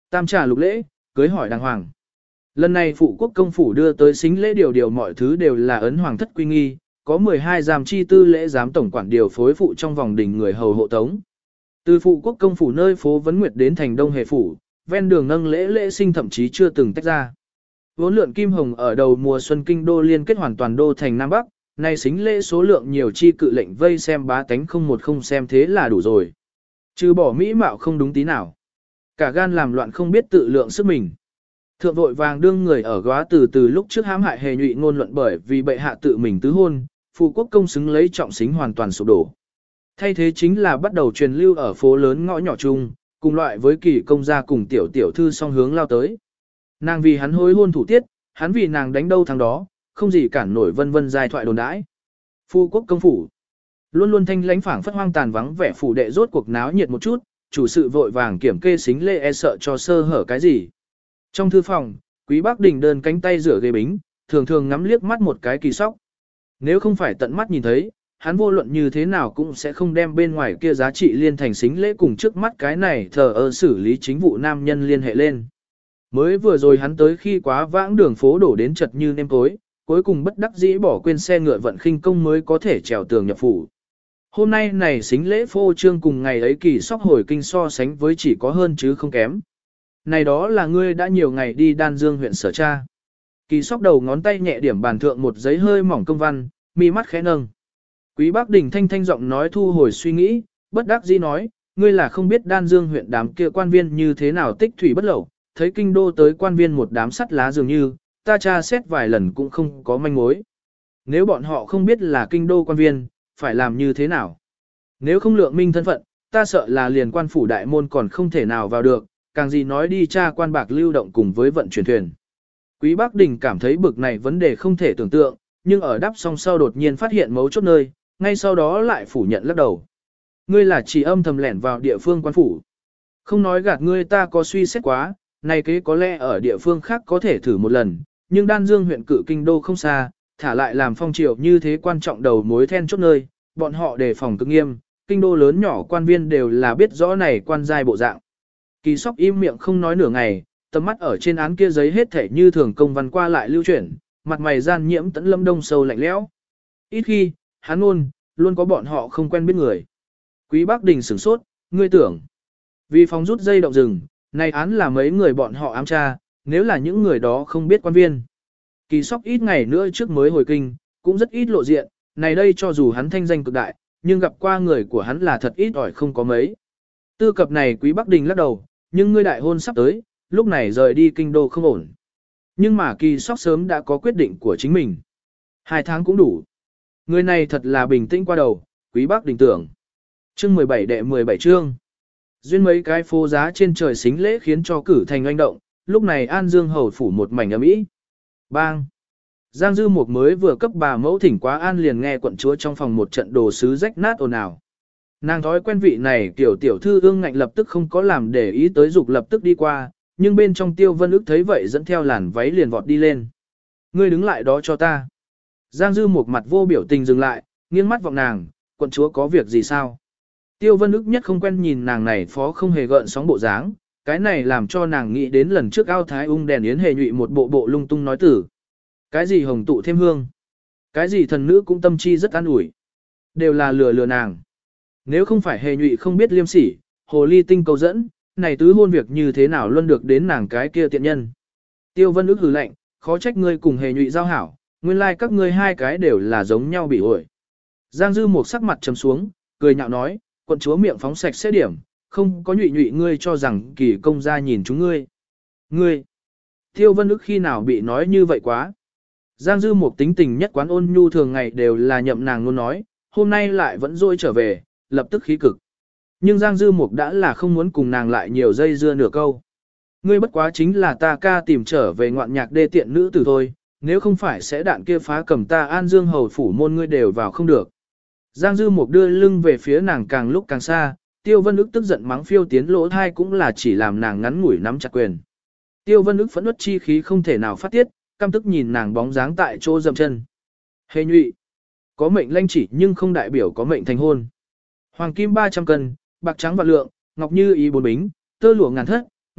Tam trà lục lễ, cưới hỏi đàng hoàng. Lần này phụ quốc công phủ đưa tới xính lễ điều mọi thứ đều là ấn hoàng thất quy nghi, có 12 giám chi tư lễ giám tổng quản điều phối phụ trong vòng đình người hầu hộ tống. Từ phụ quốc công phủ nơi phố Vấn Nguyệt đến thành Đông Hề phủ, ven đường nâng lễ sinh thậm chí chưa từng tách ra. Vốn lượn kim hồng ở đầu mùa xuân kinh đô liên kết hoàn toàn đô thành Nam Bắc, nay xính lễ số lượng nhiều chi cự lệnh vây xem bá tánh không một không xem thế là đủ rồi. Trừ bỏ mỹ mạo không đúng tí nào. Cả gan làm loạn không biết tự lượng sức mình. Thượng vội vàng đương người ở góa từ lúc trước hãm hại hề nhụy ngôn luận bởi vì bệ hạ tự mình tứ hôn, phụ quốc công xứng lấy trọng xính hoàn toàn sụp đổ. Thay thế chính là bắt đầu truyền lưu ở phố lớn ngõ nhỏ chung, cùng loại với kỳ công gia cùng tiểu tiểu thư song hướng lao tới. Nàng vì hắn hối hôn thủ tiết, hắn vì nàng đánh đâu thằng đó, không gì cản nổi vân vân dài thoại đồn đãi. Phu quốc công phủ, luôn luôn thanh lãnh phảng phất hoang tàn vắng vẻ phủ đệ rốt cuộc náo nhiệt một chút, chủ sự vội vàng kiểm kê xính lễ e sợ cho sơ hở cái gì. Trong thư phòng, Quý Bắc Đình đơn cánh tay rửa ghế bính, thường thường ngắm liếc mắt một cái kỳ sóc. Nếu không phải tận mắt nhìn thấy, hắn vô luận như thế nào cũng sẽ không đem bên ngoài kia giá trị liên thành xính lễ cùng trước mắt cái này thờ ơ xử lý chính vụ nam nhân liên hệ lên. Mới vừa rồi hắn tới khi quá vãng đường phố đổ đến chật như nêm tối, cuối cùng bất đắc dĩ bỏ quên xe ngựa vận khinh công mới có thể trèo tường nhập phủ. Hôm nay này xính lễ phô trương cùng ngày ấy kỳ sóc hồi kinh so sánh với chỉ có hơn chứ không kém. Này đó là ngươi đã nhiều ngày đi Đan Dương huyện sở tra. Kỳ sóc đầu ngón tay nhẹ điểm bàn thượng một giấy hơi mỏng công văn, mi mắt khẽ nâng. Quý Bắc Đình thanh thanh giọng nói thu hồi suy nghĩ, bất đắc dĩ nói, ngươi là không biết Đan Dương huyện đám kia quan viên như thế nào tích thủy bất lậu, thấy kinh đô tới quan viên một đám sắt lá dường như, ta tra xét vài lần cũng không có manh mối. Nếu bọn họ không biết là kinh đô quan viên, phải làm như thế nào? Nếu không lượng minh thân phận, ta sợ là liền quan phủ đại môn còn không thể nào vào được, càng gì nói đi tra quan bạc lưu động cùng với vận chuyển thuyền. Quý Bắc Đình cảm thấy bực này vấn đề không thể tưởng tượng, nhưng ở đáp xong sau đột nhiên phát hiện mấu chốt nơi, ngay sau đó lại phủ nhận lắc đầu. Ngươi là chỉ âm thầm lẻn vào địa phương quan phủ. Không nói gạt ngươi, ta có suy xét quá, này kế có lẽ ở địa phương khác có thể thử một lần, nhưng Đan Dương huyện cự kinh đô không xa, thả lại làm phong triều như thế quan trọng đầu mối then chốt nơi, bọn họ đề phòng cực nghiêm, kinh đô lớn nhỏ quan viên đều là biết rõ này quan giai bộ dạng. Kỳ sóc im miệng không nói nửa ngày, tầm mắt ở trên án kia giấy hết thể như thường công văn qua lại lưu chuyển, mặt mày gian nhiễm tẫn lâm đông sâu lạnh lẽo. Ít khi, hắn luôn có bọn họ không quen biết người. Quý Bắc Đình sửng sốt, ngươi tưởng. Vì phòng rút dây động rừng, này án là mấy người bọn họ ám tra, nếu là những người đó không biết quan viên. Kỳ sóc ít ngày nữa trước mới hồi kinh, cũng rất ít lộ diện, này đây cho dù hắn thanh danh cực đại, nhưng gặp qua người của hắn là thật ít ỏi không có mấy. Tư cập này Quý Bắc Đình lắc đầu, nhưng ngươi đại hôn sắp tới, lúc này rời đi kinh đô không ổn. Nhưng mà kỳ sóc sớm đã có quyết định của chính mình. 2 tháng cũng đủ. Người này thật là bình tĩnh qua đầu, Quý Bắc Đình tưởng. Chương 17 đệ 17 chương. Duyên mấy cái phố giá trên trời xính lễ khiến cho cử thành oanh động, lúc này An Dương hầu phủ một mảnh ầm ĩ. Bang! Giang Dư Mục mới vừa cấp bà mẫu thỉnh quá an liền nghe quận chúa trong phòng một trận đồ sứ rách nát ồn ào. Nàng thói quen vị này tiểu thư ương ngạnh lập tức không có làm để ý tới dục lập tức đi qua, nhưng bên trong Tiêu Vân Ức thấy vậy dẫn theo làn váy liền vọt đi lên. Ngươi đứng lại đó cho ta. Giang Dư Mục mặt vô biểu tình dừng lại, nghiêng mắt vọng nàng, quận chúa có việc gì sao? Tiêu Vân Ức nhất không quen nhìn nàng này phó không hề gợn sóng bộ dáng, cái này làm cho nàng nghĩ đến lần trước ao thái ung đèn yến hề nhụy một bộ lung tung nói tử. Cái gì hồng tụ thêm hương? Cái gì thần nữ cũng tâm chi rất an ủi. Đều là lừa nàng. Nếu không phải hề nhụy không biết liêm sỉ, hồ ly tinh cầu dẫn, này tứ hôn việc như thế nào luôn được đến nàng cái kia tiện nhân. Tiêu Vân Ức hừ lạnh, khó trách ngươi cùng hề nhụy giao hảo, nguyên lai các ngươi hai cái đều là giống nhau bị ổi. Giang Dư một sắc mặt trầm xuống, cười nhạo nói, quận chúa miệng phóng sạch sẽ điểm, không có nhụy ngươi cho rằng kỳ công gia nhìn chúng ngươi. Ngươi! Tiêu Vân Ức khi nào bị nói như vậy quá? Giang Dư một tính tình nhất quán ôn nhu thường ngày đều là nhậm nàng luôn nói, hôm nay lại vẫn dỗi trở về, lập tức khí cực. Nhưng Giang Dư Mục đã là không muốn cùng nàng lại nhiều dây dưa nửa câu. Ngươi bất quá chính là ta ca tìm trở về ngoạn nhạc đê tiện nữ tử thôi, nếu không phải sẽ đạn kia phá cầm ta An Dương hầu phủ môn ngươi đều vào không được. Giang Dư Mục đưa lưng về phía nàng càng lúc càng xa, Tiêu Vân Ức tức giận mắng phiêu tiến lỗ thai cũng là chỉ làm nàng ngắn ngủi nắm chặt quyền. Tiêu Vân Ức phẫn uất chi khí không thể nào phát tiết, căm tức nhìn nàng bóng dáng tại chỗ dậm chân. Hề nhụy, có mệnh lanh chỉ nhưng không đại biểu có mệnh thành hôn. Hoàng kim 300 cân, bạc trắng vạn lượng, ngọc như ý 4 bính, tơ lụa ngàn thất,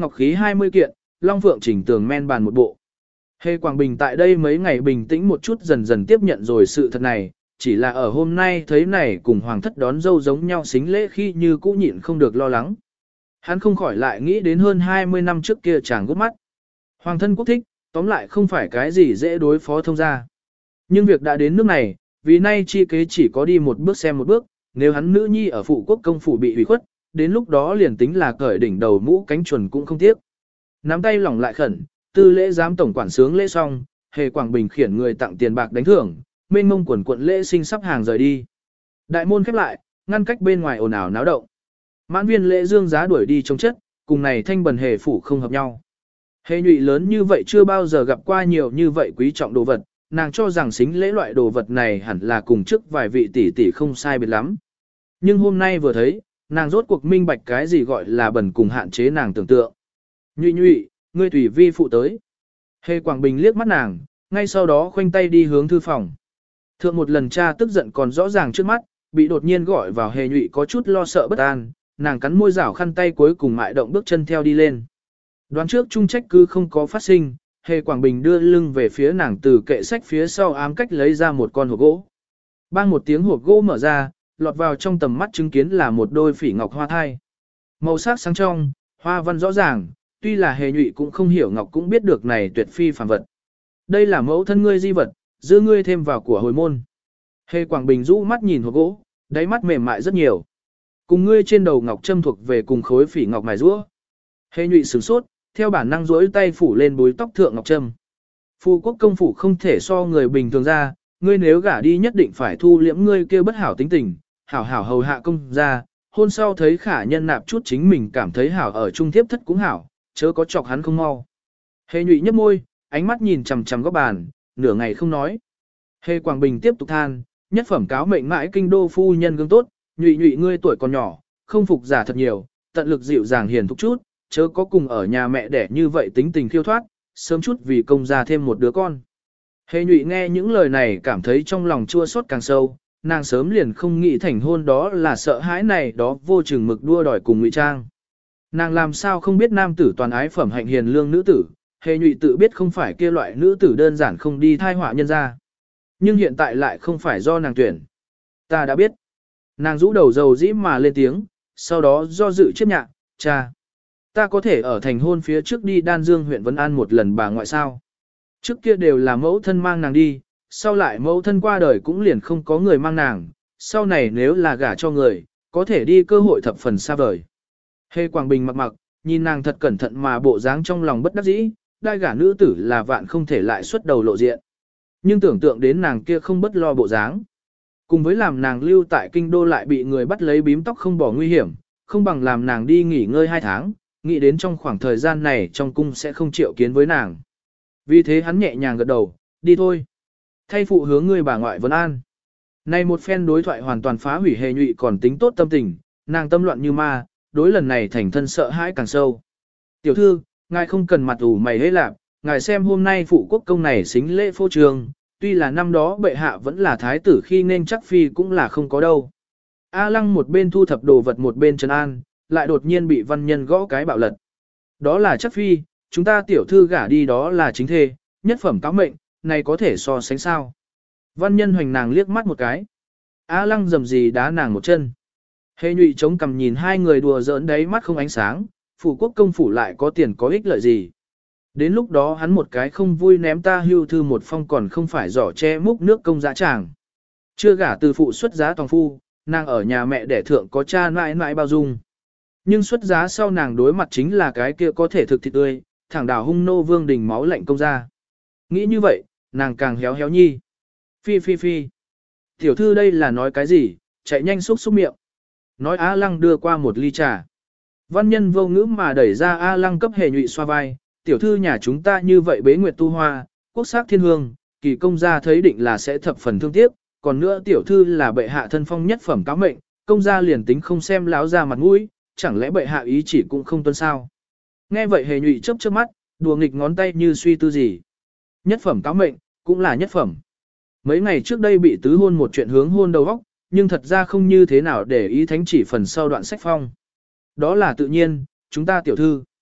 ngọc khí 20 kiện, long phượng chỉnh tường men bàn một bộ. Hề Quảng Bình tại đây mấy ngày bình tĩnh một chút dần dần tiếp nhận rồi sự thật này, chỉ là ở hôm nay thấy này cùng hoàng thất đón dâu giống nhau xính lễ khi như cũ nhịn không được lo lắng. Hắn không khỏi lại nghĩ đến hơn 20 năm trước kia chàng gút mắt. Hoàng thân quốc thích, tóm lại không phải cái gì dễ đối phó thông ra. Nhưng việc đã đến nước này, vì nay chi kế chỉ có đi một bước xem một bước, nếu hắn nữ nhi ở phụ quốc công phủ bị hủy khuất, đến lúc đó liền tính là cởi đỉnh đầu mũ cánh chuồn cũng không tiếc. Nắm tay lỏng lại khẩn, tư lễ giám tổng quản sướng lễ xong, Hề Quảng Bình khiển người tặng tiền bạc đánh thưởng, mênh mông quần quận lễ sinh sắp hàng rời đi. Đại môn khép lại, ngăn cách bên ngoài ồn ào náo động. Mãn viên lễ dương giá đuổi đi trong chất, cùng này thanh bần hề phủ không hợp nhau. Hề nhụy lớn như vậy chưa bao giờ gặp qua nhiều như vậy quý trọng đồ vật, nàng cho rằng xính lễ loại đồ vật này hẳn là cùng trước vài vị tỷ tỷ không sai biệt lắm. Nhưng hôm nay vừa thấy, nàng rốt cuộc minh bạch cái gì gọi là bẩn cùng hạn chế nàng tưởng tượng. Nhụy nhụy, ngươi tùy vi phụ tới. Hề Quảng Bình liếc mắt nàng, ngay sau đó khoanh tay đi hướng thư phòng. Thượng một lần cha tức giận còn rõ ràng trước mắt, bị đột nhiên gọi vào Hề nhụy có chút lo sợ bất an, nàng cắn môi rảo khăn tay cuối cùng mại động bước chân theo đi lên. Đoán trước trung trách cứ không có phát sinh, Hề Quảng Bình đưa lưng về phía nàng từ kệ sách phía sau ám cách lấy ra một con hộp gỗ. Bang một tiếng hộp gỗ mở ra, lọt vào trong tầm mắt chứng kiến là một đôi phỉ ngọc hoa thai. Màu sắc sáng trong, hoa văn rõ ràng, tuy là Hề nhụy cũng không hiểu ngọc cũng biết được này tuyệt phi phàm vật. Đây là mẫu thân ngươi di vật, giữ ngươi thêm vào của hồi môn. Hề Quảng Bình rũ mắt nhìn hộp gỗ, đáy mắt mềm mại rất nhiều. Cùng ngươi trên đầu ngọc châm thuộc về cùng khối phỉ ngọc mài rũa. Hề nhụy sửng sốt, theo bản năng duỗi tay phủ lên búi tóc thượng ngọc trâm. Phu quốc công phủ không thể so người bình thường ra, ngươi nếu gả đi nhất định phải thu liễm ngươi kia bất hảo tính tình, hảo hảo hầu hạ công ra, hôn sau thấy khả nhân nạp chút chính mình cảm thấy hảo ở trung tiếp thất cũng hảo, chớ có chọc hắn không mau. Hề nhụy nhấp môi, ánh mắt nhìn chằm chằm góc bàn, nửa ngày không nói. Hề Quảng Bình tiếp tục than, nhất phẩm cáo mệnh mãi kinh đô phu nhân gương tốt, nhụy nhụy ngươi tuổi còn nhỏ, không phục giả thật nhiều, tận lực dịu dàng hiền thục chút, chớ có cùng ở nhà mẹ đẻ như vậy tính tình khiêu thoát, sớm chút vì công ra thêm một đứa con. Hề nhụy nghe những lời này cảm thấy trong lòng chua xót càng sâu, nàng sớm liền không nghĩ thành hôn đó là sợ hãi này đó vô chừng mực đua đòi cùng ngụy trang. Nàng làm sao không biết nam tử toàn ái phẩm hạnh hiền lương nữ tử, Hề nhụy tự biết không phải kia loại nữ tử đơn giản không đi thai họa nhân ra. Nhưng hiện tại lại không phải do nàng tuyển. Ta đã biết. Nàng rũ đầu dầu dĩ mà lên tiếng, sau đó do dự chấp nhạc, cha. Ta có thể ở thành hôn phía trước đi Đan Dương huyện Vân An một lần bà ngoại sao. Trước kia đều là mẫu thân mang nàng đi, sau lại mẫu thân qua đời cũng liền không có người mang nàng, sau này nếu là gả cho người, có thể đi cơ hội thập phần xa vời. Hề Quảng Bình mặc mặc, nhìn nàng thật cẩn thận mà bộ dáng trong lòng bất đắc dĩ, đai gả nữ tử là vạn không thể lại xuất đầu lộ diện. Nhưng tưởng tượng đến nàng kia không bất lo bộ dáng. Cùng với làm nàng lưu tại kinh đô lại bị người bắt lấy bím tóc không bỏ nguy hiểm, không bằng làm nàng đi nghỉ ngơi 2 tháng, nghĩ đến trong khoảng thời gian này trong cung sẽ không triệu kiến với nàng. Vì thế hắn nhẹ nhàng gật đầu, đi thôi. Thay phụ hướng người bà ngoại Vân An. Này một phen đối thoại hoàn toàn phá hủy Hề nhụy còn tính tốt tâm tình, nàng tâm loạn như ma, đối lần này thành thân sợ hãi càng sâu. Tiểu thư, ngài không cần mặt ủ mày hế lạp, ngài xem hôm nay phụ quốc công này xính lễ phô trường, tuy là năm đó bệ hạ vẫn là thái tử khi nên chắc phi cũng là không có đâu. A Lăng một bên thu thập đồ vật một bên trấn an, lại đột nhiên bị văn nhân gõ cái bạo lật. Đó là chắc phi, chúng ta tiểu thư gả đi đó là chính thê, nhất phẩm cáo mệnh, này có thể so sánh sao. Văn nhân hoành nàng liếc mắt một cái. A Lăng dầm gì đá nàng một chân. Hề nhụy chống cằm nhìn hai người đùa giỡn đấy mắt không ánh sáng, phủ quốc công phủ lại có tiền có ích lợi gì. Đến lúc đó hắn một cái không vui ném ta hưu thư một phong còn không phải giỏ che múc nước công dã tràng. Chưa gả từ phụ xuất giá toàn phu, nàng ở nhà mẹ đẻ thượng có cha nãi nãi bao dung. Nhưng xuất giá sau nàng đối mặt chính là cái kia có thể thực thịt tươi, thẳng đảo hung nô vương đình máu lạnh công ra. Nghĩ như vậy, nàng càng héo héo nhi. Phi phi phi. Tiểu thư đây là nói cái gì, chạy nhanh xúc xúc miệng. Nói A Lăng đưa qua một ly trà. Văn nhân vô ngữ mà đẩy ra A Lăng cấp Hề nhụy xoa vai. Tiểu thư nhà chúng ta như vậy bế nguyệt tu hoa, quốc sắc thiên hương, kỳ công gia thấy định là sẽ thập phần thương tiếc. Còn nữa tiểu thư là bệ hạ thân phong nhất phẩm cáo mệnh, công gia liền tính không xem láo ra mặt mũi, chẳng lẽ bệ hạ ý chỉ cũng không tuân sao. Nghe vậy Hề nhụy chớp chớp mắt, đùa nghịch ngón tay như suy tư gì. Nhất phẩm cáo mệnh, cũng là nhất phẩm. Mấy ngày trước đây bị tứ hôn một chuyện hướng hôn đầu óc, nhưng thật ra không như thế nào để ý thánh chỉ phần sau đoạn sách phong. Đó là tự nhiên, chúng ta tiểu thư.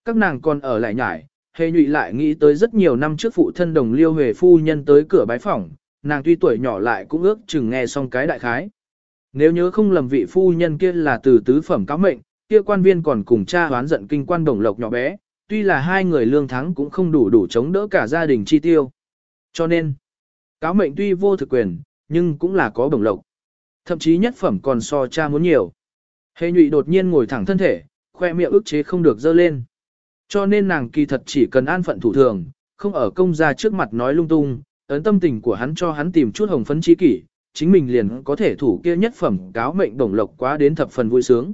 Các nàng còn ở lại nhải, Hề Nhụy lại nghĩ tới rất nhiều năm trước phụ thân Đồng Liêu Huệ phu nhân tới cửa bái phỏng, nàng tuy tuổi nhỏ lại cũng ước chừng nghe xong cái đại khái. Nếu nhớ không lầm vị phu nhân kia là từ tứ phẩm cáo mệnh, kia quan viên còn cùng cha hoán giận kinh quan Đồng Lộc nhỏ bé, tuy là hai người lương thắng cũng không đủ chống đỡ cả gia đình chi tiêu. Cho nên, cáo mệnh tuy vô thực quyền, nhưng cũng là có Đồng Lộc. Thậm chí nhất phẩm còn so cha muốn nhiều. Hề Nhụy đột nhiên ngồi thẳng thân thể, khoe miệng ức chế không được dơ lên. Cho nên nàng kỳ thật chỉ cần an phận thủ thường, không ở công gia trước mặt nói lung tung, ấn tâm tình của hắn cho hắn tìm chút hồng phấn chi kỷ, chính mình liền có thể thủ kia nhất phẩm cáo mệnh Đồng Lộc quá đến thập phần vui sướng.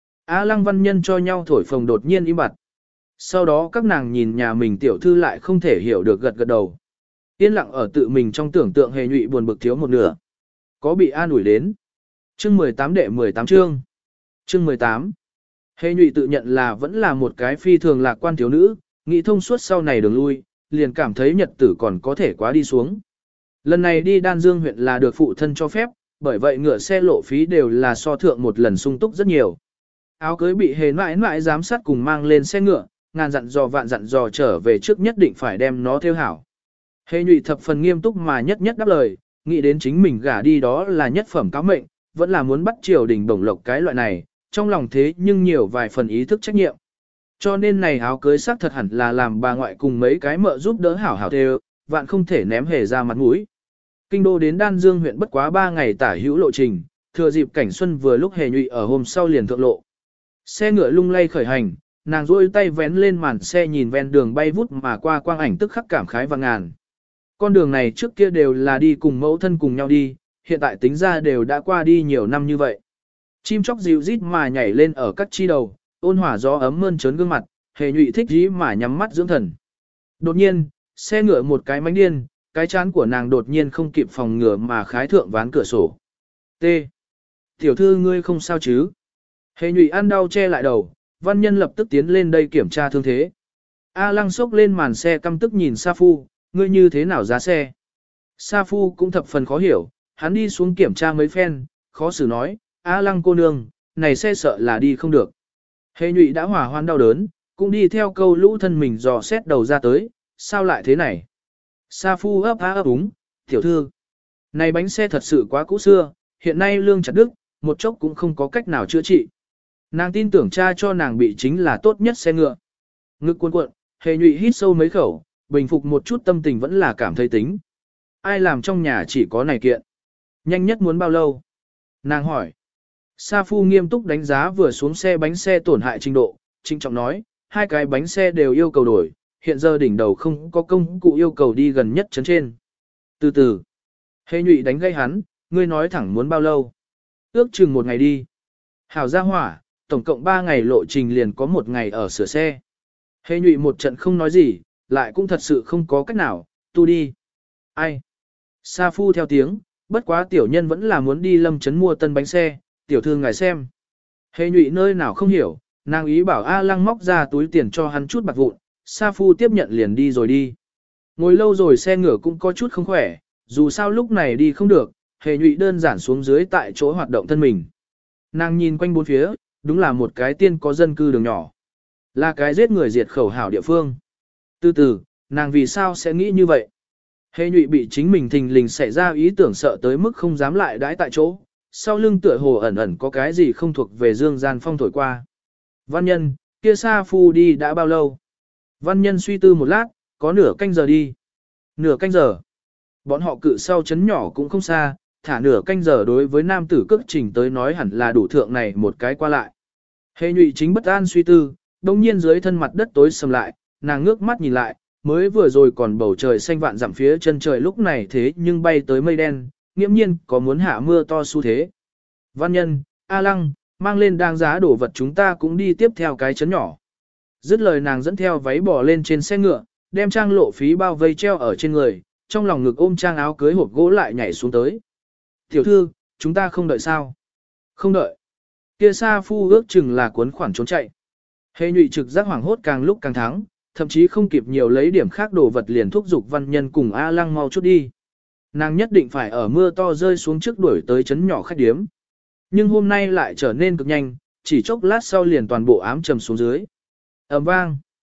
A Lăng văn nhân cho nhau thổi phồng đột nhiên im bặt. Sau đó các nàng nhìn nhà mình tiểu thư lại không thể hiểu được gật gật đầu. Yên lặng ở tự mình trong tưởng tượng Hề Nhụy buồn bực thiếu một nửa. Có bị an ủi đến. Chương 18 đệ 18 chương. Chương 18. Hề Nhụy tự nhận là vẫn là một cái phi thường lạc quan thiếu nữ, nghĩ thông suốt sau này đường lui, liền cảm thấy nhật tử còn có thể quá đi xuống. Lần này đi Đan Dương huyện là được phụ thân cho phép, bởi vậy ngựa xe lộ phí đều là so thượng một lần sung túc rất nhiều. Áo cưới bị Hề mãi mãi giám sát cùng mang lên xe ngựa, ngàn dặn dò vạn dặn dò trở về trước nhất định phải đem nó theo hảo. Hề Nhụy thập phần nghiêm túc mà nhất đáp lời, nghĩ đến chính mình gả đi đó là nhất phẩm cáo mệnh, vẫn là muốn bắt triều đình bổng lộc cái loại này, trong lòng thế nhưng nhiều vài phần ý thức trách nhiệm. Cho nên này áo cưới xác thật hẳn là làm bà ngoại cùng mấy cái mợ giúp đỡ hảo hảo theo, vạn không thể ném Hề ra mặt mũi. Kinh đô đến Đan Dương huyện bất quá 3 ngày tả hữu lộ trình, thừa dịp cảnh xuân vừa lúc Hề Nhụy ở hôm sau liền thượng lộ. Xe ngựa lung lay khởi hành, nàng duỗi tay vén lên màn xe nhìn ven đường bay vút mà qua quang ảnh tức khắc cảm khái và ngàn. Con đường này trước kia đều là đi cùng mẫu thân cùng nhau đi, hiện tại tính ra đều đã qua đi nhiều năm như vậy. Chim chóc dịu rít mà nhảy lên ở các chi đầu, ôn hỏa gió ấm mơn trớn gương mặt, Hề Nhụy thích dí mà nhắm mắt dưỡng thần. Đột nhiên, xe ngựa một cái mánh điên, cái chán của nàng đột nhiên không kịp phòng ngừa mà khái thượng ván cửa sổ. T. Tiểu thư ngươi không sao chứ? Hề Nhụy ăn đau che lại đầu, văn nhân lập tức tiến lên đây kiểm tra thương thế. A Lăng sốc lên màn xe căm tức nhìn Sa Phu, ngươi như thế nào giá xe? Sa Phu cũng thập phần khó hiểu, hắn đi xuống kiểm tra mấy phen, khó xử nói, A Lăng cô nương, này xe sợ là đi không được. Hề Nhụy đã hỏa hoan đau đớn, cũng đi theo câu lũ thân mình dò xét đầu ra tới, sao lại thế này? Sa Phu ấp á ấp úng, tiểu thư. Này bánh xe thật sự quá cũ xưa, hiện nay lương chặt đức, một chốc cũng không có cách nào chữa trị. Nàng tin tưởng cha cho nàng bị chính là tốt nhất xe ngựa. Ngực cuộn cuộn, Hề Nhụy hít sâu mấy khẩu, bình phục một chút tâm tình vẫn là cảm thấy tính. Ai làm trong nhà chỉ có này kiện? Nhanh nhất muốn bao lâu? Nàng hỏi. Sa Phu nghiêm túc đánh giá vừa xuống xe bánh xe tổn hại trình độ, trinh trọng nói, hai cái bánh xe đều yêu cầu đổi, hiện giờ đỉnh đầu không có công cụ yêu cầu đi gần nhất chấn trên. Từ từ. Hề Nhụy đánh gây hắn, ngươi nói thẳng muốn bao lâu? Ước chừng 1 ngày đi. Hảo gia hỏa, tổng cộng 3 ngày lộ trình liền có 1 ngày ở sửa xe. Hề Nhụy một trận không nói gì, lại cũng thật sự không có cách nào, tu đi. Ai? Sa Phu theo tiếng, bất quá tiểu nhân vẫn là muốn đi Lâm trấn mua tân bánh xe, tiểu thư ngài xem. Hề Nhụy nơi nào không hiểu, nàng ý bảo A Lăng móc ra túi tiền cho hắn chút bạc vụn, Sa Phu tiếp nhận liền đi rồi đi. Ngồi lâu rồi xe ngựa cũng có chút không khỏe, dù sao lúc này đi không được, Hề Nhụy đơn giản xuống dưới tại chỗ hoạt động thân mình. Nàng nhìn quanh bốn phía, đúng là một cái tiên có dân cư đường nhỏ. Là cái giết người diệt khẩu hảo địa phương. Từ từ, nàng vì sao sẽ nghĩ như vậy? Hề Nhụy bị chính mình thình lình xảy ra ý tưởng sợ tới mức không dám lại đãi tại chỗ, sau lưng tựa hồ ẩn ẩn có cái gì không thuộc về dương gian phong thổi qua. Văn nhân, kia Sa Phu đi đã bao lâu? Văn nhân suy tư một lát, có nửa canh giờ đi. Nửa canh giờ. Bọn họ cự sau chấn nhỏ cũng không xa, thả nửa canh giờ đối với nam tử cước trình tới nói hẳn là đủ thượng này một cái qua lại. Hề Nhụy chính bất an suy tư, đồng nhiên dưới thân mặt đất tối sầm lại, nàng ngước mắt nhìn lại, mới vừa rồi còn bầu trời xanh vạn dặm phía chân trời lúc này thế nhưng bay tới mây đen, nghiễm nhiên có muốn hạ mưa to xu thế. Văn nhân, A Lăng, mang lên đang giá đổ vật chúng ta cũng đi tiếp theo cái chấn nhỏ. Dứt lời nàng dẫn theo váy bò lên trên xe ngựa, đem trang lộ phí bao vây treo ở trên người, trong lòng ngực ôm trang áo cưới hộp gỗ lại nhảy xuống tới. Tiểu thư, chúng ta không đợi sao? Không đợi. Kia Sa Phu ước chừng là cuốn khoản trốn chạy. Hề Nhụy trực giác hoảng hốt càng lúc càng thắng, thậm chí không kịp nhiều lấy điểm khác đồ vật liền thúc giục văn nhân cùng A Lăng mau chút đi. Nàng nhất định phải ở mưa to rơi xuống trước đuổi tới chấn nhỏ khách điếm. Nhưng hôm nay lại trở nên cực nhanh, chỉ chốc lát sau liền toàn bộ ám trầm xuống dưới. Ầm vang.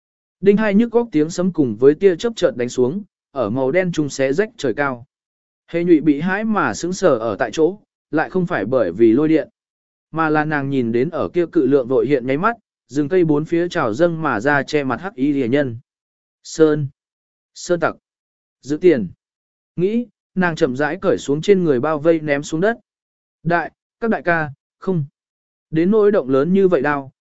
Đinh hai nhức góc tiếng sấm cùng với tia chớp chợt đánh xuống, ở màu đen trung xé rách trời cao. Hề Nhụy bị hãi mà sững sờ ở tại chỗ, lại không phải bởi vì lôi điện, mà là nàng nhìn đến ở kia cự lượng vội hiện nháy mắt, rừng cây bốn phía trào dâng mà ra che mặt hắc y rìa nhân. Sơn tặc, giữ tiền. Nghĩ, nàng chậm rãi cởi xuống trên người bao vây ném xuống đất. Các đại ca, không. Đến nỗi động lớn như vậy đâu,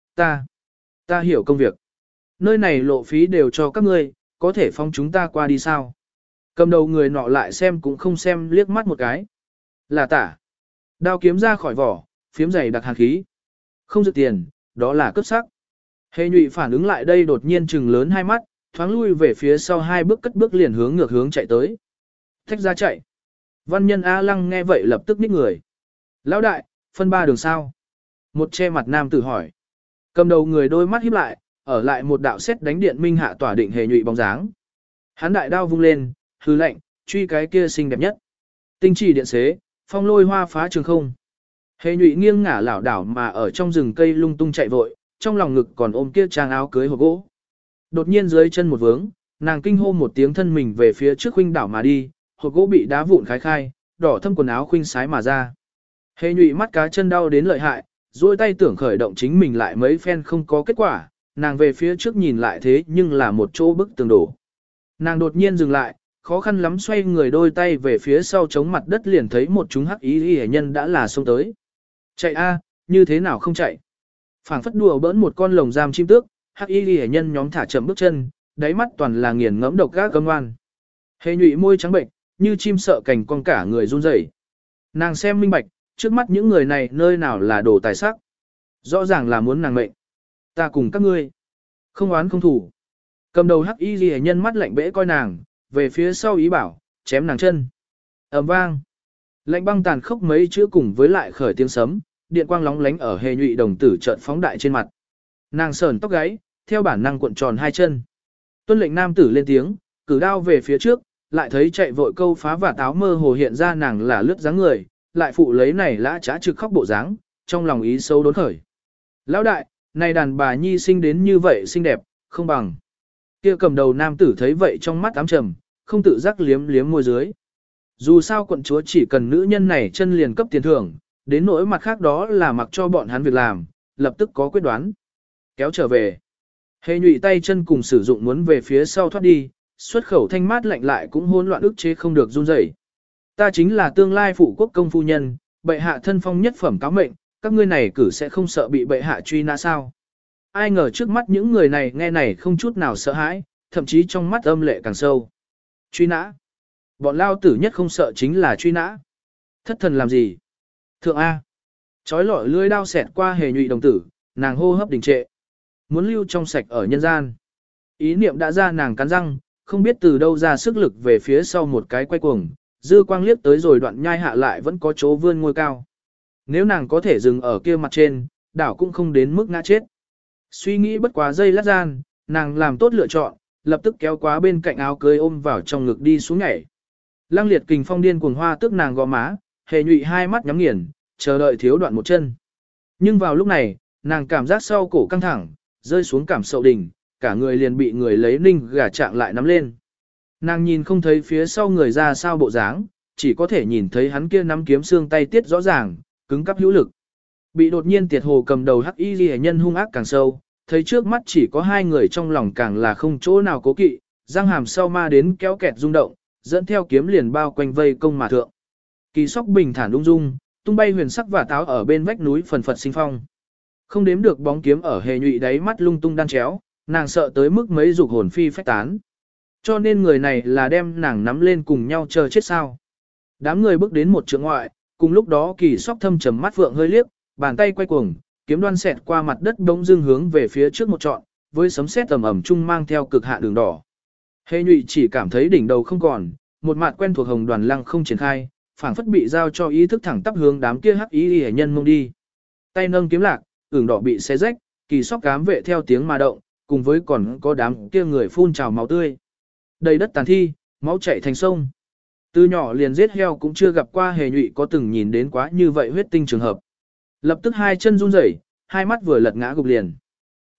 ta hiểu công việc. Nơi này lộ phí đều cho các ngươi, có thể phong chúng ta qua đi sao? Cầm đầu người nọ lại xem cũng không xem liếc mắt một cái. Là tả. Đao kiếm ra khỏi vỏ, phiếm dày đặc hàn khí. Không dự tiền, đó là cướp sắc. Hề Nhụy phản ứng lại đây đột nhiên trừng lớn hai mắt, thoáng lui về phía sau hai bước cất bước liền hướng ngược hướng chạy tới. Thách ra chạy. Văn nhân A Lăng nghe vậy lập tức ních người. Lão đại, phân ba đường sao? Một che mặt nam tử hỏi. Cầm đầu người đôi mắt híp lại, ở lại một đạo xét đánh điện minh hạ tỏa định Hề Nhụy bóng dáng. Hắn đại đao vung lên, hư lệnh, truy cái kia xinh đẹp nhất. Tinh chỉ điện xế, phong lôi hoa phá trường không. Hề Nhụy nghiêng ngả lảo đảo mà ở trong rừng cây lung tung chạy vội, trong lòng ngực còn ôm kia trang áo cưới hộp gỗ. Đột nhiên dưới chân một vướng, nàng kinh hô một tiếng thân mình về phía trước khuynh đảo mà đi, hộp gỗ bị đá vụn khai, đỏ thâm quần áo khuynh sái mà ra. Hề Nhụy mắt cá chân đau đến lợi hại, duỗi tay tưởng khởi động chính mình lại mấy phen không có kết quả, nàng về phía trước nhìn lại thế nhưng là một chỗ bức tường đổ. Nàng đột nhiên dừng lại, khó khăn lắm xoay người đôi tay về phía sau chống mặt đất liền thấy một chúng hắc y hệ nhân đã là xông tới. Chạy a, như thế nào không chạy? Phảng phất đùa bỡn một con lồng giam chim tước, hắc y hệ nhân nhóm thả chậm bước chân, đáy mắt toàn là nghiền ngẫm độc gác căm oan. Hề Nhụy môi trắng bệnh, như chim sợ cành con cả người run rẩy. Nàng xem minh bạch, trước mắt những người này nơi nào là đồ tài sắc. Rõ ràng là muốn nàng mệnh. Ta cùng các ngươi. Không oán không thủ. Cầm đầu hắc y ghi nhân mắt lạnh bẽ coi nàng, về phía sau ý bảo, chém nàng chân. Ầm vang. Lạnh băng tàn khốc mấy chữ cùng với lại khởi tiếng sấm, điện quang lóng lánh ở Hề Nhụy đồng tử chợt phóng đại trên mặt. Nàng sờn tóc gáy, theo bản năng cuộn tròn hai chân. Tuân lệnh nam tử lên tiếng, cử đao về phía trước, lại thấy chạy vội câu phá và táo mơ hồ hiện ra nàng là lướt dáng người, lại phụ lấy này lã trá trực khóc bộ dáng, trong lòng ý sâu đốn khởi. Lão đại, này đàn bà nhi sinh đến như vậy xinh đẹp, không bằng. Kia cầm đầu nam tử thấy vậy trong mắt ám trầm, không tự giác liếm liếm môi dưới. Dù sao quận chúa chỉ cần nữ nhân này chân liền cấp tiền thưởng, đến nỗi mặt khác đó là mặc cho bọn hắn việc làm, lập tức có quyết đoán. Kéo trở về. Hề Nhụy tay chân cùng sử dụng muốn về phía sau thoát đi, xuất khẩu thanh mát lạnh lại cũng hỗn loạn ức chế không được run rẩy. Ta chính là tương lai phụ quốc công phu nhân, bệ hạ thân phong nhất phẩm cáo mệnh, các ngươi này cử sẽ không sợ bị bệ hạ truy nã sao? Ai ngờ trước mắt những người này nghe này không chút nào sợ hãi, thậm chí trong mắt âm lệ càng sâu. Truy nã? Bọn lao tử nhất không sợ chính là truy nã. Thất thần làm gì? Thượng A. Chói lọi lưỡi đao xẹt qua Hề Nhụy đồng tử, nàng hô hấp đình trệ. Muốn lưu trong sạch ở nhân gian. Ý niệm đã ra nàng cắn răng, không biết từ đâu ra sức lực về phía sau một cái quay cuồng, dư quang liếc tới rồi đoạn nhai hạ lại vẫn có chỗ vươn ngôi cao. Nếu nàng có thể dừng ở kia mặt trên, đảo cũng không đến mức ngã chết. Suy nghĩ bất quá giây lát gian, nàng làm tốt lựa chọn, lập tức kéo quá bên cạnh áo cưới ôm vào trong ngực đi xuống nhảy. Lăng liệt kình phong điên cuồng hoa tức nàng gò má, Hề Nhụy hai mắt nhắm nghiền, chờ đợi thiếu đoạn một chân. Nhưng vào lúc này, nàng cảm giác sau cổ căng thẳng, rơi xuống cảm sậu đỉnh, cả người liền bị người lấy ninh gà trạng lại nắm lên. Nàng nhìn không thấy phía sau người ra sao bộ dáng, chỉ có thể nhìn thấy hắn kia nắm kiếm xương tay tiết rõ ràng, cứng cắp hữu lực. Bị đột nhiên tiệt hồ cầm đầu hắc y liễu nhân hung ác càng sâu, thấy trước mắt chỉ có hai người trong lòng càng là không chỗ nào cố kỵ, răng hàm sau ma đến kéo kẹt rung động, dẫn theo kiếm liền bao quanh vây công mà thượng. Kỳ Sóc bình thản ung dung, tung bay huyền sắc và táo ở bên vách núi phần phật sinh phong. Không đếm được bóng kiếm ở Hề Nhụy đáy mắt lung tung đan chéo, nàng sợ tới mức mấy dục hồn phi phách tán. Cho nên người này là đem nàng nắm lên cùng nhau chờ chết sao. Đám người bước đến một trượng ngoại, cùng lúc đó Kỳ Sóc thâm trầm mắt vượng hơi liếc, bàn tay quay cuồng, kiếm đoan xẹt qua mặt đất bỗng dưng hướng về phía trước một trọn, với sấm sét tầm ẩm chung mang theo cực hạn đường đỏ. Hề Nhụy chỉ cảm thấy đỉnh đầu không còn, một mặt quen thuộc hồng đoàn lăng không triển khai, phảng phất bị giao cho ý thức thẳng tắp hướng đám kia hắc ý hệ nhân mông đi. Tay nâng kiếm lạc, ửng đỏ bị xé rách, Kỳ Sóc cám vệ theo tiếng mà động, cùng với còn có đám kia người phun trào máu tươi. Đầy đất tàn thi, máu chảy thành sông. Từ nhỏ liền giết heo cũng chưa gặp qua Hề Nhụy có từng nhìn đến quá như vậy huyết tinh trường hợp. Lập tức hai chân run rẩy, hai mắt vừa lật ngã gục liền.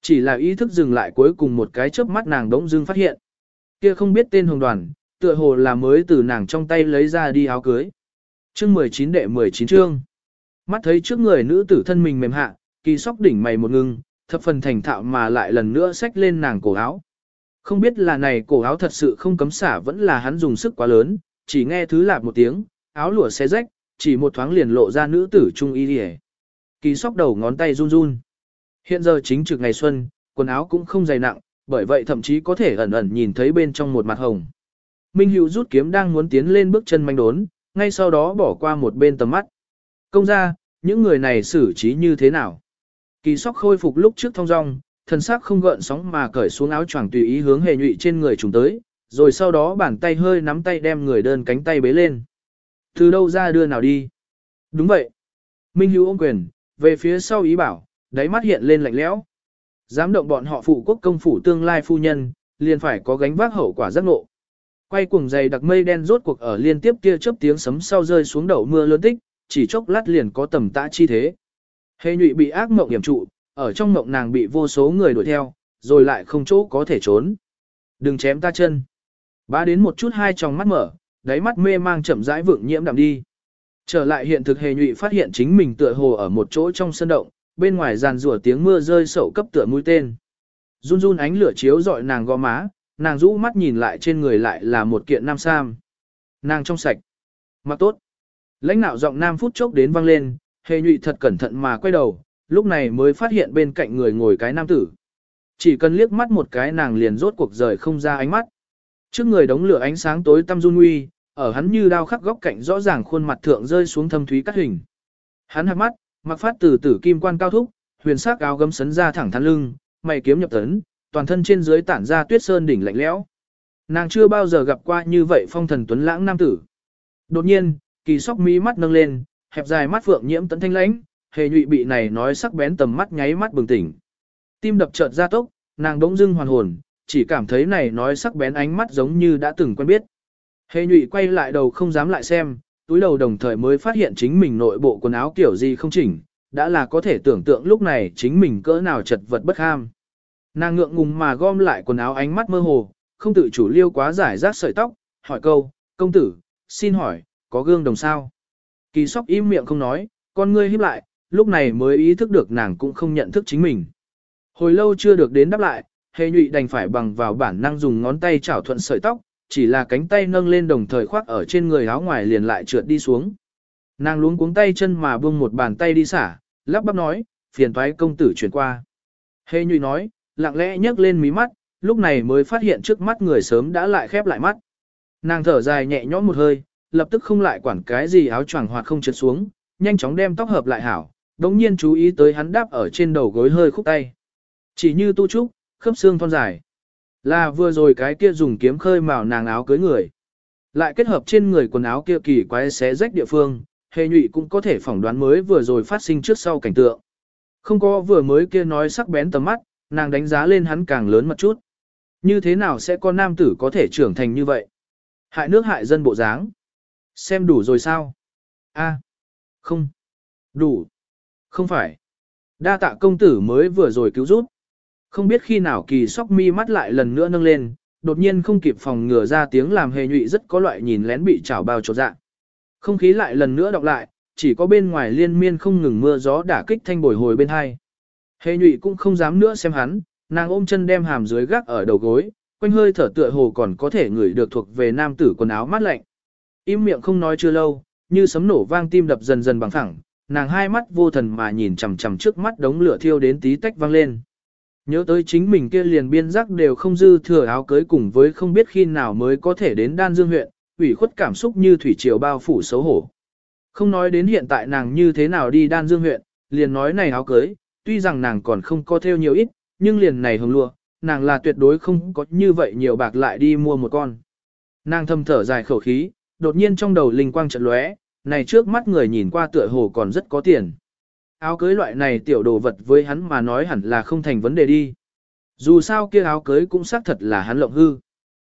Chỉ là ý thức dừng lại cuối cùng một cái chớp mắt nàng đống dưng phát hiện. Kia không biết tên hồng đoàn, tựa hồ là mới từ nàng trong tay lấy ra đi áo cưới. Chương 19 đệ 19 chương. Mắt thấy trước người nữ tử thân mình mềm hạ, Kỳ Sóc đỉnh mày một ngưng, thập phần thành thạo mà lại lần nữa xách lên nàng cổ áo. Không biết là này cổ áo thật sự không cấm xả vẫn là hắn dùng sức quá lớn, chỉ nghe thứ lạp một tiếng, áo lụa xé rách, chỉ một thoáng liền lộ ra nữ tử trung y liễu. Kỳ Sóc đầu ngón tay run run. Hiện giờ chính trực ngày xuân, quần áo cũng không dày nặng, bởi vậy thậm chí có thể ẩn ẩn nhìn thấy bên trong một mặt hồng. Minh Hữu rút kiếm đang muốn tiến lên bước chân manh đốn, ngay sau đó bỏ qua một bên tầm mắt. Công ra, những người này xử trí như thế nào? Kỳ Sóc khôi phục lúc trước thong dong, thân xác không gợn sóng mà cởi xuống áo choàng tùy ý hướng Hề Nhụy trên người trùng tới, rồi sau đó bàn tay hơi nắm tay đem người đơn cánh tay bế lên. Từ đâu ra đưa nào đi? Đúng vậy. Minh Hữu ôm quyền, về phía sau ý bảo, đáy mắt hiện lên lạnh lẽo. Dám động bọn họ phụ quốc công phủ tương lai phu nhân, liền phải có gánh vác hậu quả giác ngộ. Quay cuồng dày đặc mây đen rốt cuộc ở liên tiếp kia chớp tiếng sấm sau rơi xuống đậu mưa lớn tích, chỉ chốc lát liền có tầm tã chi thế. Hề Nhụy bị ác mộng hiểm trụ, ở trong mộng nàng bị vô số người đuổi theo, rồi lại không chỗ có thể trốn. Đừng chém ta chân. Bá đến một chút hai tròng mắt mở, đáy mắt mê mang chậm rãi vượng nhiễm đậm đi. Trở lại hiện thực Hề Nhụy phát hiện chính mình tựa hồ ở một chỗ trong sân động, bên ngoài giàn rủa tiếng mưa rơi sậu cấp tựa mũi tên. Run run ánh lửa chiếu rọi nàng gò má, nàng rũ mắt nhìn lại trên người lại là một kiện nam sam. Nàng trong sạch, mặc tốt. Lãnh nạo giọng nam phút chốc đến vang lên, Hề Nhụy thật cẩn thận mà quay đầu, lúc này mới phát hiện bên cạnh người ngồi cái nam tử. Chỉ cần liếc mắt một cái nàng liền rốt cuộc rời không ra ánh mắt. Trước người đống lửa ánh sáng tối tăm run nguy, ở hắn như đao khắc góc cạnh rõ ràng khuôn mặt thượng rơi xuống thâm thúy cắt hình. Hắn hạc mắt, mặc phát từ tử kim quan cao thúc, huyền sắc áo gấm sấn ra thẳng thắn lưng, mày kiếm nhập tấn, toàn thân trên dưới tản ra tuyết sơn đỉnh lạnh lẽo. Nàng chưa bao giờ gặp qua như vậy phong thần tuấn lãng nam tử. Đột nhiên, Kỳ Sóc mí mắt nâng lên, hẹp dài mắt phượng nhiễm tấn thanh lãnh, Hề Nhụy bị này nói sắc bén tầm mắt nháy mắt bừng tỉnh. Tim đập chợt gia tốc, nàng đống dưng hoàn hồn, chỉ cảm thấy này nói sắc bén ánh mắt giống như đã từng quen biết. Hề Nhụy quay lại đầu không dám lại xem, túi đầu đồng thời mới phát hiện chính mình nội bộ quần áo kiểu gì không chỉnh, đã là có thể tưởng tượng lúc này chính mình cỡ nào chật vật bất ham. Nàng ngượng ngùng mà gom lại quần áo ánh mắt mơ hồ, không tự chủ liêu quá giải rác sợi tóc, hỏi câu, công tử, xin hỏi, có gương đồng sao? Kỳ Sóc im miệng không nói, con ngươi híp lại, lúc này mới ý thức được nàng cũng không nhận thức chính mình. Hồi lâu chưa được đến đáp lại, Hề Nhụy đành phải bằng vào bản năng dùng ngón tay chảo thuận sợi tóc, chỉ là cánh tay nâng lên đồng thời khoác ở trên người áo ngoài liền lại trượt đi xuống. Nàng luống cuống tay chân mà buông một bàn tay đi xả, lắp bắp nói, phiền toái công tử chuyển qua. Hề Nhụy nói, lặng lẽ nhấc lên mí mắt, lúc này mới phát hiện trước mắt người sớm đã lại khép lại mắt. Nàng thở dài nhẹ nhõm một hơi, lập tức không lại quản cái gì áo choàng hoặc không trượt xuống, nhanh chóng đem tóc hợp lại hảo, đống nhiên chú ý tới hắn đáp ở trên đầu gối hơi khúc tay. Chỉ như tu trúc, khớp xương thon dài. Là vừa rồi cái kia dùng kiếm khơi mào nàng áo cưới người. Lại kết hợp trên người quần áo kia kỳ quái xé rách địa phương, Hề Nhụy cũng có thể phỏng đoán mới vừa rồi phát sinh trước sau cảnh tượng. Không có vừa mới kia nói sắc bén tầm mắt, nàng đánh giá lên hắn càng lớn một chút. Như thế nào sẽ có nam tử có thể trưởng thành như vậy? Hại nước hại dân bộ dáng. Xem đủ rồi sao? A, không. Đủ. Không phải. Đa tạ công tử mới vừa rồi cứu giúp. Không biết khi nào Kỳ Sóc mi mắt lại lần nữa nâng lên, đột nhiên không kịp phòng ngừa ra tiếng làm Hề Nhụy rất có loại nhìn lén bị chảo bao chột dạ. Không khí lại lần nữa đọc lại, chỉ có bên ngoài liên miên không ngừng mưa gió đả kích thanh bồi hồi bên hai. Hề Nhụy cũng không dám nữa xem hắn, nàng ôm chân đem hàm dưới gác ở đầu gối, quanh hơi thở tựa hồ còn có thể ngửi được thuộc về nam tử quần áo mát lạnh. Im miệng không nói chưa lâu, như sấm nổ vang tim đập dần dần bằng thẳng, nàng hai mắt vô thần mà nhìn chằm chằm trước mắt đống lửa thiêu đến tí tách vang lên. Nhớ tới chính mình kia liền biên giác đều không dư thừa áo cưới cùng với không biết khi nào mới có thể đến Đan Dương huyện, ủy khuất cảm xúc như thủy triều bao phủ xấu hổ. Không nói đến hiện tại nàng như thế nào đi Đan Dương huyện, liền nói này áo cưới, tuy rằng nàng còn không có theo nhiều ít, nhưng liền này hồng lụa, nàng là tuyệt đối không có như vậy nhiều bạc lại đi mua một con. Nàng thầm thở dài khẩu khí, đột nhiên trong đầu linh quang chợt lóe, này trước mắt người nhìn qua tựa hồ còn rất có tiền. Áo cưới loại này tiểu đồ vật với hắn mà nói hẳn là không thành vấn đề đi. Dù sao kia áo cưới cũng xác thật là hắn lộng hư.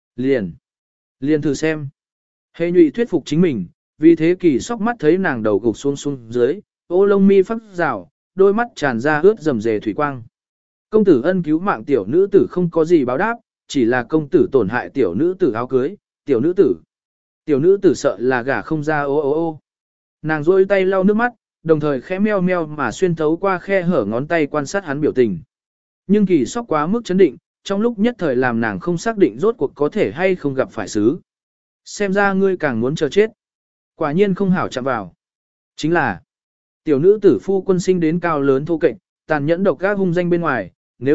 Liền thử xem. Hề Nhụy thuyết phục chính mình, vì thế Kỳ Sóc mắt thấy nàng đầu gục xuống dưới, ô lông mi phắc rào, đôi mắt tràn ra ướt rầm rề thủy quang. Công tử ân cứu mạng tiểu nữ tử không có gì báo đáp, chỉ là công tử tổn hại tiểu nữ tử áo cưới, tiểu nữ tử sợ là gả không ra ô ô ô. Nàng rôi tay lau nước mắt, đồng thời khẽ meo meo mà xuyên thấu qua khe hở ngón tay quan sát hắn biểu tình. Nhưng Kỳ Sóc quá mức chấn định, trong lúc nhất thời làm nàng không xác định rốt cuộc có thể hay không gặp phải xứ. Xem ra ngươi càng muốn chờ chết. Quả nhiên không hảo chạm vào. Chính là, tiểu nữ tử phu quân sinh đến cao lớn thô kệch, tàn nhẫn độc ác hung danh bên ngoài,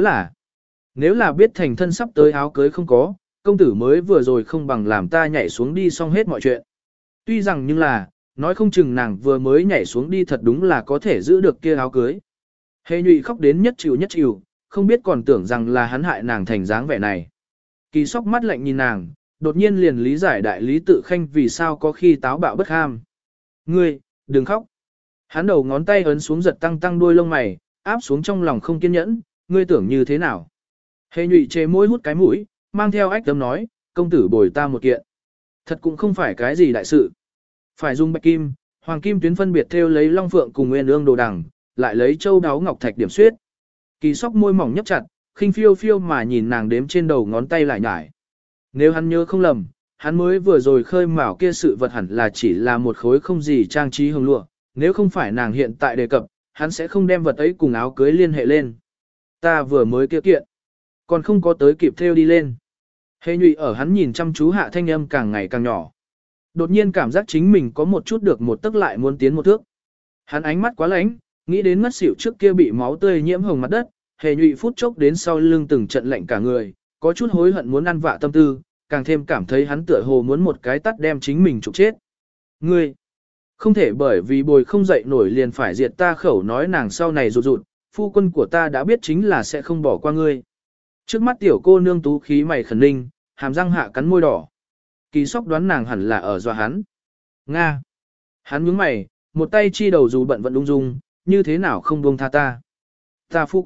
nếu là biết thành thân sắp tới áo cưới không có, công tử mới vừa rồi không bằng làm ta nhảy xuống đi xong hết mọi chuyện. Tuy rằng nhưng là, nói không chừng nàng vừa mới nhảy xuống đi thật đúng là có thể giữ được kia áo cưới. Hề Nhụy khóc đến nhất chịu, không biết còn tưởng rằng là hắn hại nàng thành dáng vẻ này. Kỳ Sóc mắt lạnh nhìn nàng, đột nhiên liền lý giải đại lý tự khanh vì sao có khi táo bạo bất ham. Ngươi, đừng khóc. Hắn đầu ngón tay ấn xuống giật tăng đuôi lông mày, áp xuống trong lòng không kiên nhẫn, ngươi tưởng như thế nào. Hề Nhụy chế môi hút cái mũi, mang theo ách tấm nói, công tử bồi ta một kiện. Thật cũng không phải cái gì đại sự. Phải dùng bạch kim, hoàng kim tuyến phân biệt theo lấy long phượng cùng nguyên ương đồ đằng, lại lấy châu đáo ngọc thạch điểm xuyết. Kỳ Sóc môi mỏng nhấp chặt, khinh phiêu phiêu mà nhìn nàng đếm trên đầu ngón tay lại nhải. Nếu hắn nhớ không lầm, hắn mới vừa rồi khơi mào kia sự vật hẳn là chỉ là một khối không gì trang trí hồng lụa, nếu không phải nàng hiện tại đề cập, hắn sẽ không đem vật ấy cùng áo cưới liên hệ lên. Ta vừa mới kia kiện, còn không có tới kịp theo đi lên. Hề Nhụy ở hắn nhìn chăm chú hạ thanh âm càng ngày càng nhỏ. Đột nhiên cảm giác chính mình có một chút được một tức lại muốn tiến một thước. Hắn ánh mắt quá lánh, nghĩ đến ngất xỉu trước kia bị máu tươi nhiễm hồng mặt đất, Hề Nhụy phút chốc đến sau lưng từng trận lạnh cả người, có chút hối hận muốn ăn vạ tâm tư, càng thêm cảm thấy hắn tựa hồ muốn một cái tắt đem chính mình trục chết. Ngươi, không thể bởi vì bồi không dậy nổi liền phải diệt ta khẩu nói nàng sau này rụt rụt, phu quân của ta đã biết chính là sẽ không bỏ qua ngươi. Trước mắt tiểu cô nương tú khí mày khẩn ninh, hàm răng hạ cắn môi đỏ. Kỳ Sóc đoán nàng hẳn là ở dọa hắn. Nga. Hắn nhướng mày, một tay chi đầu dù bận vận ung dung, như thế nào không buông tha ta. Ta phu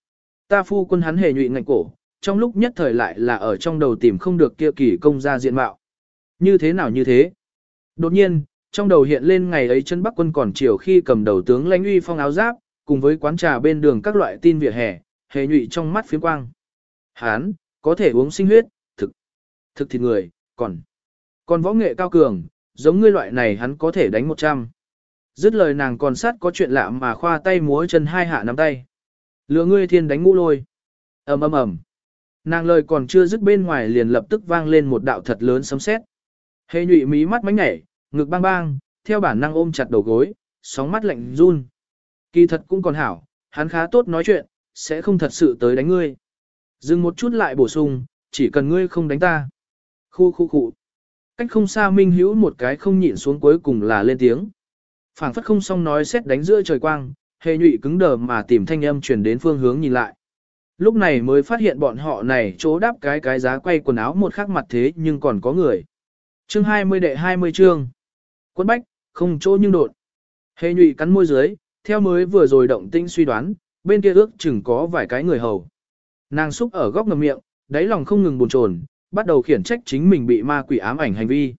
quân hắn Hề Nhụy ngạnh cổ, trong lúc nhất thời lại là ở trong đầu tìm không được kia kỳ công gia diện mạo. Như thế nào như thế? Đột nhiên, trong đầu hiện lên ngày ấy chân Bắc quân còn chiều khi cầm đầu tướng lãnh uy phong áo giáp, cùng với quán trà bên đường các loại tin vỉa hè, Hề Nhụy trong mắt phiếm quang. Hán, có thể uống sinh huyết, thực thịt người, còn võ nghệ cao cường, giống ngươi loại này hắn có thể đánh 100. Dứt lời nàng còn sát có chuyện lạ mà khoa tay múa chân hai hạ nắm tay. Lừa ngươi thiên đánh ngũ lôi. Ầm ầm ầm. Nàng lời còn chưa dứt bên ngoài liền lập tức vang lên một đạo thật lớn sấm sét. Hề Nhụy mí mắt mánh nhảy, ngực bang bang, theo bản năng ôm chặt đầu gối, sóng mắt lạnh run. Kỳ thật cũng còn hảo, hắn khá tốt nói chuyện, sẽ không thật sự tới đánh ngươi. Dừng một chút lại bổ sung, chỉ cần ngươi không đánh ta. Khu. Cách không xa Minh Hữu một cái không nhịn xuống cuối cùng là lên tiếng. Phảng phất không xong nói xét đánh giữa trời quang, Hề Nhụy cứng đờ mà tìm thanh âm truyền đến phương hướng nhìn lại. Lúc này mới phát hiện bọn họ này chỗ đáp cái giá quay quần áo một khắc mặt thế nhưng còn có người. Chương 20 đệ 20 chương. Quất bách, không chỗ nhưng đột. Hề Nhụy cắn môi dưới, theo mới vừa rồi động tĩnh suy đoán, bên kia ước chừng có vài cái người hầu. Nàng xúc ở góc ngầm miệng, đáy lòng không ngừng buồn chồn, bắt đầu khiển trách chính mình bị ma quỷ ám ảnh hành vi.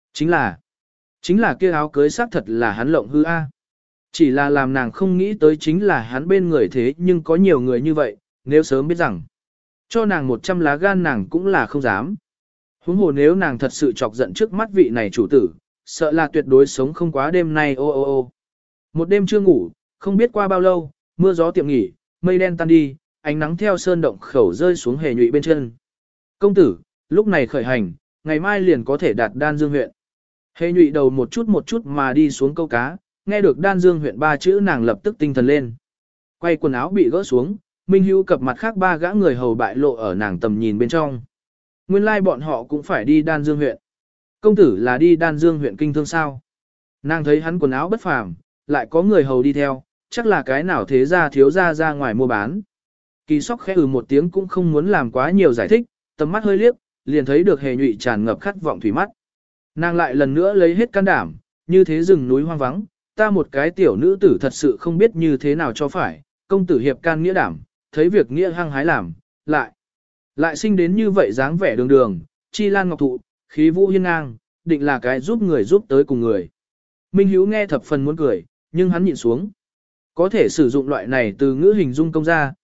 Chính là kia áo cưới xác thật là hắn lộng hư a. Chỉ là làm nàng không nghĩ tới chính là hắn bên người thế nhưng có nhiều người như vậy, nếu sớm biết rằng cho nàng 100 lá gan nàng cũng là không dám. Huống hồ nếu nàng thật sự chọc giận trước mắt vị này chủ tử, sợ là tuyệt đối sống không quá đêm nay ô. Một đêm chưa ngủ, không biết qua bao lâu, mưa gió tiệm nghỉ, mây đen tan đi, ánh nắng theo sơn động khẩu rơi xuống Hề Nhụy bên chân. Công tử, lúc này khởi hành, ngày mai liền có thể đạt Đan Dương huyện. Hề Nhụy đầu một chút mà đi xuống câu cá, nghe được Đan Dương huyện 3 chữ nàng lập tức tinh thần lên. Quay quần áo bị gỡ xuống, Minh Hữu cập mặt khác 3 gã người hầu bại lộ ở nàng tầm nhìn bên trong. Nguyên lai bọn họ cũng phải đi Đan Dương huyện. Công tử là đi Đan Dương huyện kinh thương sao? Nàng thấy hắn quần áo bất phàm, lại có người hầu đi theo, chắc là cái nào thế gia thiếu gia ra ngoài mua bán. Kỳ Sóc khẽ một tiếng cũng không muốn làm quá nhiều giải thích, tầm mắt hơi liếc, liền thấy được Hề Nhụy tràn ngập khát vọng thủy mắt. Nàng lại lần nữa lấy hết can đảm, như thế rừng núi hoang vắng, ta một cái tiểu nữ tử thật sự không biết như thế nào cho phải, công tử hiệp can nghĩa đảm, thấy việc nghĩa hăng hái làm, lại sinh đến như vậy dáng vẻ đường đường, chi lan ngọc thụ, khí vũ hiên ngang, định là cái giúp người giúp tới cùng người. Minh Hữu nghe thập phần muốn cười, nhưng hắn nhịn xuống. Có thể sử dụng loại này từ ngữ hình dung công ra,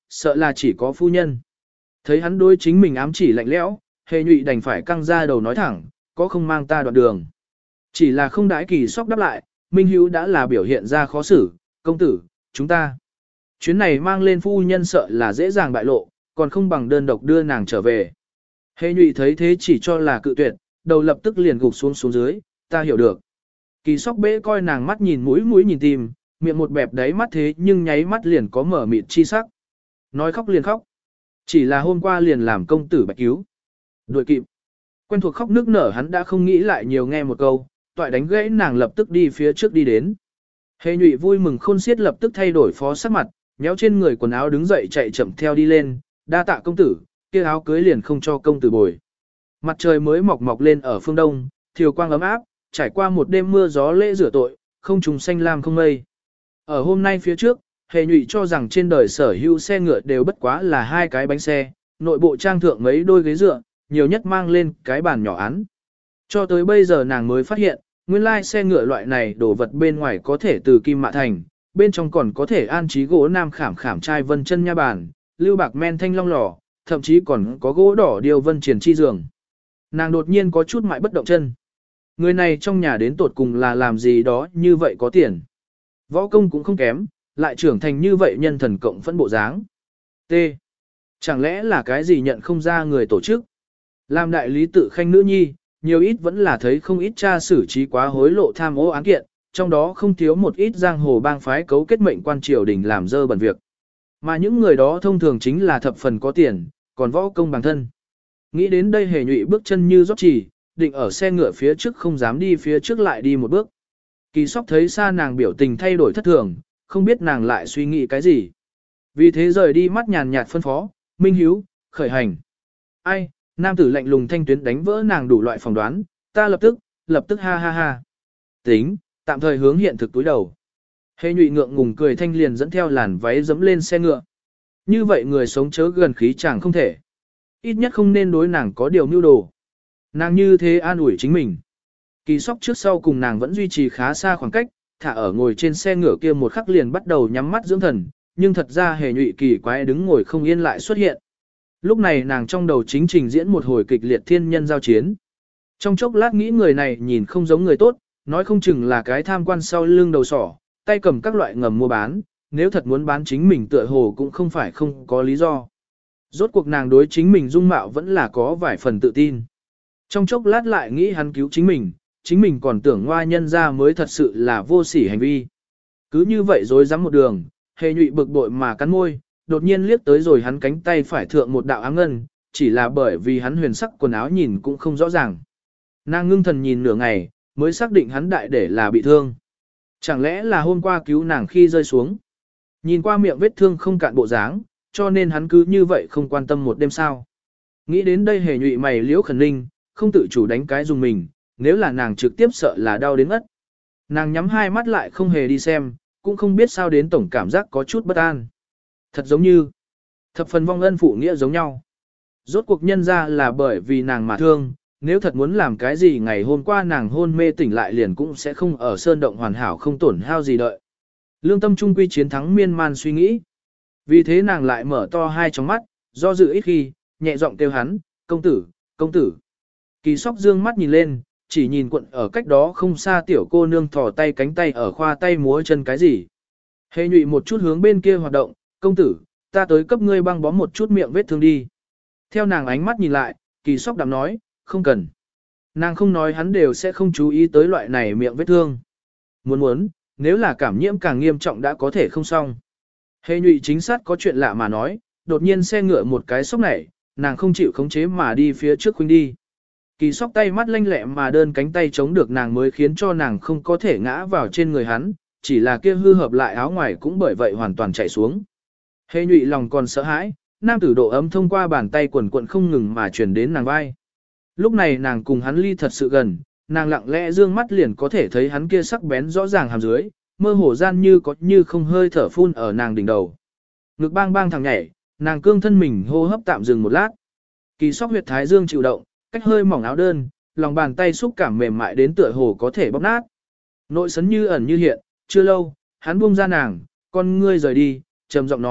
sợ là chỉ có phu nhân. Thấy hắn đối chính mình ám chỉ lạnh lẽo, Hề Nhụy đành phải căng ra đầu nói thẳng, có không mang ta đoạn đường. Chỉ là không đãi Kỳ Sóc đáp lại, Minh Hữu đã là biểu hiện ra khó xử, công tử, chúng ta. Chuyến này mang lên phu nhân sợ là dễ dàng bại lộ, còn không bằng đơn độc đưa nàng trở về. Hề Nhụy thấy thế chỉ cho là cự tuyệt, đầu lập tức liền gục xuống dưới, ta hiểu được. Kỳ Sóc bẽ coi nàng mắt nhìn mũi nhìn tim, miệng một bẹp đáy mắt thế nhưng nháy mắt liền có mở mịt chi sắc. Nói khóc liền khóc. Chỉ là hôm qua liền làm công tử bạch cứu. Đuổi kịp. Quen thuộc khóc nước nở hắn đã không nghĩ lại nhiều nghe một câu, toại đánh gãy nàng lập tức đi phía trước đi đến. Hề Nhụy vui mừng khôn xiết lập tức thay đổi phó sắc mặt, nhéo trên người quần áo đứng dậy chạy chậm theo đi lên, đa tạ công tử, kia áo cưới liền không cho công tử bồi. Mặt trời mới mọc lên ở phương đông, thiều quang ấm áp, trải qua một đêm mưa gió lễ rửa tội, không trùng xanh lam không mây. Ở hôm nay phía trước, Hề Nhụy cho rằng trên đời sở hữu xe ngựa đều bất quá là hai cái bánh xe, nội bộ trang thượng mấy đôi ghế dựa, nhiều nhất mang lên cái bàn nhỏ án. Cho tới bây giờ nàng mới phát hiện, nguyên lai xe ngựa loại này đồ vật bên ngoài có thể từ kim mạ thành, bên trong còn có thể an trí gỗ nam khảm trai vân chân nha bàn, lưu bạc men thanh long lò, thậm chí còn có gỗ đỏ điêu vân triển chi giường. Nàng đột nhiên có chút mại bất động chân. Người này trong nhà đến tột cùng là làm gì đó như vậy có tiền. Võ công cũng không kém, lại trưởng thành như vậy nhân thần cộng phẫn bộ dáng. T. Chẳng lẽ là cái gì nhận không ra người tổ chức? Làm đại lý tự khanh nữ nhi, nhiều ít vẫn là thấy không ít cha xử trí quá hối lộ tham ô án kiện, trong đó không thiếu một ít giang hồ bang phái cấu kết mệnh quan triều đình làm dơ bẩn việc. Mà những người đó thông thường chính là thập phần có tiền, còn võ công bằng thân. Nghĩ đến đây Hề Nhụy bước chân như rót chỉ, định ở xe ngựa phía trước không dám đi phía trước lại đi một bước. Kỳ Sóc thấy xa nàng biểu tình thay đổi thất thường, không biết nàng lại suy nghĩ cái gì. Vì thế rời đi mắt nhàn nhạt phân phó, Minh Hiếu, khởi hành. Ai, nam tử lạnh lùng thanh tuyến đánh vỡ nàng đủ loại phỏng đoán, ta lập tức ha ha ha. Tính, tạm thời hướng hiện thực túi đầu. Hề Nhụy ngượng ngùng cười thanh liền dẫn theo làn váy dẫm lên xe ngựa. Như vậy người sống chớ gần khí chàng không thể. Ít nhất không nên đối nàng có điều mưu đồ. Nàng như thế an ủi chính mình. Kỳ Sóc trước sau cùng nàng vẫn duy trì khá xa khoảng cách, thả ở ngồi trên xe ngựa kia một khắc liền bắt đầu nhắm mắt dưỡng thần, nhưng thật ra Hề Nhụy kỳ quái đứng ngồi không yên lại xuất hiện. Lúc này nàng trong đầu chính trình diễn một hồi kịch liệt thiên nhân giao chiến. Trong chốc lát nghĩ người này nhìn không giống người tốt, nói không chừng là cái tham quan sau lưng đầu sỏ, tay cầm các loại ngầm mua bán, nếu thật muốn bán chính mình tựa hồ cũng không phải không có lý do. Rốt cuộc nàng đối chính mình dung mạo vẫn là có vài phần tự tin. Trong chốc lát lại nghĩ hắn cứu chính mình còn tưởng ngoa nhân ra mới thật sự là vô sỉ hành vi. Cứ như vậy rồi dám một đường, Hề Nhụy bực bội mà cắn môi, đột nhiên liếc tới rồi hắn cánh tay phải thượng một đạo áng ngân, chỉ là bởi vì hắn huyền sắc quần áo nhìn cũng không rõ ràng. Nàng ngưng thần nhìn nửa ngày, mới xác định hắn đại để là bị thương. Chẳng lẽ là hôm qua cứu nàng khi rơi xuống. Nhìn qua miệng vết thương không cạn bộ dáng, cho nên hắn cứ như vậy không quan tâm một đêm sao. Nghĩ đến đây Hề Nhụy mày liễu khẩn ninh, không tự chủ đánh cái dùng mình, nếu là nàng trực tiếp sợ là đau đến ngất. Nàng nhắm hai mắt lại không hề đi xem, cũng không biết sao đến tổng cảm giác có chút bất an. Thật giống như, thập phần vong ân phụ nghĩa giống nhau. Rốt cuộc nhân ra là bởi vì nàng mà thương, nếu thật muốn làm cái gì ngày hôm qua nàng hôn mê tỉnh lại liền cũng sẽ không ở sơn động hoàn hảo không tổn hao gì đợi. Lương tâm trung quy chiến thắng miên man suy nghĩ. Vì thế nàng lại mở to hai tròng mắt, do dự ít khi, nhẹ giọng kêu hắn, công tử, công tử. Kỳ Sóc dương mắt nhìn lên, chỉ nhìn quận ở cách đó không xa tiểu cô nương thò tay cánh tay ở khoa tay múa chân cái gì. Hề Nhụy một chút hướng bên kia hoạt động, công tử, ta tới cấp ngươi băng bó một chút miệng vết thương đi. Theo nàng ánh mắt nhìn lại, Kỳ Sóc đạm nói, không cần. Nàng không nói hắn đều sẽ không chú ý tới loại này miệng vết thương. Muốn, nếu là cảm nhiễm càng nghiêm trọng đã có thể không xong. Hề Nhụy chính xác có chuyện lạ mà nói, đột nhiên xe ngựa một cái sốc nảy, nàng không chịu khống chế mà đi phía trước khuynh đi. Kỳ Sóc tay mắt lanh lẹ mà đơn cánh tay chống được nàng mới khiến cho nàng không có thể ngã vào trên người hắn, chỉ là kia hư hợp lại áo ngoài cũng bởi vậy hoàn toàn chảy xuống. Hề Nhụy lòng còn sợ hãi, nam tử độ ấm thông qua bàn tay quần quận không ngừng mà truyền đến nàng vai. Lúc này nàng cùng hắn ly thật sự gần, nàng lặng lẽ dương mắt liền có thể thấy hắn kia sắc bén rõ ràng hàm dưới, mơ hồ gian như có như không hơi thở phun ở nàng đỉnh đầu. Ngực bang bang thằng nhảy, nàng cương thân mình hô hấp tạm dừng một lát. Kỳ Sóc huyệt thái dương chịu động, cách hơi mỏng áo đơn, lòng bàn tay xúc cảm mềm mại đến tựa hồ có thể bóp nát. Nội sấn như ẩn như hiện, chưa lâu, hắn buông ra nàng, con ngươi rời đi, trầm giọng nói,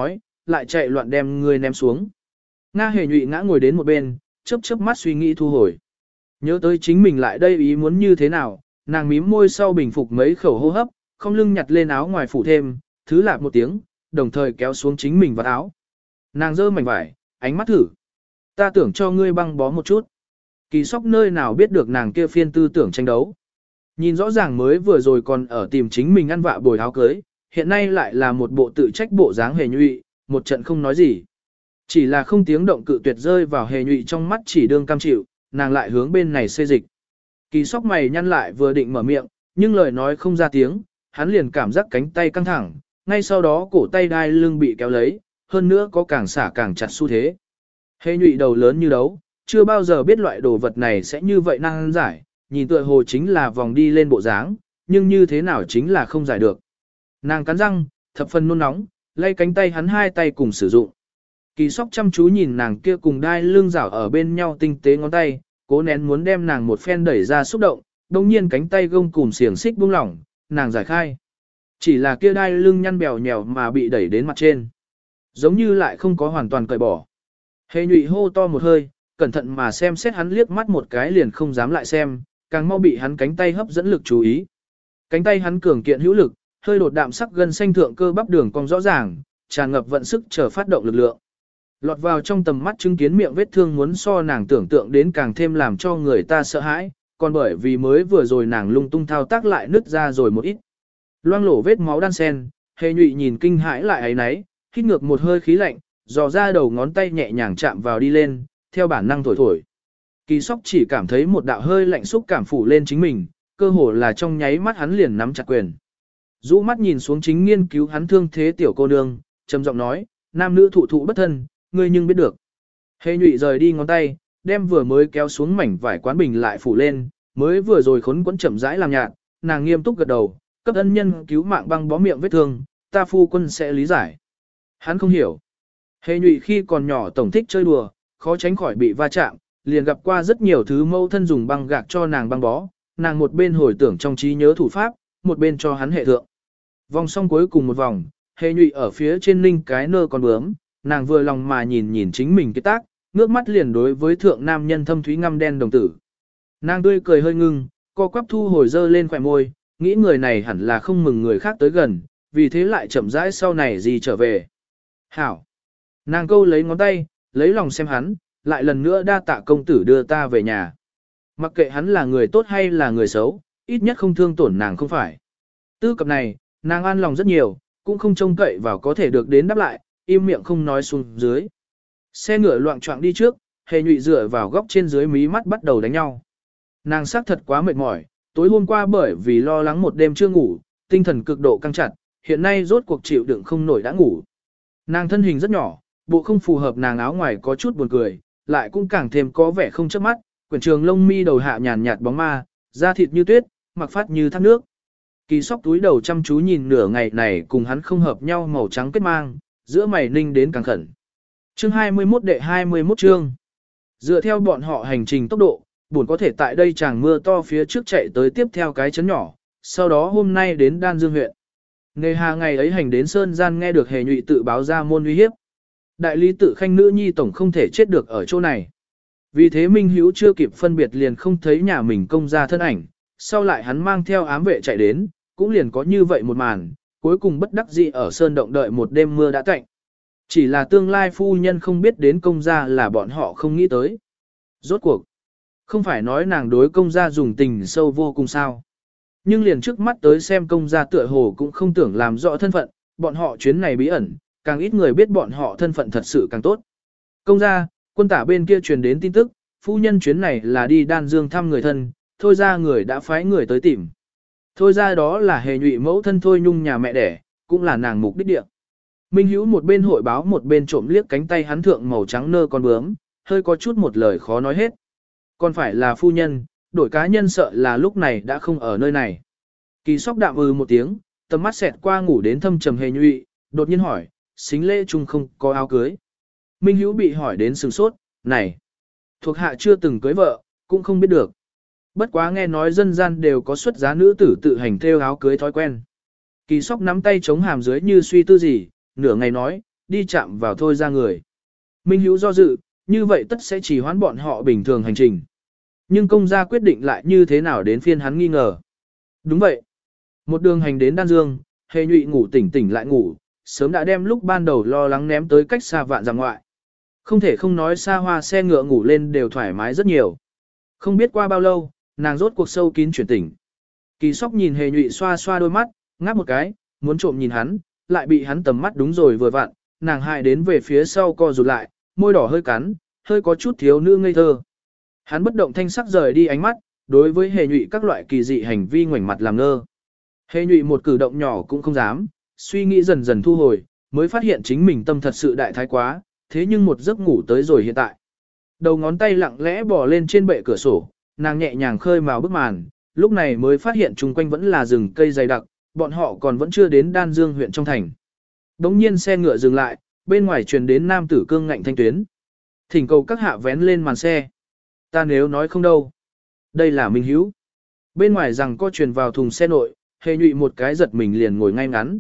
lại chạy loạn đem ngươi ném xuống. Nga Hề Nhụy ngã ngồi đến một bên, chớp chớp mắt suy nghĩ thu hồi. Nhớ tới chính mình lại đây ý muốn như thế nào, nàng mím môi sau bình phục mấy khẩu hô hấp, không lưng nhặt lên áo ngoài phủ thêm, thứ lạp một tiếng, đồng thời kéo xuống chính mình vào áo. Nàng giơ mảnh vải, ánh mắt thử. Ta tưởng cho ngươi băng bó một chút. Kỳ Sóc nơi nào biết được nàng kia phiên tư tưởng tranh đấu. Nhìn rõ ràng mới vừa rồi còn ở tìm chính mình ăn vạ bồi áo cưới, hiện nay lại là một bộ tự trách bộ dáng Hề Nhụy, một trận không nói gì. Chỉ là không tiếng động cự tuyệt rơi vào Hề Nhụy trong mắt chỉ đương cam chịu, nàng lại hướng bên này xê dịch. Kỳ Sóc mày nhăn lại vừa định mở miệng, nhưng lời nói không ra tiếng, hắn liền cảm giác cánh tay căng thẳng, ngay sau đó cổ tay đai lưng bị kéo lấy, hơn nữa có càng xả càng chặt xu thế. Hề Nhụy đầu lớn như đấu, chưa bao giờ biết loại đồ vật này sẽ như vậy năng giải, nhìn tựa hồ chính là vòng đi lên bộ dáng, nhưng như thế nào chính là không giải được. Nàng cắn răng, thập phần nôn nóng, lay cánh tay hắn hai tay cùng sử dụng. Kỳ Sóc chăm chú nhìn nàng kia cùng đai lưng rảo ở bên nhau tinh tế ngón tay, cố nén muốn đem nàng một phen đẩy ra xúc động, đồng nhiên cánh tay gông cùm xiềng xích buông lỏng, nàng giải khai. Chỉ là kia đai lưng nhăn bèo nhèo mà bị đẩy đến mặt trên. Giống như lại không có hoàn toàn cởi bỏ. Hề Nhụy hô to một hơi, cẩn thận mà xem xét hắn liếc mắt một cái liền không dám lại xem, càng mau bị hắn cánh tay hấp dẫn lực chú ý. Cánh tay hắn cường kiện hữu lực, hơi đột đạm sắc gân xanh thượng cơ bắp đường cong rõ ràng, tràn ngập vận sức chờ phát động lực lượng. Lọt vào trong tầm mắt chứng kiến miệng vết thương muốn so nàng tưởng tượng đến càng thêm làm cho người ta sợ hãi, còn bởi vì mới vừa rồi nàng lung tung thao tác lại nứt ra rồi một ít. Loang lổ vết máu đan sen, Hề Nhụy nhìn kinh hãi lại ấy nấy, hít ngược một hơi khí lạnh, dò ra đầu ngón tay nhẹ nhàng chạm vào đi lên, theo bản năng thổi thổi. Kỳ Sóc chỉ cảm thấy một đạo hơi lạnh xúc cảm phủ lên chính mình, cơ hồ là trong nháy mắt hắn liền nắm chặt quyền. Rũ mắt nhìn xuống chính nghiên cứu hắn thương thế tiểu cô nương, trầm giọng nói, nam nữ thụ thụ bất thân, ngươi nhưng biết được. Hề Nhụy rời đi ngón tay, đem vừa mới kéo xuống mảnh vải quán bình lại phủ lên, mới vừa rồi khốn quẫn chậm rãi làm nhạt, nàng nghiêm túc gật đầu, cấp ân nhân cứu mạng băng bó miệng vết thương, ta phu quân sẽ lý giải. Hắn không hiểu. Hề Nhụy khi còn nhỏ tổng thích chơi đùa, khó tránh khỏi bị va chạm, liền gặp qua rất nhiều thứ mâu thân dùng băng gạc cho nàng băng bó, nàng một bên hồi tưởng trong trí nhớ thủ pháp, một bên cho hắn hệ thượng. Vòng xong cuối cùng một vòng, Hề Nhụy ở phía trên ninh cái nơ con bướm, nàng vừa lòng mà nhìn nhìn chính mình cái tác, ngước mắt liền đối với thượng nam nhân thâm thúy ngăm đen đồng tử. Nàng tươi cười hơi ngưng, co quắp thu hồi dơ lên khỏe môi, nghĩ người này hẳn là không mừng người khác tới gần, vì thế lại chậm rãi sau này gì trở về. Hảo! Nàng câu lấy ngón tay, lấy lòng xem hắn, lại lần nữa đa tạ công tử đưa ta về nhà. Mặc kệ hắn là người tốt hay là người xấu, ít nhất không thương tổn nàng không phải. Tư cập này, nàng an lòng rất nhiều, cũng không trông cậy vào có thể được đến đáp lại, im miệng không nói xuống dưới. Xe ngựa loạng choạng đi trước, Hề Nhụy dựa vào góc trên dưới mí mắt bắt đầu đánh nhau. Nàng xác thật quá mệt mỏi, tối hôm qua bởi vì lo lắng một đêm chưa ngủ, tinh thần cực độ căng chặt, hiện nay rốt cuộc chịu đựng không nổi đã ngủ. Nàng thân hình rất nhỏ, bộ không phù hợp nàng áo ngoài có chút buồn cười, lại cũng càng thêm có vẻ không chớp mắt, quyển trường lông mi đầu hạ nhàn nhạt bóng ma, da thịt như tuyết, mặc phát như thác nước. Kỳ Sóc túi đầu chăm chú nhìn nửa ngày này cùng hắn không hợp nhau màu trắng kết mang, giữa mày ninh đến càng khẩn. Chương 21 đệ 21 chương. Dựa theo bọn họ hành trình tốc độ, buồn có thể tại đây chàng mưa to phía trước chạy tới tiếp theo cái chấn nhỏ, sau đó hôm nay đến Đan Dương huyện. Nghề hà ngày ấy hành đến Sơn Gian nghe được Hề Nhụy tự báo ra môn uy hiếp. Đại lý tự khanh nữ nhi tổng không thể chết được ở chỗ này. Vì thế Minh Hữu chưa kịp phân biệt liền không thấy nhà mình công ra thân ảnh, sau lại hắn mang theo ám vệ chạy đến, cũng liền có như vậy một màn, cuối cùng bất đắc dĩ ở Sơn Động đợi một đêm mưa đã tạnh. Chỉ là tương lai phu nhân không biết đến công gia là bọn họ không nghĩ tới. Rốt cuộc, không phải nói nàng đối công gia dùng tình sâu vô cùng sao. Nhưng liền trước mắt tới xem công gia tựa hồ cũng không tưởng làm rõ thân phận, bọn họ chuyến này bí ẩn, càng ít người biết bọn họ thân phận thật sự càng tốt. Công gia, quân tả bên kia truyền đến tin tức, phu nhân chuyến này là đi Đan Dương thăm người thân, thôi ra người đã phái người tới tìm. Thôi ra đó là Hề Nhụy mẫu thân Thôi Nhung nhà mẹ đẻ, cũng là nàng mục đích địa. Minh Hữu một bên hội báo một bên trộm liếc cánh tay hắn thượng màu trắng nơ con bướm, hơi có chút một lời khó nói hết. Còn phải là phu nhân, đổi cá nhân sợ là lúc này đã không ở nơi này. Kỳ Sóc đạm một tiếng, tầm mắt xẹt qua ngủ đến thâm trầm Hề Nhụy, đột nhiên hỏi, xính lễ chung không có áo cưới. Minh Hữu bị hỏi đến sừng sốt, này, thuộc hạ chưa từng cưới vợ, cũng không biết được. Bất quá nghe nói dân gian đều có xuất giá nữ tử tự hành thêu áo cưới thói quen. Kỳ Sóc nắm tay chống hàm dưới như suy tư gì, nửa ngày nói, đi chạm vào thôi ra người. Minh Hữu do dự, như vậy tất sẽ chỉ hoãn bọn họ bình thường hành trình. Nhưng công gia quyết định lại như thế nào đến phiên hắn nghi ngờ. Đúng vậy. Một đường hành đến Đan Dương, Hề Nhụy ngủ tỉnh tỉnh lại ngủ, sớm đã đem lúc ban đầu lo lắng ném tới cách xa vạn dặm ngoại. Không thể không nói xa hoa xe ngựa ngủ lên đều thoải mái rất nhiều. Không biết qua bao lâu, nàng rốt cuộc sâu kín chuyển tỉnh. Kỳ Sóc nhìn Hề Nhụy xoa xoa đôi mắt, ngáp một cái, muốn trộm nhìn hắn, lại bị hắn tầm mắt đúng rồi vừa vặn, nàng hại đến về phía sau co rụt lại, môi đỏ hơi cắn, hơi có chút thiếu nữ ngây thơ. Hắn bất động thanh sắc rời đi ánh mắt, đối với Hề Nhụy các loại kỳ dị hành vi ngoảnh mặt làm ngơ. Hề Nhụy một cử động nhỏ cũng không dám, suy nghĩ dần dần thu hồi, mới phát hiện chính mình tâm thật sự đại thái quá, thế nhưng một giấc ngủ tới rồi hiện tại. Đầu ngón tay lặng lẽ bò lên trên bệ cửa sổ, nàng nhẹ nhàng khơi màu bức màn, lúc này mới phát hiện chung quanh vẫn là rừng cây dày đặc, bọn họ còn vẫn chưa đến Đan Dương huyện trong thành. Đống nhiên xe ngựa dừng lại, bên ngoài truyền đến nam tử cương ngạnh thanh tuyến. Thỉnh cầu các hạ vén lên màn xe. Ta nếu nói không đâu. Đây là Minh Hữu. Bên ngoài rằng có truyền vào thùng xe nội, Hề Nhụy một cái giật mình liền ngồi ngay ngắn.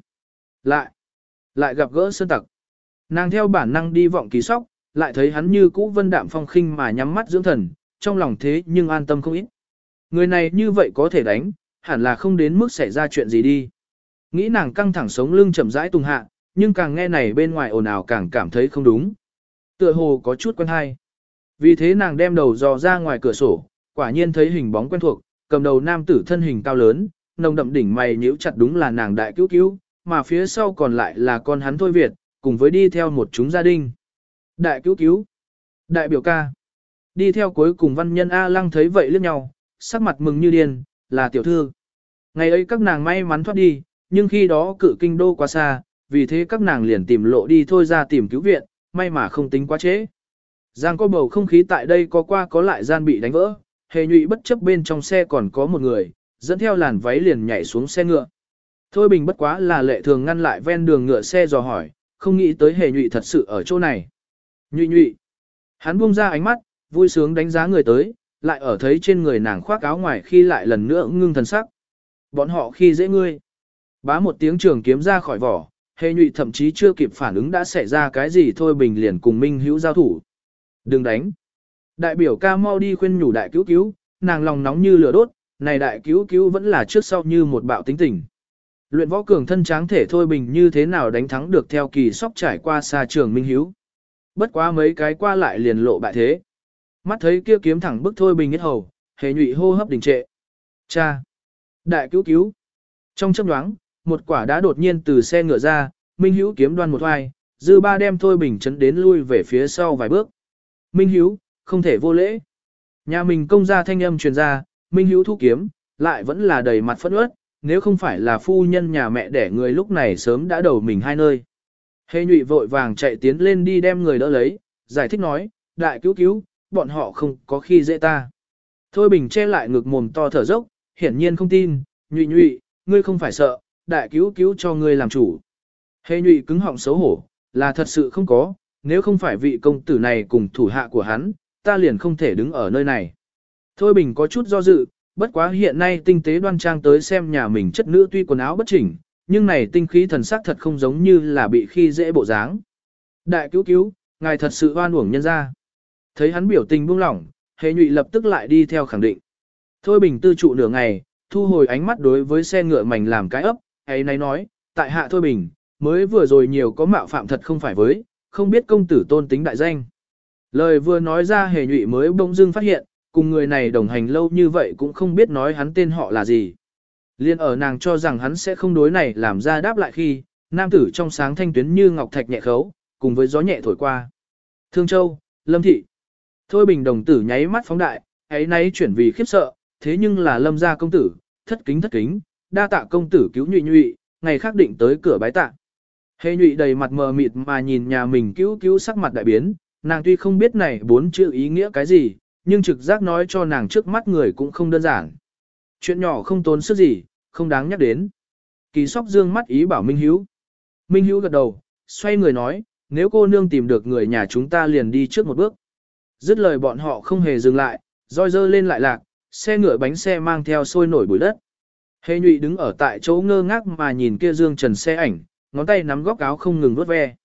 Lại gặp gỡ sơn tặc. Nàng theo bản năng đi vọng Kỳ Sóc, lại thấy hắn như cũ vân đạm phong khinh mà nhắm mắt dưỡng thần, trong lòng thế nhưng an tâm không ít. Người này như vậy có thể đánh, hẳn là không đến mức xảy ra chuyện gì đi. Nghĩ nàng căng thẳng sống lưng chậm rãi tung hạ, nhưng càng nghe này bên ngoài ồn ào càng cảm thấy không đúng. Tựa hồ có chút quen hay. Vì thế nàng đem đầu dò ra ngoài cửa sổ, quả nhiên thấy hình bóng quen thuộc, cầm đầu nam tử thân hình cao lớn, nồng đậm đỉnh mày nhíu chặt đúng là nàng đại cứu cứu, mà phía sau còn lại là con hắn Thôi Việt, cùng với đi theo một chúng gia đình. Đại cứu cứu, đại biểu ca, đi theo cuối cùng văn nhân A Lăng thấy vậy liếc nhau, sắc mặt mừng như điên, là tiểu thư. Ngày ấy các nàng may mắn thoát đi, nhưng khi đó cự kinh đô quá xa, vì thế các nàng liền tìm lộ đi thôi ra tìm cứu viện, may mà không tính quá trễ. Giang có bầu không khí tại đây có qua có lại gian bị đánh vỡ, Hề Nhụy bất chấp bên trong xe còn có một người, dẫn theo làn váy liền nhảy xuống xe ngựa. Thôi Bình bất quá là lệ thường ngăn lại ven đường ngựa xe dò hỏi, không nghĩ tới Hề Nhụy thật sự ở chỗ này. Nhụy. Hắn buông ra ánh mắt, vui sướng đánh giá người tới, lại ở thấy trên người nàng khoác áo ngoài khi lại lần nữa ngưng thần sắc. Bọn họ khi dễ ngươi. Bá một tiếng trường kiếm ra khỏi vỏ, Hề Nhụy thậm chí chưa kịp phản ứng đã xảy ra cái gì Thôi Bình liền cùng Minh Hữu giao thủ. Đừng đánh. Đại biểu ca mau đi khuyên nhủ đại cứu cứu, nàng lòng nóng như lửa đốt, này đại cứu cứu vẫn là trước sau như một bạo tính tình. Luyện võ cường thân tráng thể Thôi Bình như thế nào đánh thắng được theo Kỳ Sóc trải qua xa trường Minh Hữu. Bất quá mấy cái qua lại liền lộ bại thế. Mắt thấy kia kiếm thẳng bức Thôi Bình hết hầu, Hề Nhụy hô hấp đình trệ. Cha! Đại cứu cứu! Trong chớp nhoáng, một quả đá đột nhiên từ xe ngựa ra, Minh Hữu kiếm đoan một hoài, dư ba đem Thôi Bình chấn đến lui về phía sau vài bước. Minh Hữu, không thể vô lễ. Nhà mình công ra thanh âm truyền ra, Minh Hữu thu kiếm, lại vẫn là đầy mặt phẫn uất, nếu không phải là phu nhân nhà mẹ đẻ người lúc này sớm đã đầu mình hai nơi. Hề Nhụy vội vàng chạy tiến lên đi đem người đỡ lấy, giải thích nói, đại cứu cứu, bọn họ không có khi dễ ta. Thôi Bình che lại ngực mồm to thở dốc, hiển nhiên không tin, Nhụy, ngươi không phải sợ, đại cứu cứu cho ngươi làm chủ. Hề Nhụy cứng họng xấu hổ, là thật sự không có, nếu không phải vị công tử này cùng thủ hạ của hắn, ta liền không thể đứng ở nơi này. Thôi Bình có chút do dự, bất quá hiện nay tinh tế đoan trang tới xem nhà mình chất nữ tuy quần áo bất chỉnh, nhưng này tinh khí thần sắc thật không giống như là bị khi dễ bộ dáng. Đại cứu cứu, ngài thật sự oan uổng nhân ra. Thấy hắn biểu tình buông lỏng, Hề Nhụy lập tức lại đi theo khẳng định. Thôi Bình tư trụ nửa ngày, thu hồi ánh mắt đối với xe ngựa mảnh làm cái ấp, ấy nay nói, tại hạ Thôi Bình, mới vừa rồi nhiều có mạo phạm thật không phải với, không biết công tử tôn tính đại danh. Lời vừa nói ra Hề Nhụy mới bỗng dưng phát hiện, cùng người này đồng hành lâu như vậy cũng không biết nói hắn tên họ là gì. Liên ở nàng cho rằng hắn sẽ không đối này làm ra đáp lại khi, nam tử trong sáng thanh tuyến như ngọc thạch nhẹ khấu, cùng với gió nhẹ thổi qua. Thương Châu, Lâm Thị. Thôi Bình đồng tử nháy mắt phóng đại, ấy nấy chuyển vì khiếp sợ, thế nhưng là Lâm gia công tử, thất kính, đa tạ công tử cứu Nhụy, ngày khác định tới cửa bái tạ. Hề Nhụy đầy mặt mờ mịt mà nhìn nhà mình cứu sắc mặt đại biến, nàng tuy không biết này bốn chữ ý nghĩa cái gì, nhưng trực giác nói cho nàng trước mắt người cũng không đơn giản. Chuyện nhỏ không tốn sức gì, không đáng nhắc đến. Kỳ Sóc dương mắt ý bảo Minh Hữu. Minh Hữu gật đầu, xoay người nói, nếu cô nương tìm được người nhà chúng ta liền đi trước một bước. Dứt lời bọn họ không hề dừng lại, roi dơ lên lại lạc, xe ngựa bánh xe mang theo sôi nổi bụi đất. Hề Nhụy đứng ở tại chỗ ngơ ngác mà nhìn kia dương trần xe ảnh, ngón tay nắm góc áo không ngừng vuốt ve.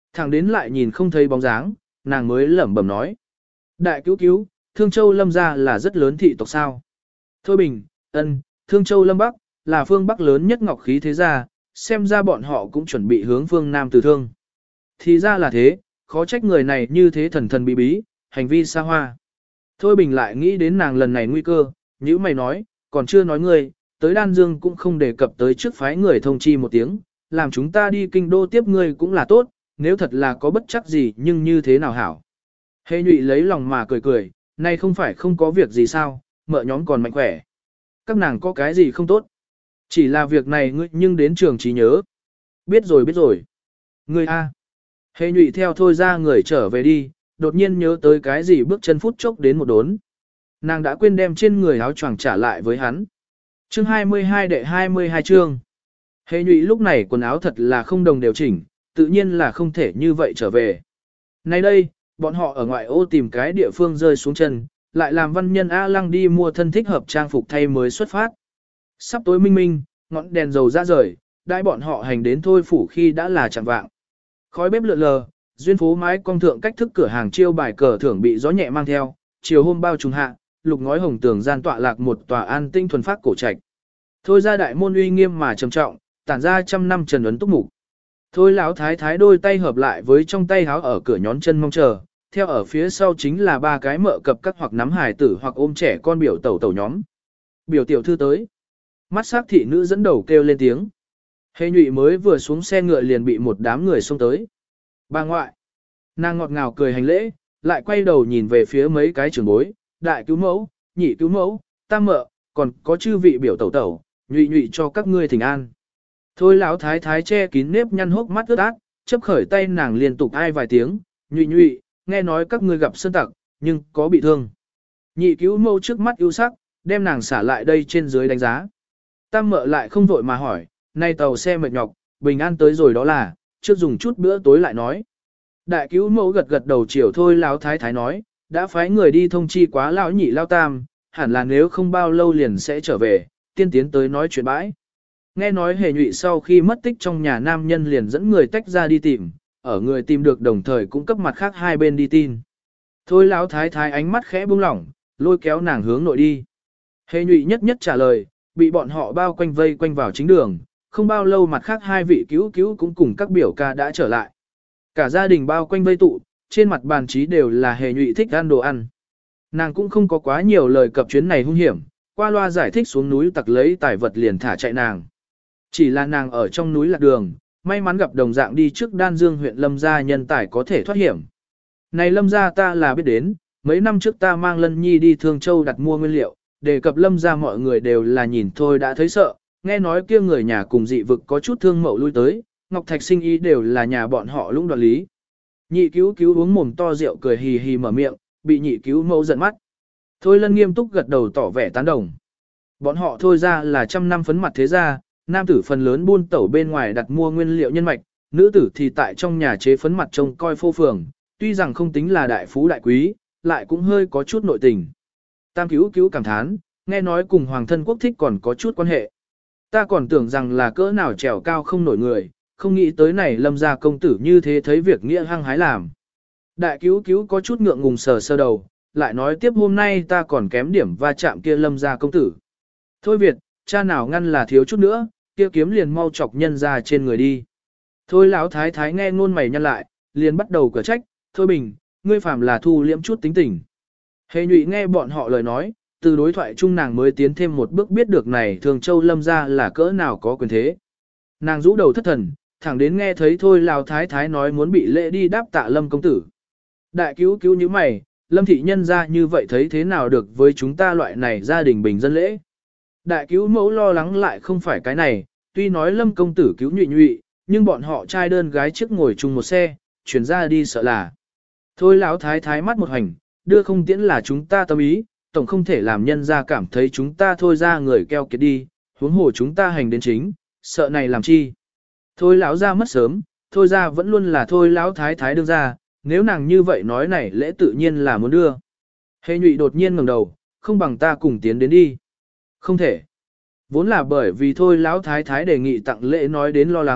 Thẳng đến lại nhìn không thấy bóng dáng, nàng mới lẩm bẩm nói. Đại cứu cứu, Thương Châu Lâm gia là rất lớn thị tộc sao. Thôi bình, Thương Châu Lâm Bắc, là phương Bắc lớn nhất ngọc khí thế gia, xem ra bọn họ cũng chuẩn bị hướng phương Nam từ thương. Thì ra là thế, khó trách người này như thế thần thần bí bí, hành vi xa hoa. Thôi bình lại nghĩ đến nàng lần này nguy cơ, như mày nói, còn chưa nói ngươi, tới Đan Dương cũng không đề cập tới trước phái người thông chi một tiếng, làm chúng ta đi kinh đô tiếp ngươi cũng là tốt, nếu thật là có bất chắc gì nhưng như thế nào hảo. Hề nhụy lấy lòng mà cười cười, nay không phải không có việc gì sao, mợ nhóm còn mạnh khỏe. Các nàng có cái gì không tốt. Chỉ là việc này ngươi nhưng đến trường trí nhớ. Biết rồi biết rồi. Ngươi a. Hề nhụy theo thôi ra người trở về đi, đột nhiên nhớ tới cái gì bước chân phút chốc đến một đốn. Nàng đã quên đem trên người áo choàng trả lại với hắn. Chương 22 đệ 22 chương. Hề nhụy lúc này quần áo thật là không đồng đều chỉnh, tự nhiên là không thể như vậy trở về. Nay đây, bọn họ ở ngoại ô tìm cái địa phương rơi xuống chân, lại làm văn nhân A Lăng đi mua thân thích hợp trang phục thay mới xuất phát. Sắp tối minh minh, ngọn đèn dầu ra rời, đãi bọn họ hành đến thôi phủ khi đã là chẳng vạng. Khói bếp lượn lờ, duyên phố mái cong thượng cách thức cửa hàng chiêu bài cờ thưởng bị gió nhẹ mang theo, chiều hôm bao trùng hạ, lục ngói hồng tường gian tọa lạc một tòa an tinh thuần phát cổ trạch. Thôi ra đại môn uy nghiêm mà trầm trọng, tản ra trăm năm trần ấn túc mục. Thôi lão thái thái đôi tay hợp lại với trong tay háo ở cửa nhón chân mong chờ, theo ở phía sau chính là ba cái mợ cập các hoặc nắm hài tử hoặc ôm trẻ con biểu tẩu tẩu nhóm. Biểu tiểu thư tới. Mắt sắc thị nữ dẫn đầu kêu lên tiếng. Hề nhụy mới vừa xuống xe ngựa liền bị một đám người xông tới. Bà ngoại. Nàng ngọt ngào cười hành lễ, lại quay đầu nhìn về phía mấy cái trưởng bối, đại cứu mẫu, nhị cứu mẫu, tam mợ, còn có chư vị biểu tẩu tẩu, nhụy nhụy cho các ngươi thỉnh an. Thôi lão thái thái che kín nếp nhăn hốc mắt ướt át, chấp khởi tay nàng liên tục ai vài tiếng, nhụy nhụy, nghe nói các ngươi gặp sơn tặc, nhưng có bị thương. Nhị cứu mẫu trước mắt ưu sắc, đem nàng xả lại đây trên dưới đánh giá. Tam mợ lại không vội mà hỏi, nay tàu xe mệt nhọc, bình an tới rồi đó là, trước dùng chút bữa tối lại nói. Đại cứu mẫu gật gật đầu chiều thôi lão thái thái nói, đã phái người đi thông chi quá lão nhị lao tam, hẳn là nếu không bao lâu liền sẽ trở về, tiên tiến tới nói chuyện bãi. Nghe nói hề nhụy sau khi mất tích trong nhà nam nhân liền dẫn người tách ra đi tìm, ở người tìm được đồng thời cũng cấp mặt khác hai bên đi tin. Thôi lão thái thái ánh mắt khẽ buông lỏng, lôi kéo nàng hướng nội đi. Hề nhụy nhất nhất trả lời, bị bọn họ bao quanh vây quanh vào chính đường, không bao lâu mặt khác hai vị cứu cứu cũng cùng các biểu ca đã trở lại. Cả gia đình bao quanh vây tụ, trên mặt bàn trí đều là hề nhụy thích ăn đồ ăn. Nàng cũng không có quá nhiều lời cập chuyến này hung hiểm, qua loa giải thích xuống núi tặc lấy tài vật liền thả chạy nàng. Chỉ là nàng ở trong núi lạc đường, may mắn gặp đồng dạng đi trước Đan Dương huyện Lâm gia nhân tài có thể thoát hiểm. Này Lâm gia ta là biết đến, mấy năm trước ta mang Lân Nhi đi Thương Châu đặt mua nguyên liệu, đề cập Lâm gia mọi người đều là nhìn thôi đã thấy sợ, nghe nói kia người nhà cùng dị vực có chút thương mậu lui tới, Ngọc Thạch sinh ý đều là nhà bọn họ lũng đoạn lý. Nhị cứu cứu uống mồm to rượu cười hì hì mở miệng, bị nhị cứu mẫu giận mắt. Thôi Lân nghiêm túc gật đầu tỏ vẻ tán đồng. Bọn họ thôi ra là trăm năm phấn mặt thế gia, nam tử phần lớn buôn tẩu bên ngoài đặt mua nguyên liệu nhân mạch, nữ tử thì tại trong nhà chế phấn mặt trông coi phô phường, tuy rằng không tính là đại phú đại quý, lại cũng hơi có chút nội tình. Tam cứu cứu cảm thán, nghe nói cùng hoàng thân quốc thích còn có chút quan hệ. Ta còn tưởng rằng là cỡ nào trèo cao không nổi người, không nghĩ tới này Lâm gia công tử như thế thấy việc nghĩa hăng hái làm. Đại cứu cứu có chút ngượng ngùng sờ sơ đầu, lại nói tiếp hôm nay ta còn kém điểm va chạm kia Lâm gia công tử. Thôi Việt, cha nào ngăn là thiếu chút nữa, kia kiếm liền mau chọc nhân ra trên người đi. Thôi lão thái thái nghe ngôn mày nhăn lại, liền bắt đầu cửa trách, thôi bình, ngươi phàm là thu liễm chút tính tình. Hề nhụy nghe bọn họ lời nói, từ đối thoại chung nàng mới tiến thêm một bước biết được này Thường Châu Lâm gia là cỡ nào có quyền thế. Nàng rũ đầu thất thần, thẳng đến nghe thấy thôi lão thái thái nói muốn bị lễ đi đáp tạ Lâm công tử. Đại cứu cứu như mày, Lâm thị nhân ra như vậy thấy thế nào được với chúng ta loại này gia đình bình dân lễ. Đại cứu mẫu lo lắng lại không phải cái này, tuy nói Lâm công tử cứu nhụy nhụy, nhưng bọn họ trai đơn gái trước ngồi chung một xe, chuyển ra đi sợ là. Thôi lão thái thái mắt một hành, đưa không tiễn là chúng ta tâm ý, tổng không thể làm nhân ra cảm thấy chúng ta thôi ra người keo kiệt đi, huống hồ chúng ta hành đến chính, sợ này làm chi. Thôi lão ra mất sớm, thôi ra vẫn luôn là thôi lão thái thái đương ra, nếu nàng như vậy nói này lễ tự nhiên là muốn đưa. Hề nhụy đột nhiên ngẩng đầu, không bằng ta cùng tiến đến đi. Không thể. Vốn là bởi vì thôi lão thái thái đề nghị tặng lễ nói đến lo lắng,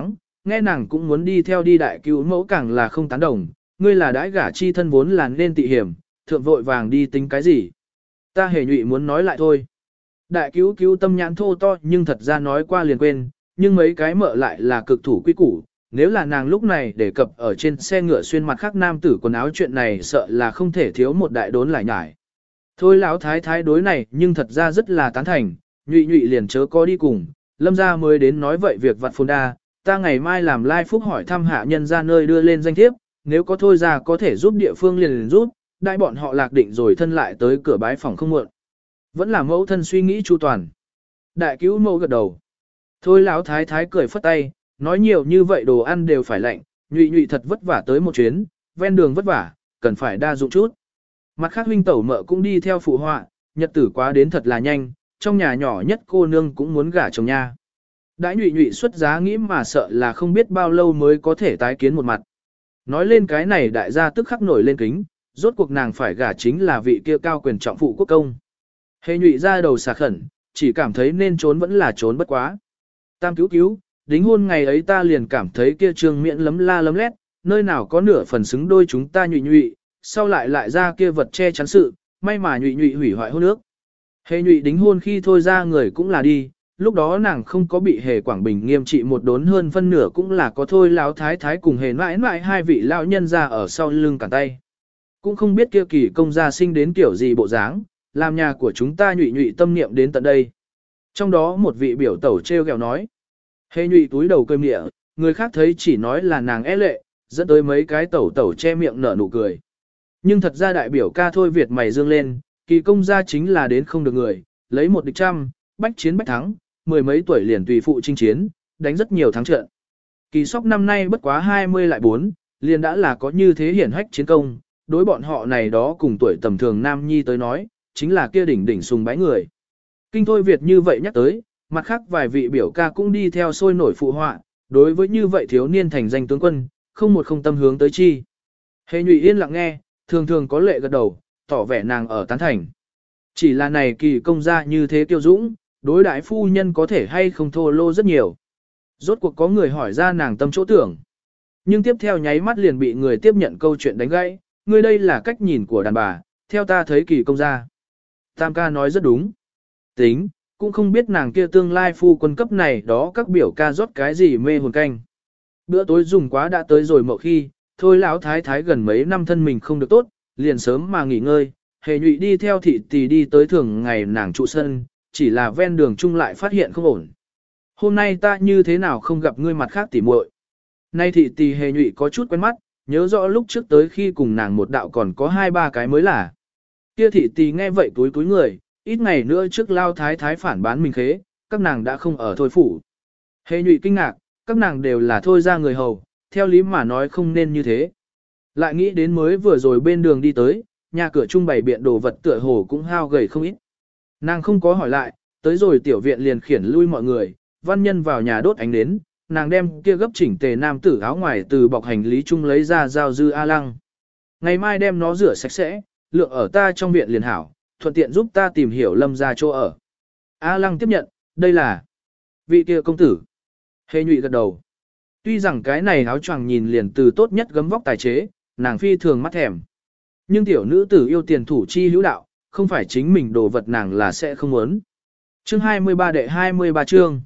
nghe nàng cũng muốn đi theo đi đại cứu mẫu càng là không tán đồng, ngươi là đãi gả chi thân vốn là nên tị hiểm, thượng vội vàng đi tính cái gì. Ta hề nhụy muốn nói lại thôi. Đại cứu cứu tâm nhãn thô to nhưng thật ra nói qua liền quên, nhưng mấy cái mợ lại là cực thủ quy củ. Nếu là nàng lúc này đề cập ở trên xe ngựa xuyên mặt khác nam tử quần áo chuyện này sợ là không thể thiếu một đại đốn lại nhải. Thôi lão thái thái đối này nhưng thật ra rất là tán thành, nhụy nhụy liền chớ có đi cùng, lâm gia mới đến nói vậy việc vặt phồn đa, ta ngày mai làm lai phúc hỏi thăm hạ nhân ra nơi đưa lên danh thiếp, nếu có thôi ra có thể giúp địa phương liền giúp, đại bọn họ lạc định rồi thân lại tới cửa bái phòng không muộn. Vẫn là mẫu thân suy nghĩ chu toàn. Đại cứu mẫu gật đầu. Thôi lão thái thái cười phất tay, nói nhiều như vậy đồ ăn đều phải lạnh, nhụy nhụy thật vất vả tới một chuyến, ven đường vất vả, cần phải đa dụng chút. Mặt khác huynh tẩu mợ cũng đi theo phụ họa, nhật tử quá đến thật là nhanh, trong nhà nhỏ nhất cô nương cũng muốn gả chồng nha. Đã nhụy nhụy xuất giá nghĩ mà sợ là không biết bao lâu mới có thể tái kiến một mặt. Nói lên cái này đại gia tức khắc nổi lên kính, rốt cuộc nàng phải gả chính là vị kia cao quyền trọng phụ quốc công. Hề nhụy ra đầu xà khẩn, chỉ cảm thấy nên trốn vẫn là trốn bất quá. Tam cứu cứu, đính hôn ngày ấy ta liền cảm thấy kia trương miệng lấm la lấm lét, nơi nào có nửa phần xứng đôi chúng ta nhụy nhụy, sau lại ra kia vật che chắn sự, may mà nhụy nhụy hủy hoại hôn ước. Hề nhụy đính hôn khi thôi ra người cũng là đi, lúc đó nàng không có bị hề Quảng Bình nghiêm trị một đốn hơn phân nửa cũng là có thôi lão thái thái cùng hề mãi mãi hai vị lão nhân ra ở sau lưng cản tay. Cũng không biết kia kỳ công gia sinh đến kiểu gì bộ dáng, làm nhà của chúng ta nhụy nhụy tâm niệm đến tận đây. Trong đó một vị biểu tẩu treo gẹo nói, hề nhụy túi đầu cười mịa, người khác thấy chỉ nói là nàng lệ, dẫn tới mấy cái tẩu tẩu che miệng nở nụ cười. Nhưng thật ra đại biểu ca thôi Việt mày dương lên, kỳ công gia chính là đến không được người, lấy một địch trăm, bách chiến bách thắng, mười mấy tuổi liền tùy phụ chinh chiến, đánh rất nhiều thắng trận. Kỳ sóc năm nay bất quá 20 lại 4, liền đã là có như thế hiển hách chiến công, đối bọn họ này đó cùng tuổi tầm thường nam nhi tới nói, chính là kia đỉnh đỉnh sùng bái người. Kinh thôi Việt như vậy nhắc tới, mặt khác vài vị biểu ca cũng đi theo sôi nổi phụ họa, đối với như vậy thiếu niên thành danh tướng quân, không một không tâm hướng tới chi. Hề nhụy yên lặng nghe, thường thường có lệ gật đầu, tỏ vẻ nàng ở tán thành. Chỉ là này kỳ công gia như thế tiêu dũng, đối đại phu nhân có thể hay không thô lô rất nhiều. Rốt cuộc có người hỏi ra nàng tâm chỗ tưởng. Nhưng tiếp theo nháy mắt liền bị người tiếp nhận câu chuyện đánh gãy, ngươi đây là cách nhìn của đàn bà, theo ta thấy kỳ công gia. Tam ca nói rất đúng. Tính, cũng không biết nàng kia tương lai phu quân cấp này đó các biểu ca rót cái gì mê hồn canh. Bữa tối dùng quá đã tới rồi mậu khi, thôi lão thái thái gần mấy năm thân mình không được tốt, liền sớm mà nghỉ ngơi, hề nhụy đi theo thị tỷ đi tới thường ngày nàng trụ sân, chỉ là ven đường chung lại phát hiện không ổn. Hôm nay ta như thế nào không gặp ngươi mặt khác tỉ muội. Nay thị tỷ hề nhụy có chút quen mắt, nhớ rõ lúc trước tới khi cùng nàng một đạo còn có 2-3 cái mới là. Kia thị tỷ nghe vậy túi người, ít ngày nữa trước lao thái thái phản bán mình khế, các nàng đã không ở thôi phủ. Hề nhụy kinh ngạc, các nàng đều là thôi ra người hầu, theo lý mà nói không nên như thế. Lại nghĩ đến mới vừa rồi bên đường đi tới, nhà cửa trung bày biện đồ vật tựa hồ cũng hao gầy không ít. Nàng không có hỏi lại, tới rồi tiểu viện liền khiển lui mọi người, văn nhân vào nhà đốt ánh nến, nàng đem kia gấp chỉnh tề nam tử áo ngoài từ bọc hành lý chung lấy ra giao dư A Lăng. Ngày mai đem nó rửa sạch sẽ, lượng ở ta trong viện liền hảo, thuận tiện giúp ta tìm hiểu Lâm gia chỗ ở. A Lăng tiếp nhận, đây là vị kia công tử. Hề nhụy gật đầu. Tuy rằng cái này áo choàng nhìn liền từ tốt nhất gấm vóc tài chế, nàng phi thường mắt thèm. Nhưng tiểu nữ tử yêu tiền thủ chi hữu đạo, không phải chính mình đồ vật nàng là sẽ không muốn. Chương 23 đệ 23 chương.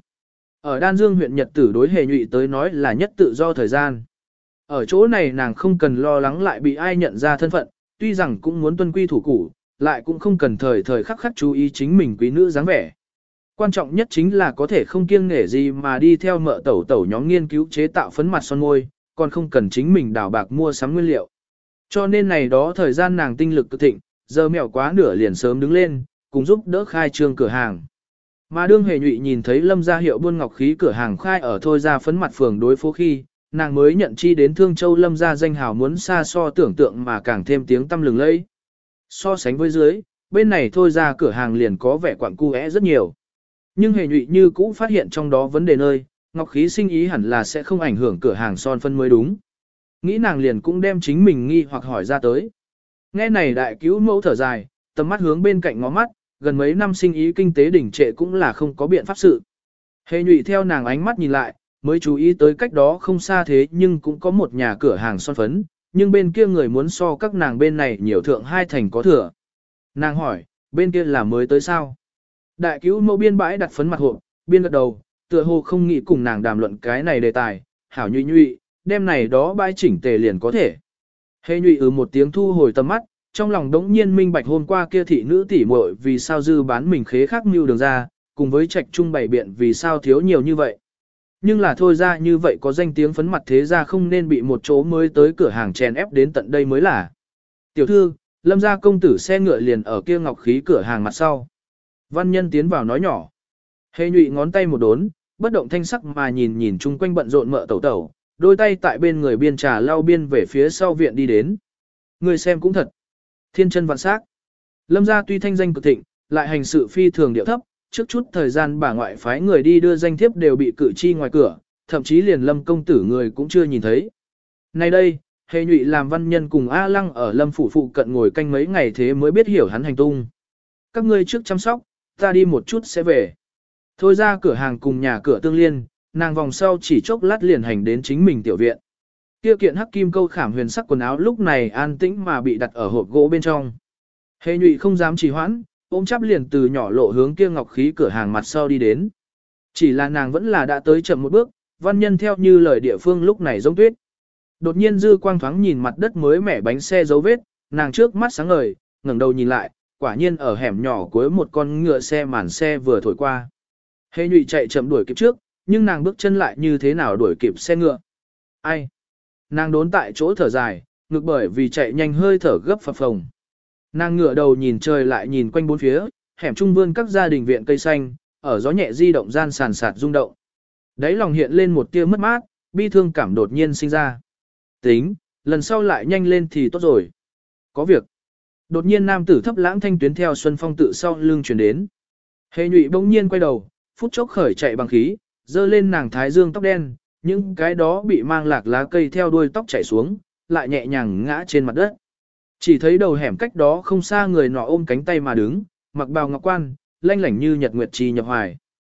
Ở Đan Dương huyện Nhật Tử đối hề nhụy tới nói là nhất tự do thời gian. Ở chỗ này nàng không cần lo lắng lại bị ai nhận ra thân phận, tuy rằng cũng muốn tuân quy thủ củ, lại cũng không cần thời thời khắc khắc chú ý chính mình quý nữ dáng vẻ. Quan trọng nhất chính là có thể không kiêng nể gì mà đi theo mợ tẩu tẩu nhóm nghiên cứu chế tạo phấn mặt son môi, còn không cần chính mình đào bạc mua sắm nguyên liệu. Cho nên này đó thời gian nàng tinh lực cực thịnh, giờ mèo quá nửa liền sớm đứng lên, cùng giúp đỡ khai trương cửa hàng. Mà đương hề nhụy nhìn thấy Lâm gia hiệu buôn ngọc khí cửa hàng khai ở thôi ra phấn mặt phường đối phố khi, nàng mới nhận chi đến Thương Châu Lâm gia danh hào muốn xa so tưởng tượng mà càng thêm tiếng tăm lừng lẫy. So sánh với dưới, bên này thôi ra cửa hàng liền có vẻ quặng cu é rất nhiều. Nhưng hề nhụy như cũ phát hiện trong đó vấn đề nơi, ngọc khí sinh ý hẳn là sẽ không ảnh hưởng cửa hàng son phân mới đúng. Nghĩ nàng liền cũng đem chính mình nghi hoặc hỏi ra tới. Nghe này đại cứu mẫu thở dài, tầm mắt hướng bên cạnh ngó mắt, gần mấy năm sinh ý kinh tế đỉnh trệ cũng là không có biện pháp sự. Hề nhụy theo nàng ánh mắt nhìn lại, mới chú ý tới cách đó không xa thế nhưng cũng có một nhà cửa hàng son phấn, nhưng bên kia người muốn so các nàng bên này nhiều thượng 2 thành có thừa. Nàng hỏi, bên kia là mới tới sao? Đại cứu mẫu biên bãi đặt phấn mặt hộp, biên gật đầu, tựa hồ không nghĩ cùng nàng đàm luận cái này đề tài, hảo nhụy nhụy, đem này đó bãi chỉnh tề liền có thể. Hề nhụy một tiếng thu hồi tầm mắt, trong lòng đống nhiên minh bạch hôm qua kia thị nữ tỉ muội vì sao dư bán mình khế khác mưu đường ra, cùng với trạch trung bày biện vì sao thiếu nhiều như vậy. Nhưng là thôi ra như vậy có danh tiếng phấn mặt thế ra không nên bị một chỗ mới tới cửa hàng chèn ép đến tận đây mới là. Tiểu thư, Lâm gia công tử xe ngựa liền ở kia ngọc khí cửa hàng mặt sau. Văn nhân tiến vào nói nhỏ. Hề nhụy ngón tay một đốn, bất động thanh sắc mà nhìn chung quanh bận rộn mợ tẩu tẩu, đôi tay tại bên người biên trà lau biên về phía sau viện đi đến. Người xem cũng thật. Thiên chân vạn sắc. Lâm gia tuy thanh danh cực thịnh, lại hành sự phi thường điệu thấp, trước chút thời gian bà ngoại phái người đi đưa danh thiếp đều bị cử chi ngoài cửa, thậm chí liền Lâm công tử người cũng chưa nhìn thấy. Nay đây, Hề nhụy làm văn nhân cùng A Lăng ở Lâm phủ phụ cận ngồi canh mấy ngày thế mới biết hiểu hắn hành tung. Các ngươi trước chăm sóc, ta đi một chút sẽ về. Thôi ra cửa hàng cùng nhà cửa tương liên, nàng vòng sau chỉ chốc lát liền hành đến chính mình tiểu viện. Kia kiện hắc kim câu khảm huyền sắc quần áo lúc này an tĩnh mà bị đặt ở hộp gỗ bên trong. Hề nhụy không dám trì hoãn, ôm chắp liền từ nhỏ lộ hướng kia ngọc khí cửa hàng mặt sau đi đến. Chỉ là nàng vẫn là đã tới chậm một bước, văn nhân theo như lời địa phương lúc này giống tuyết. Đột nhiên dư quang thoáng nhìn mặt đất mới mẻ bánh xe dấu vết, nàng trước mắt sáng ngời, ngẩng đầu nhìn lại, quả nhiên ở hẻm nhỏ cuối một con ngựa xe màn xe vừa thổi qua. Hề nhụy chạy chậm đuổi kịp trước, nhưng nàng bước chân lại như thế nào đuổi kịp xe ngựa. Ai? Nàng đốn tại chỗ thở dài, ngực bởi vì chạy nhanh hơi thở gấp phập phồng. Nàng ngửa đầu nhìn trời lại nhìn quanh bốn phía, hẻm trung vươn các gia đình viện cây xanh, ở gió nhẹ di động gian sàn sạt rung động. Đấy lòng hiện lên một tia mất mát, bi thương cảm đột nhiên sinh ra. Tính, lần sau lại nhanh lên thì tốt rồi. Có việc. Đột nhiên nam tử thấp lãng thanh tuyến theo Xuân Phong tự sau lưng chuyển đến. Hề nhụy bỗng nhiên quay đầu, phút chốc khởi chạy bằng khí, dơ lên nàng thái dương tóc đen, những cái đó bị mang lạc lá cây theo đuôi tóc chảy xuống, lại nhẹ nhàng ngã trên mặt đất. Chỉ thấy đầu hẻm cách đó không xa người nọ ôm cánh tay mà đứng, mặc bào ngọc quan, lanh lảnh như nhật nguyệt trì nhập hoài.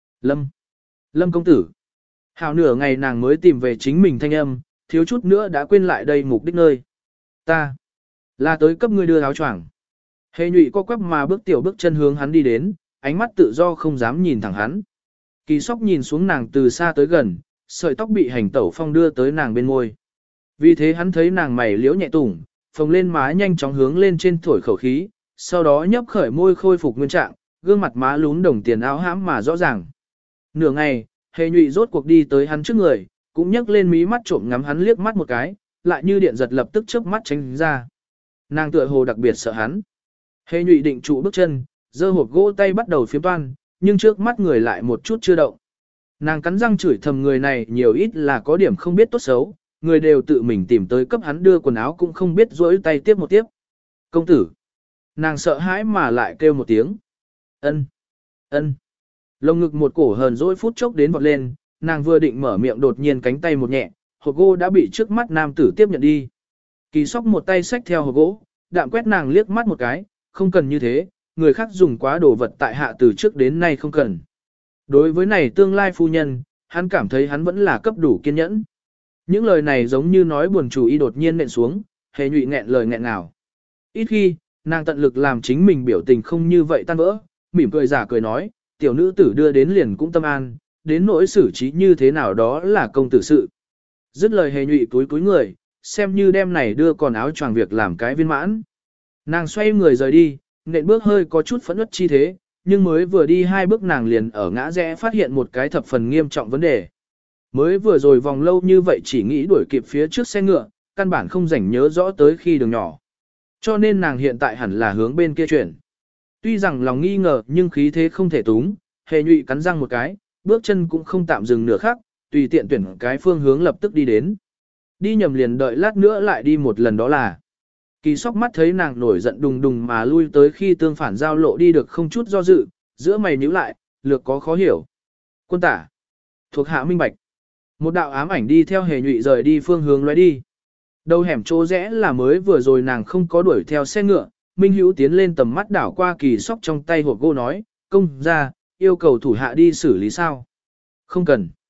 Lâm công tử. Hào nửa ngày nàng mới tìm về chính mình thanh âm, thiếu chút nữa đã quên lại đây mục đích nơi. Ta là tới cấp ngươi đưa áo choàng. Hề nhụy co quắp mà bước tiểu bước chân hướng hắn đi đến, ánh mắt tự do không dám nhìn thẳng hắn. Kỳ sóc nhìn xuống nàng từ xa tới gần, sợi tóc bị hành tẩu phong đưa tới nàng bên môi. Vì thế hắn thấy nàng mày liễu nhẹ tủng, phồng lên má nhanh chóng hướng lên trên thổi khẩu khí, sau đó nhấp khởi môi khôi phục nguyên trạng, gương mặt má lún đồng tiền áo hãm mà rõ ràng. Nửa ngày, Hề nhụy rốt cuộc đi tới hắn trước người, cũng nhấc lên mí mắt trộm ngắm hắn liếc mắt một cái, lại như điện giật lập tức chớp mắt tránh ra. Nàng tựa hồ đặc biệt sợ hắn. Hề nhụy định trụ bước chân, giơ hộp gỗ tay bắt đầu phiếm toan, nhưng trước mắt người lại một chút chưa động. Nàng cắn răng chửi thầm người này nhiều ít là có điểm không biết tốt xấu, người đều tự mình tìm tới cấp hắn đưa quần áo cũng không biết rỗi tay tiếp một tiếp. Công tử. Nàng sợ hãi mà lại kêu một tiếng. Ân, ân. Lồng ngực một cổ hờn dỗi phút chốc đến vọt lên, nàng vừa định mở miệng đột nhiên cánh tay một nhẹ, hộp gỗ đã bị trước mắt nam tử tiếp nhận đi. Kỳ sóc một tay xách theo hộp gỗ, đạm quét nàng liếc mắt một cái, không cần như thế, người khác dùng quá đồ vật tại hạ từ trước đến nay không cần. Đối với này tương lai phu nhân, hắn cảm thấy hắn vẫn là cấp đủ kiên nhẫn. Những lời này giống như nói buồn chủ ý đột nhiên nện xuống, Hề nhụy nghẹn lời nghẹn ngào. Ít khi, nàng tận lực làm chính mình biểu tình không như vậy tan vỡ, mỉm cười giả cười nói, tiểu nữ tử đưa đến liền cũng tâm an, đến nỗi xử trí như thế nào đó là công tử sự. Dứt lời Hề nhụy cúi người, xem như đem này đưa còn áo choàng việc làm cái viên mãn. Nàng xoay người rời đi, nện bước hơi có chút phẫn uất chi thế, nhưng mới vừa đi 2 bước nàng liền ở ngã rẽ phát hiện một cái thập phần nghiêm trọng vấn đề. Mới vừa rồi vòng lâu như vậy chỉ nghĩ đuổi kịp phía trước xe ngựa, căn bản không rảnh nhớ rõ tới khi đường nhỏ. Cho nên nàng hiện tại hẳn là hướng bên kia chuyển. Tuy rằng lòng nghi ngờ nhưng khí thế không thể túng, Hề nhụy cắn răng một cái, bước chân cũng không tạm dừng nửa khắc, tùy tiện tuyển cái phương hướng lập tức đi đến. Đi nhầm liền đợi lát nữa lại đi một lần đó là. Kỳ sóc mắt thấy nàng nổi giận đùng đùng mà lui tới khi tương phản giao lộ đi được không chút do dự, giữa mày nhíu lại, lược có khó hiểu. Quân tả. Thuộc hạ minh bạch. Một đạo ám ảnh đi theo Hề nhụy rời đi phương hướng lóe đi. Đầu hẻm chỗ rẽ là mới vừa rồi nàng không có đuổi theo xe ngựa, Minh Hữu tiến lên tầm mắt đảo qua kỳ sóc trong tay hộp gỗ nói, công ra, yêu cầu thủ hạ đi xử lý sao. Không cần.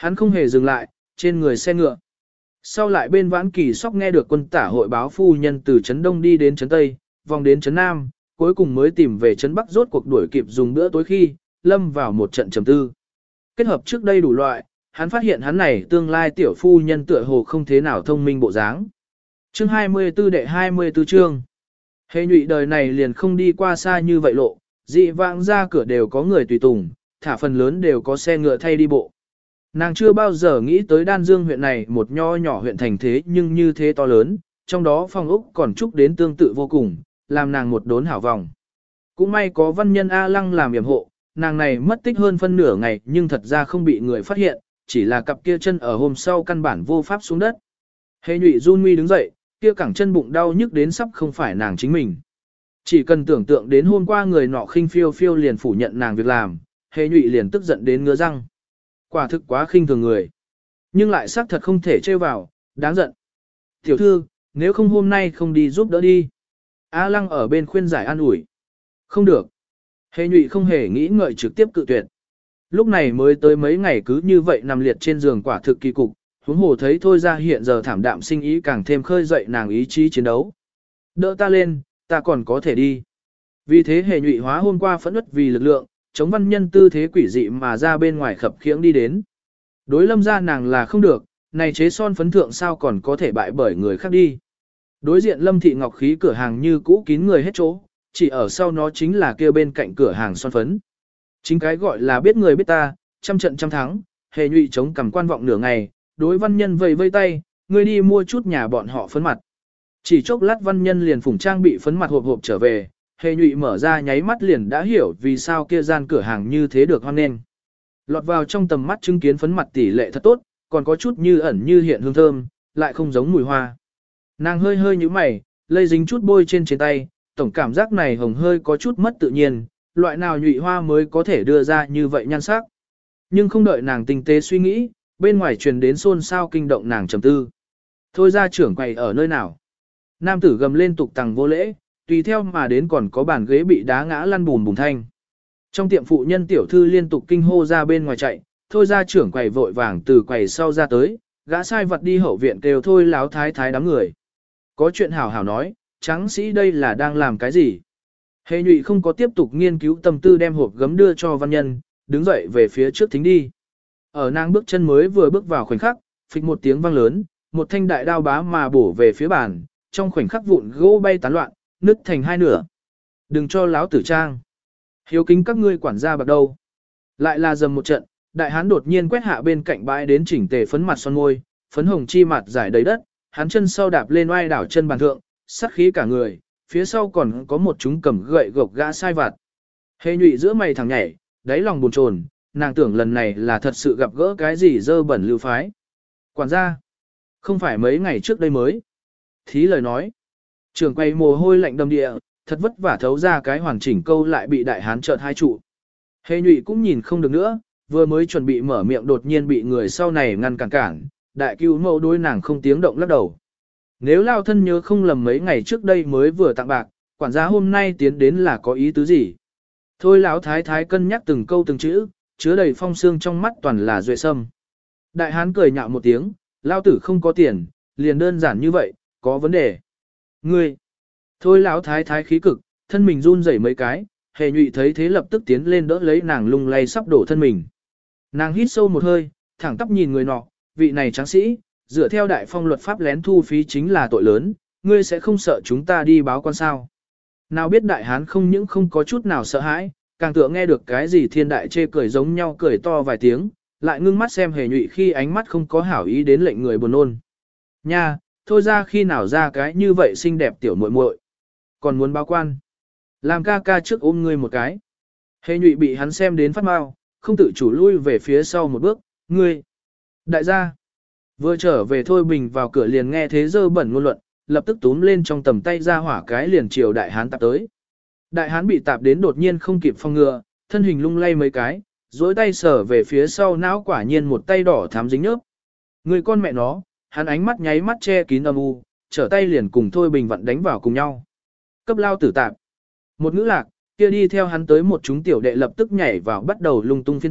Hắn không hề dừng lại, trên người xe ngựa. Sau lại bên Vãn Kỳ Sóc nghe được quân tả hội báo phu nhân từ trấn Đông đi đến trấn Tây, vòng đến trấn Nam, cuối cùng mới tìm về trấn Bắc rốt cuộc đuổi kịp dùng bữa tối khi, lâm vào một trận trầm tư. Kết hợp trước đây đủ loại, hắn phát hiện hắn này tương lai tiểu phu nhân tựa hồ không thế nào thông minh bộ dáng. Chương 24 đệ 24 chương. Hề nhụy đời này liền không đi qua xa như vậy lộ, dị vãng ra cửa đều có người tùy tùng, thả phần lớn đều có xe ngựa thay đi bộ. Nàng chưa bao giờ nghĩ tới Đan Dương huyện này một nho nhỏ huyện thành thế nhưng như thế to lớn, trong đó phong ốc còn chúc đến tương tự vô cùng, làm nàng một đốn hảo vòng. Cũng may có văn nhân A Lăng làm yểm hộ, nàng này mất tích hơn phân nửa ngày nhưng thật ra không bị người phát hiện, chỉ là cặp kia chân ở hôm sau căn bản vô pháp xuống đất. Hề nhụy run nguy đứng dậy, kia cẳng chân bụng đau nhức đến sắp không phải nàng chính mình. Chỉ cần tưởng tượng đến hôm qua người nọ khinh phiêu phiêu liền phủ nhận nàng việc làm, hề nhụy liền tức giận đến ngứa răng. Quả thực quá khinh thường người. Nhưng lại xác thật không thể trêu vào, đáng giận. Tiểu thư, nếu không hôm nay không đi giúp đỡ đi. A Lăng ở bên khuyên giải an ủi. Không được. Hề nhụy không hề nghĩ ngợi trực tiếp cự tuyệt. Lúc này mới tới mấy ngày cứ như vậy nằm liệt trên giường quả thực kỳ cục, huống hồ thấy thôi ra hiện giờ thảm đạm sinh ý càng thêm khơi dậy nàng ý chí chiến đấu. Đỡ ta lên, ta còn có thể đi. Vì thế hề nhụy hóa hôm qua phẫn nứt vì lực lượng, chống văn nhân tư thế quỷ dị mà ra bên ngoài khập khiễng đi đến. Đối Lâm ra nàng là không được, này chế son phấn thượng sao còn có thể bại bởi người khác đi. Đối diện Lâm Thị Ngọc khí cửa hàng như cũ kín người hết chỗ, chỉ ở sau nó chính là kia bên cạnh cửa hàng son phấn. Chính cái gọi là biết người biết ta, trăm trận trăm thắng, hề nhụy chống cầm quan vọng nửa ngày, đối văn nhân vây vây tay, ngươi đi mua chút nhà bọn họ phấn mặt. Chỉ chốc lát văn nhân liền phủng trang bị phấn mặt hộp hộp trở về, hề nhụy mở ra nháy mắt liền đã hiểu vì sao kia gian cửa hàng như thế được hoan nghênh. Lọt vào trong tầm mắt chứng kiến phấn mặt tỷ lệ thật tốt, còn có chút như ẩn như hiện hương thơm, lại không giống mùi hoa. Nàng hơi hơi như mày, lây dính chút bôi trên tay, tổng cảm giác này hồng hơi có chút mất tự nhiên, loại nào nhụy hoa mới có thể đưa ra như vậy nhan sắc. Nhưng không đợi nàng tinh tế suy nghĩ, bên ngoài truyền đến xôn xao kinh động nàng trầm tư. Thôi ra trưởng quầy ở nơi nào? Nam tử gầm lên tục tằng vô lễ, tùy theo mà đến còn có bàn ghế bị đá ngã lăn bùm bùm thanh. Trong tiệm phụ nhân tiểu thư liên tục kinh hô ra bên ngoài chạy, thôi ra trưởng quầy vội vàng từ quầy sau ra tới, gã sai vật đi hậu viện kêu thôi láo thái thái đám người. Có chuyện hảo hảo nói, tráng sĩ đây là đang làm cái gì? Hề nhụy không có tiếp tục nghiên cứu tâm tư đem hộp gấm đưa cho văn nhân, đứng dậy về phía trước thính đi. Ở nàng bước chân mới vừa bước vào khoảnh khắc, phịch một tiếng vang lớn, một thanh đại đao bá mà bổ về phía bàn, trong khoảnh khắc vụn gỗ bay tán loạn, nứt thành hai nửa. Đừng cho láo tử trang. Hiếu kính các ngươi quản gia bạc đâu. Lại là dầm một trận, đại hán đột nhiên quét hạ bên cạnh bãi đến chỉnh tề phấn mặt son môi, phấn hồng chi mặt giải đầy đất, hắn chân sau đạp lên oai đảo chân bàn thượng, sát khí cả người, phía sau còn có một chúng cầm gậy gộc gã sai vặt. Hề nhụy giữa mày thẳng nhảy, đáy lòng buồn chồn, nàng tưởng lần này là thật sự gặp gỡ cái gì dơ bẩn lưu phái. Quản gia, không phải mấy ngày trước đây mới. Thí lời nói, trưởng quay mồ hôi lạnh đầm địa, thật vất vả thấu ra cái hoàn chỉnh câu lại bị đại hán chợt hai trụ. Hề nhụy cũng nhìn không được nữa, vừa mới chuẩn bị mở miệng đột nhiên bị người sau này ngăn cản, đại cứu mẫu đối nàng không tiếng động lắc đầu. Nếu lao thân nhớ không lầm mấy ngày trước đây mới vừa tặng bạc, quản gia hôm nay tiến đến là có ý tứ gì? Thôi lão thái thái cân nhắc từng câu từng chữ, chứa đầy phong xương trong mắt toàn là duệ sâm. Đại hán cười nhạo một tiếng, lao tử không có tiền, liền đơn giản như vậy, có vấn đề. Ngươi! Thôi lão thái thái khí cực, thân mình run rẩy mấy cái, hề nhụy thấy thế lập tức tiến lên đỡ lấy nàng lung lay sắp đổ thân mình. Nàng hít sâu một hơi, thẳng tắp nhìn người nọ, vị này tráng sĩ, dựa theo đại phong luật pháp lén thu phí chính là tội lớn, ngươi sẽ không sợ chúng ta đi báo quan sao. Nào biết đại hán không những không có chút nào sợ hãi, càng tựa nghe được cái gì thiên đại chê cười giống nhau cười to vài tiếng, lại ngưng mắt xem hề nhụy khi ánh mắt không có hảo ý đến lệnh người buồn nôn. Nha, thôi ra khi nào ra cái như vậy xinh đẹp tiểu muội muội, còn muốn báo quan. Làm ca ca trước ôm ngươi một cái. Hề nhụy bị hắn xem đến phát mau, không tự chủ lui về phía sau một bước, ngươi. Đại gia. Vừa trở về Thôi Bình vào cửa liền nghe thế dơ bẩn ngôn luận, lập tức túm lên trong tầm tay ra hỏa cái liền chiều đại hán tạp tới. Đại hán bị tạp đến đột nhiên không kịp phòng ngừa, thân hình lung lay mấy cái, duỗi tay sờ về phía sau não quả nhiên một tay đỏ thắm dính nhớp. Người con mẹ nó, hắn ánh mắt nháy mắt che kín âm u, trở tay liền cùng Thôi Bình vặn đánh vào cùng nhau. Cấp lao tử tạp. Một ngữ lạc, kia đi theo hắn tới một chúng tiểu đệ lập tức nhảy vào bắt đầu lung tung phiên tạp,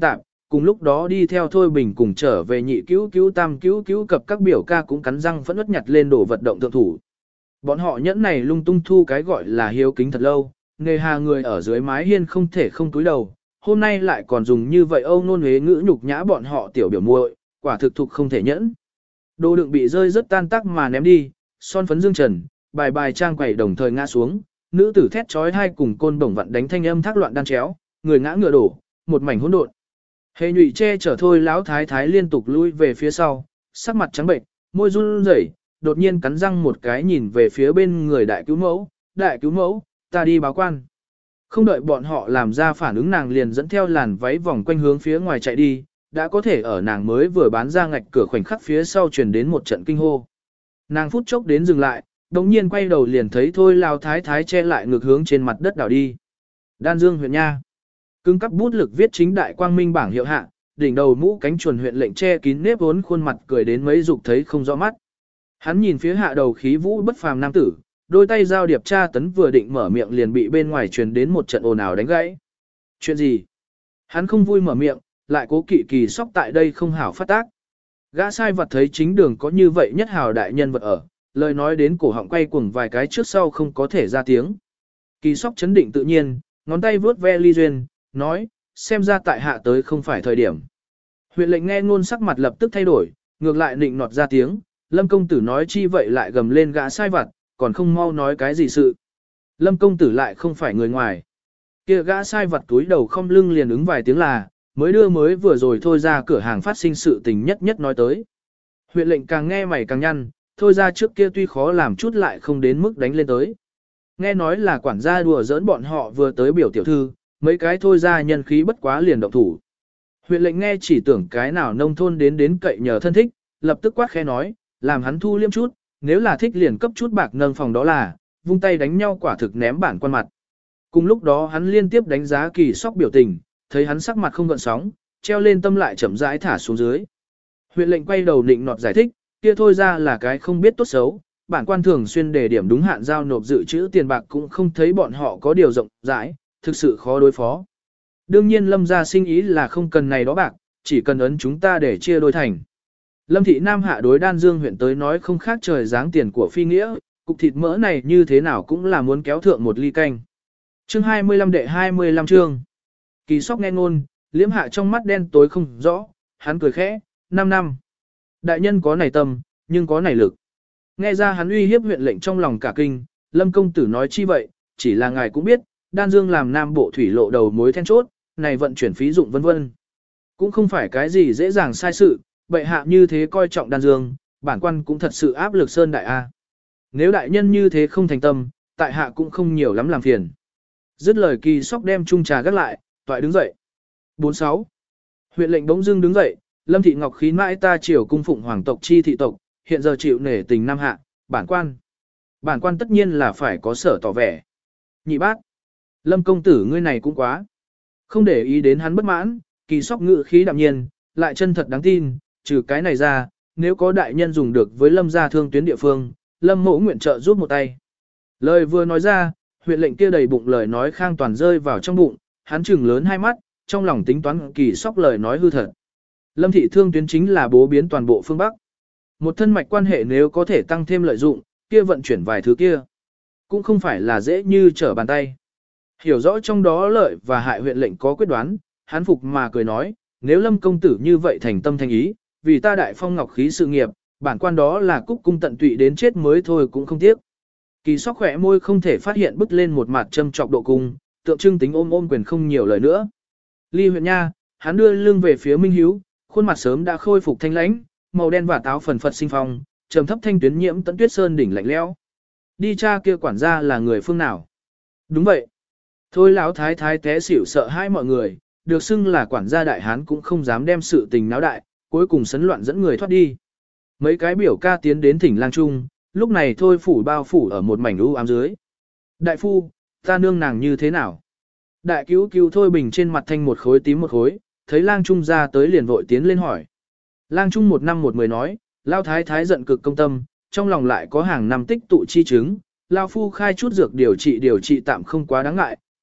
cùng lúc đó đi theo Thôi Bình cùng trở về nhị cứu cứu tam cứu cứu cập các biểu ca cũng cắn răng phẫn uất nhặt lên đồ vật động thượng thủ. Bọn họ nhẫn này lung tung thu cái gọi là hiếu kính thật lâu, nghề hà người ở dưới mái hiên không thể không túi đầu, hôm nay lại còn dùng như vậy âu nôn huế ngữ nhục nhã bọn họ tiểu biểu muội, quả thực thục không thể nhẫn. Đồ đựng bị rơi rất tan tác mà ném đi, son phấn dương trần, bài bài trang quẩy đồng thời ngã xuống, nữ tử thét chói hai cùng côn bổng vặn đánh thanh âm thác loạn đan chéo, người ngã ngựa đổ, một mảnh hỗn độn. Hề nhụy che chở Thôi lão thái thái liên tục lui về phía sau, sắc mặt trắng bệnh, môi run rẩy, đột nhiên cắn răng một cái nhìn về phía bên người đại cứu mẫu, ta đi báo quan. Không đợi bọn họ làm ra phản ứng nàng liền dẫn theo làn váy vòng quanh hướng phía ngoài chạy đi, đã có thể ở nàng mới vừa bán ra ngạch cửa khoảnh khắc phía sau truyền đến một trận kinh hô. Nàng phút chốc đến dừng lại, đồng nhiên quay đầu liền thấy Thôi lao thái thái che lại ngược hướng trên mặt đất đảo đi. Đan Dương huyện nha. Cưng cắp bút lực viết chính đại quang minh bảng hiệu hạ, đỉnh đầu mũ cánh chuồn huyện lệnh che kín nếp vốn khuôn mặt cười đến mấy dục thấy không rõ mắt. Hắn nhìn phía hạ đầu khí vũ bất phàm nam tử, đôi tay giao điệp tra tấn vừa định mở miệng liền bị bên ngoài truyền đến một trận ồn ào đánh gãy. Chuyện gì? Hắn không vui mở miệng, lại cố kỵ kỳ sóc tại đây không hảo phát tác. Gã sai vật thấy chính đường có như vậy nhất hào đại nhân vật ở, lời nói đến cổ họng quay cuồng vài cái trước sau không có thể ra tiếng. Kỳ sóc chấn định tự nhiên, ngón tay vướt ve ly duyên, nói, xem ra tại hạ tới không phải thời điểm. Huyện lệnh nghe ngôn sắc mặt lập tức thay đổi, ngược lại nịnh nọt ra tiếng, Lâm công tử nói chi vậy lại gầm lên gã sai vặt, còn không mau nói cái gì sự. Lâm công tử lại không phải người ngoài. Kia gã sai vặt túi đầu không lưng liền ứng vài tiếng là, mới vừa rồi thôi ra cửa hàng phát sinh sự tình nhất nói tới. Huyện lệnh càng nghe mày càng nhăn, thôi ra trước kia tuy khó làm chút lại không đến mức đánh lên tới. Nghe nói là quản gia đùa giỡn bọn họ vừa tới biểu tiểu thư, mấy cái thôi ra nhân khí bất quá liền động thủ. Huyện lệnh nghe chỉ tưởng cái nào nông thôn đến cậy nhờ thân thích, lập tức quát khẽ nói, làm hắn thu liêm chút, nếu là thích liền cấp chút bạc nâng phòng đó là, vung tay đánh nhau quả thực ném bản quan mặt. Cùng lúc đó hắn liên tiếp đánh giá kỳ sóc biểu tình, thấy hắn sắc mặt không gợn sóng, treo lên tâm lại chậm rãi thả xuống dưới. Huyện lệnh quay đầu định nọt giải thích, kia thôi ra là cái không biết tốt xấu, bản quan thường xuyên đề điểm đúng hạn giao nộp dự trữ tiền bạc cũng không thấy bọn họ có điều rộng rãi, thực sự khó đối phó. Đương nhiên Lâm gia sinh ý là không cần này đó bạc, chỉ cần ấn chúng ta để chia đôi thành. Lâm thị Nam hạ đối Đan Dương huyện tới nói không khác trời dáng tiền của phi nghĩa, cục thịt mỡ này như thế nào cũng là muốn kéo thượng một ly canh. Chương 25 đệ 25 chương. Kỳ sóc nghe ngôn, liễm hạ trong mắt đen tối không rõ, hắn cười khẽ, 5 năm. Đại nhân có này tâm, nhưng có này lực. Nghe ra hắn uy hiếp huyện lệnh trong lòng cả kinh, Lâm công tử nói chi vậy, chỉ là ngài cũng biết, Đan Dương làm nam bộ thủy lộ đầu mối then chốt, này vận chuyển phí dụng vân vân. Cũng không phải cái gì dễ dàng sai sự, bệ hạ như thế coi trọng Đan Dương, bản quan cũng thật sự áp lực sơn đại A. Nếu đại nhân như thế không thành tâm, tại hạ cũng không nhiều lắm làm phiền. Dứt lời kỳ sóc đem chung trà gác lại, toại đứng dậy. 46. Huyện lệnh bỗng dưng đứng dậy, Lâm thị Ngọc khí mãi ta triều cung phụng hoàng tộc chi thị tộc, hiện giờ chịu nể tình Nam hạ, bản quan. Bản quan tất nhiên là phải có sở tỏ vẻ. Nhị bác. Lâm công tử ngươi này cũng quá. Không để ý đến hắn bất mãn, kỳ sóc ngự khí đạm nhiên, lại chân thật đáng tin, trừ cái này ra, nếu có đại nhân dùng được với Lâm gia thương tuyến địa phương, Lâm mỗ nguyện trợ giúp một tay. Lời vừa nói ra, huyện lệnh kia đầy bụng lời nói khang toàn rơi vào trong bụng, hắn trừng lớn hai mắt, trong lòng tính toán kỳ sóc lời nói hư thật. Lâm thị thương tuyến chính là bố biến toàn bộ phương Bắc. Một thân mạch quan hệ nếu có thể tăng thêm lợi dụng, kia vận chuyển vài thứ kia, cũng không phải là dễ như trở bàn tay. Hiểu rõ trong đó lợi và hại huyện lệnh có quyết đoán, hắn phục mà cười nói, nếu Lâm công tử như vậy thành tâm thành ý, vì ta đại phong ngọc khí sự nghiệp, bản quan đó là cúc cung tận tụy đến chết mới thôi cũng không tiếc. Kỳ sóc khỏe môi không thể phát hiện bứt lên một mặt châm trọc độ cung, tượng trưng tính ôm quyền không nhiều lời nữa. Ly huyện nha, hắn đưa lưng về phía Minh Hiếu, khuôn mặt sớm đã khôi phục thanh lãnh, màu đen và táo phần phật sinh phong, trầm thấp thanh tuyến nhiễm tận tuyết sơn đỉnh lạnh lẽo. Đi cha kia quản gia là người phương nào? Đúng vậy. Thôi lão thái thái té xỉu sợ hai mọi người, được xưng là quản gia đại hán cũng không dám đem sự tình náo đại, cuối cùng sấn loạn dẫn người thoát đi. Mấy cái biểu ca tiến đến thỉnh lang trung, lúc này thôi phủ bao phủ ở một mảnh u ám dưới. Đại phu, ta nương nàng như thế nào? Đại cứu cứu thôi bình trên mặt thanh một khối tím một khối, thấy lang trung ra tới liền vội tiến lên hỏi. Lang trung 1 năm 1 mười nói, lao thái thái giận cực công tâm, trong lòng lại có hàng năm tích tụ chi chứng, lao phu khai chút dược điều trị tạm không quá đáng ngại,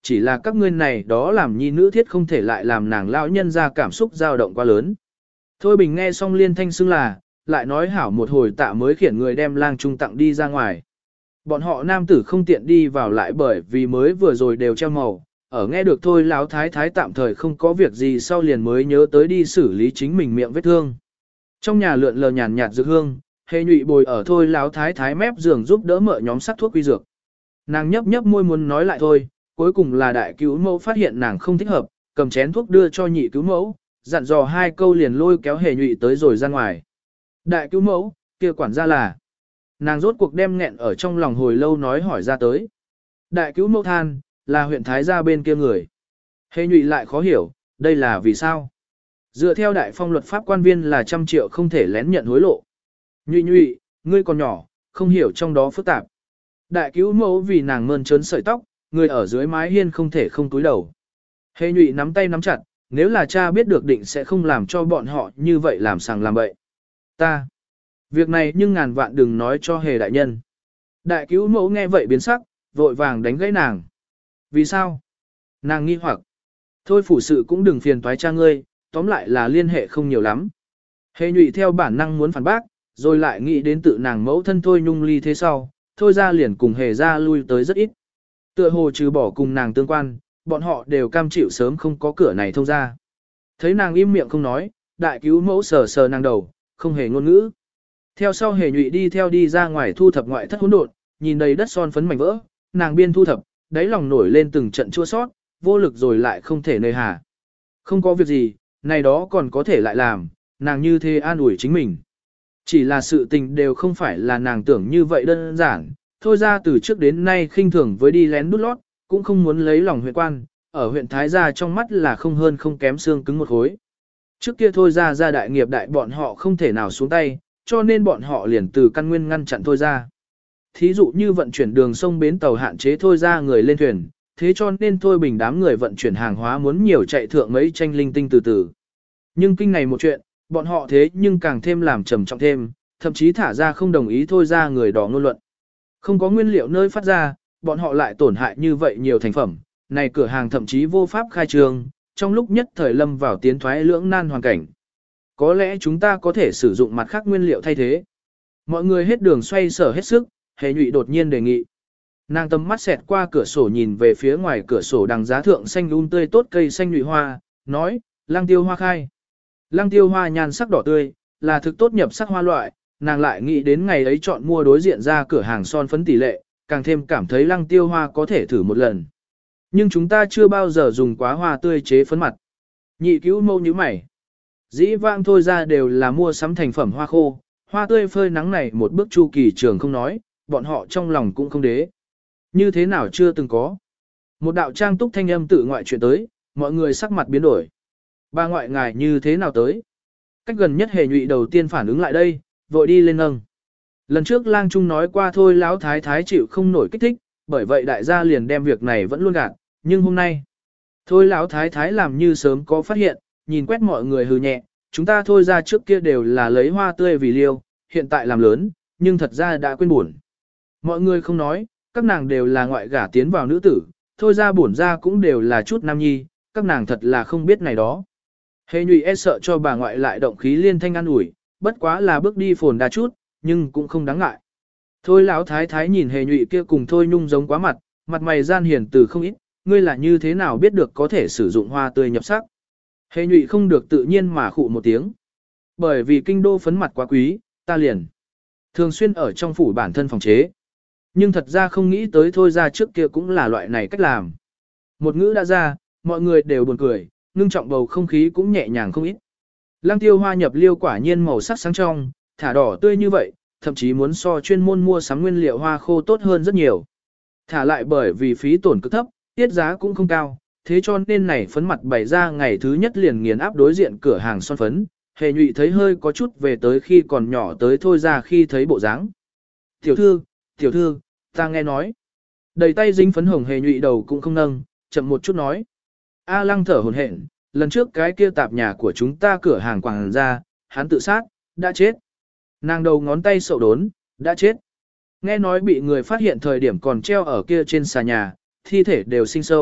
chỉ là các ngươi này đó làm nhi nữ thiết không thể lại làm nàng lão nhân ra cảm xúc dao động quá lớn. Thôi Bình nghe xong liên thanh xưng là, lại nói hảo một hồi tạ mới khiển người đem lang trung tặng đi ra ngoài. Bọn họ nam tử không tiện đi vào lại bởi vì mới vừa rồi đều treo màu, ở nghe được thôi lão thái thái tạm thời không có việc gì sau liền mới nhớ tới đi xử lý chính mình miệng vết thương. Trong nhà lượn lờ nhàn nhạt dược hương, Hề Nhụy bồi ở thôi lão thái thái mép giường giúp đỡ mợ nhóm sắc thuốc quy dược. Nàng nhấp nhấp môi muốn nói lại thôi, cuối cùng là đại cứu mẫu phát hiện nàng không thích hợp, cầm chén thuốc đưa cho nhị cứu mẫu, dặn dò hai câu liền lôi kéo Hề Nhụy tới rồi ra ngoài. Đại cứu mẫu, kia quản gia là. Nàng rốt cuộc đem nghẹn ở trong lòng hồi lâu nói hỏi ra tới. Đại cứu mẫu than, là huyện Thái gia bên kia người. Hề Nhụy lại khó hiểu, đây là vì sao? Dựa theo đại phong luật pháp quan viên là 100 triệu không thể lén nhận hối lộ. Nhụy Nhụy, ngươi còn nhỏ, không hiểu trong đó phức tạp. Đại cứu mẫu vì nàng mơn trớn sợi tóc, người ở dưới mái hiên không thể không túi đầu. Hề Nhụy nắm tay nắm chặt, nếu là cha biết được định sẽ không làm cho bọn họ như vậy làm sàng làm bậy. Ta. Việc này nhưng ngàn vạn đừng nói cho Hề đại nhân. Đại cứu mẫu nghe vậy biến sắc, vội vàng đánh gãy nàng. Vì sao? Nàng nghi hoặc. Thôi phủ sự cũng đừng phiền toái cha ngươi, tóm lại là liên hệ không nhiều lắm. Hề Nhụy theo bản năng muốn phản bác, rồi lại nghĩ đến tự nàng mẫu thân Thôi Nhung ly thế sau, Thôi ra liền cùng Hề ra lui tới rất ít. Tựa hồ trừ bỏ cùng nàng tương quan, bọn họ đều cam chịu sớm không có cửa này thông ra. Thấy nàng im miệng không nói, đại cứu mẫu sờ sờ nàng đầu, không hề ngôn ngữ. Theo sau Hề Nhụy đi theo đi ra ngoài thu thập ngoại thất hỗn độn, nhìn đầy đất son phấn mảnh vỡ, nàng biên thu thập, đáy lòng nổi lên từng trận chua sót, vô lực rồi lại không thể nơi hà. Không có việc gì, này đó còn có thể lại làm, nàng như thế an ủi chính mình. Chỉ là sự tình đều không phải là nàng tưởng như vậy đơn giản, thôi ra từ trước đến nay khinh thường với đi lén đút lót, cũng không muốn lấy lòng huyện quan, ở huyện Thái gia trong mắt là không hơn không kém xương cứng một khối. Trước kia thôi ra đại nghiệp đại bọn họ không thể nào xuống tay, cho nên bọn họ liền từ căn nguyên ngăn chặn thôi ra. Thí dụ như vận chuyển đường sông bến tàu hạn chế thôi ra người lên thuyền, thế cho nên Thôi Bình đám người vận chuyển hàng hóa muốn nhiều chạy thượng mấy tranh linh tinh từ từ. Nhưng kinh này một chuyện, bọn họ thế nhưng càng thêm làm trầm trọng thêm, thậm chí thả ra không đồng ý thôi ra người đỏ ngôn luận. Không có nguyên liệu nơi phát ra, bọn họ lại tổn hại như vậy nhiều thành phẩm, này cửa hàng thậm chí vô pháp khai trương, trong lúc nhất thời lâm vào tiến thoái lưỡng nan hoàn cảnh. Có lẽ chúng ta có thể sử dụng mặt khác nguyên liệu thay thế. Mọi người hết đường xoay sở hết sức, Hề Nhụy đột nhiên đề nghị. Nàng tầm mắt xẹt qua cửa sổ nhìn về phía ngoài cửa sổ đằng giá thượng xanh tươi tốt cây xanh nhụy hoa, nói, lăng tiêu hoa khai. Lăng tiêu hoa nhan sắc đỏ tươi, là thực tốt nhập sắc hoa loại, nàng lại nghĩ đến ngày ấy chọn mua đối diện ra cửa hàng son phấn tỷ lệ, càng thêm cảm thấy lăng tiêu hoa có thể thử một lần. Nhưng chúng ta chưa bao giờ dùng quá hoa tươi chế phấn mặt. Nhị cứu mâu như mày. Dĩ vãng thôi ra đều là mua sắm thành phẩm hoa khô, hoa tươi phơi nắng này một bước chu kỳ trường không nói, bọn họ trong lòng cũng không đế. Như thế nào chưa từng có. Một đạo trang túc thanh âm tự ngoại chuyện tới, mọi người sắc mặt biến đổi. Bà ngoại ngài như thế nào tới? Cách gần nhất Hề Nhụy đầu tiên phản ứng lại đây, vội đi lên nâng. Lần trước lang trung nói qua thôi lão thái thái chịu không nổi kích thích, bởi vậy đại gia liền đem việc này vẫn luôn gạt, nhưng hôm nay, thôi lão thái thái làm như sớm có phát hiện, nhìn quét mọi người hừ nhẹ, chúng ta thôi ra trước kia đều là lấy hoa tươi vì liêu, hiện tại làm lớn, nhưng thật ra đã quên buồn. Mọi người không nói, các nàng đều là ngoại gả tiến vào nữ tử, thôi ra bổn ra cũng đều là chút nam nhi, các nàng thật là không biết này đó. Hề Nhụy e sợ cho bà ngoại lại động khí liên thanh an ủi, bất quá là bước đi phồn đa chút, nhưng cũng không đáng ngại. Thôi lão thái thái nhìn Hề Nhụy kia cùng Thôi Nhung giống quá mặt, mặt mày gian hiền từ không ít, ngươi là như thế nào biết được có thể sử dụng hoa tươi nhập sắc. Hề Nhụy không được tự nhiên mà khụ một tiếng. Bởi vì kinh đô phấn mặt quá quý, ta liền thường xuyên ở trong phủ bản thân phòng chế. Nhưng thật ra không nghĩ tới thôi ra trước kia cũng là loại này cách làm. Một ngữ đã ra, mọi người đều buồn cười, ngưng trọng bầu không khí cũng nhẹ nhàng không ít. Lăng tiêu hoa nhập liêu quả nhiên màu sắc sáng trong, thả đỏ tươi như vậy, thậm chí muốn so chuyên môn mua sắm nguyên liệu hoa khô tốt hơn rất nhiều. Thả lại bởi vì phí tổn cực thấp, tiết giá cũng không cao, thế cho nên này phấn mặt bày ra ngày thứ nhất liền nghiền áp đối diện cửa hàng son phấn, Hề Nhụy thấy hơi có chút về tới khi còn nhỏ tới thôi ra khi thấy bộ dáng. Tiểu thư, ta nghe nói. Đầy tay dính phấn hồng Hề Nhụy đầu cũng không nâng, chậm một chút nói. A Lăng thở hổn hển, lần trước cái kia tạp nhà của chúng ta cửa hàng quảng ra, hắn tự sát, đã chết. Nàng đầu ngón tay sậu đốn, đã chết. Nghe nói bị người phát hiện thời điểm còn treo ở kia trên xà nhà, thi thể đều sinh sâu,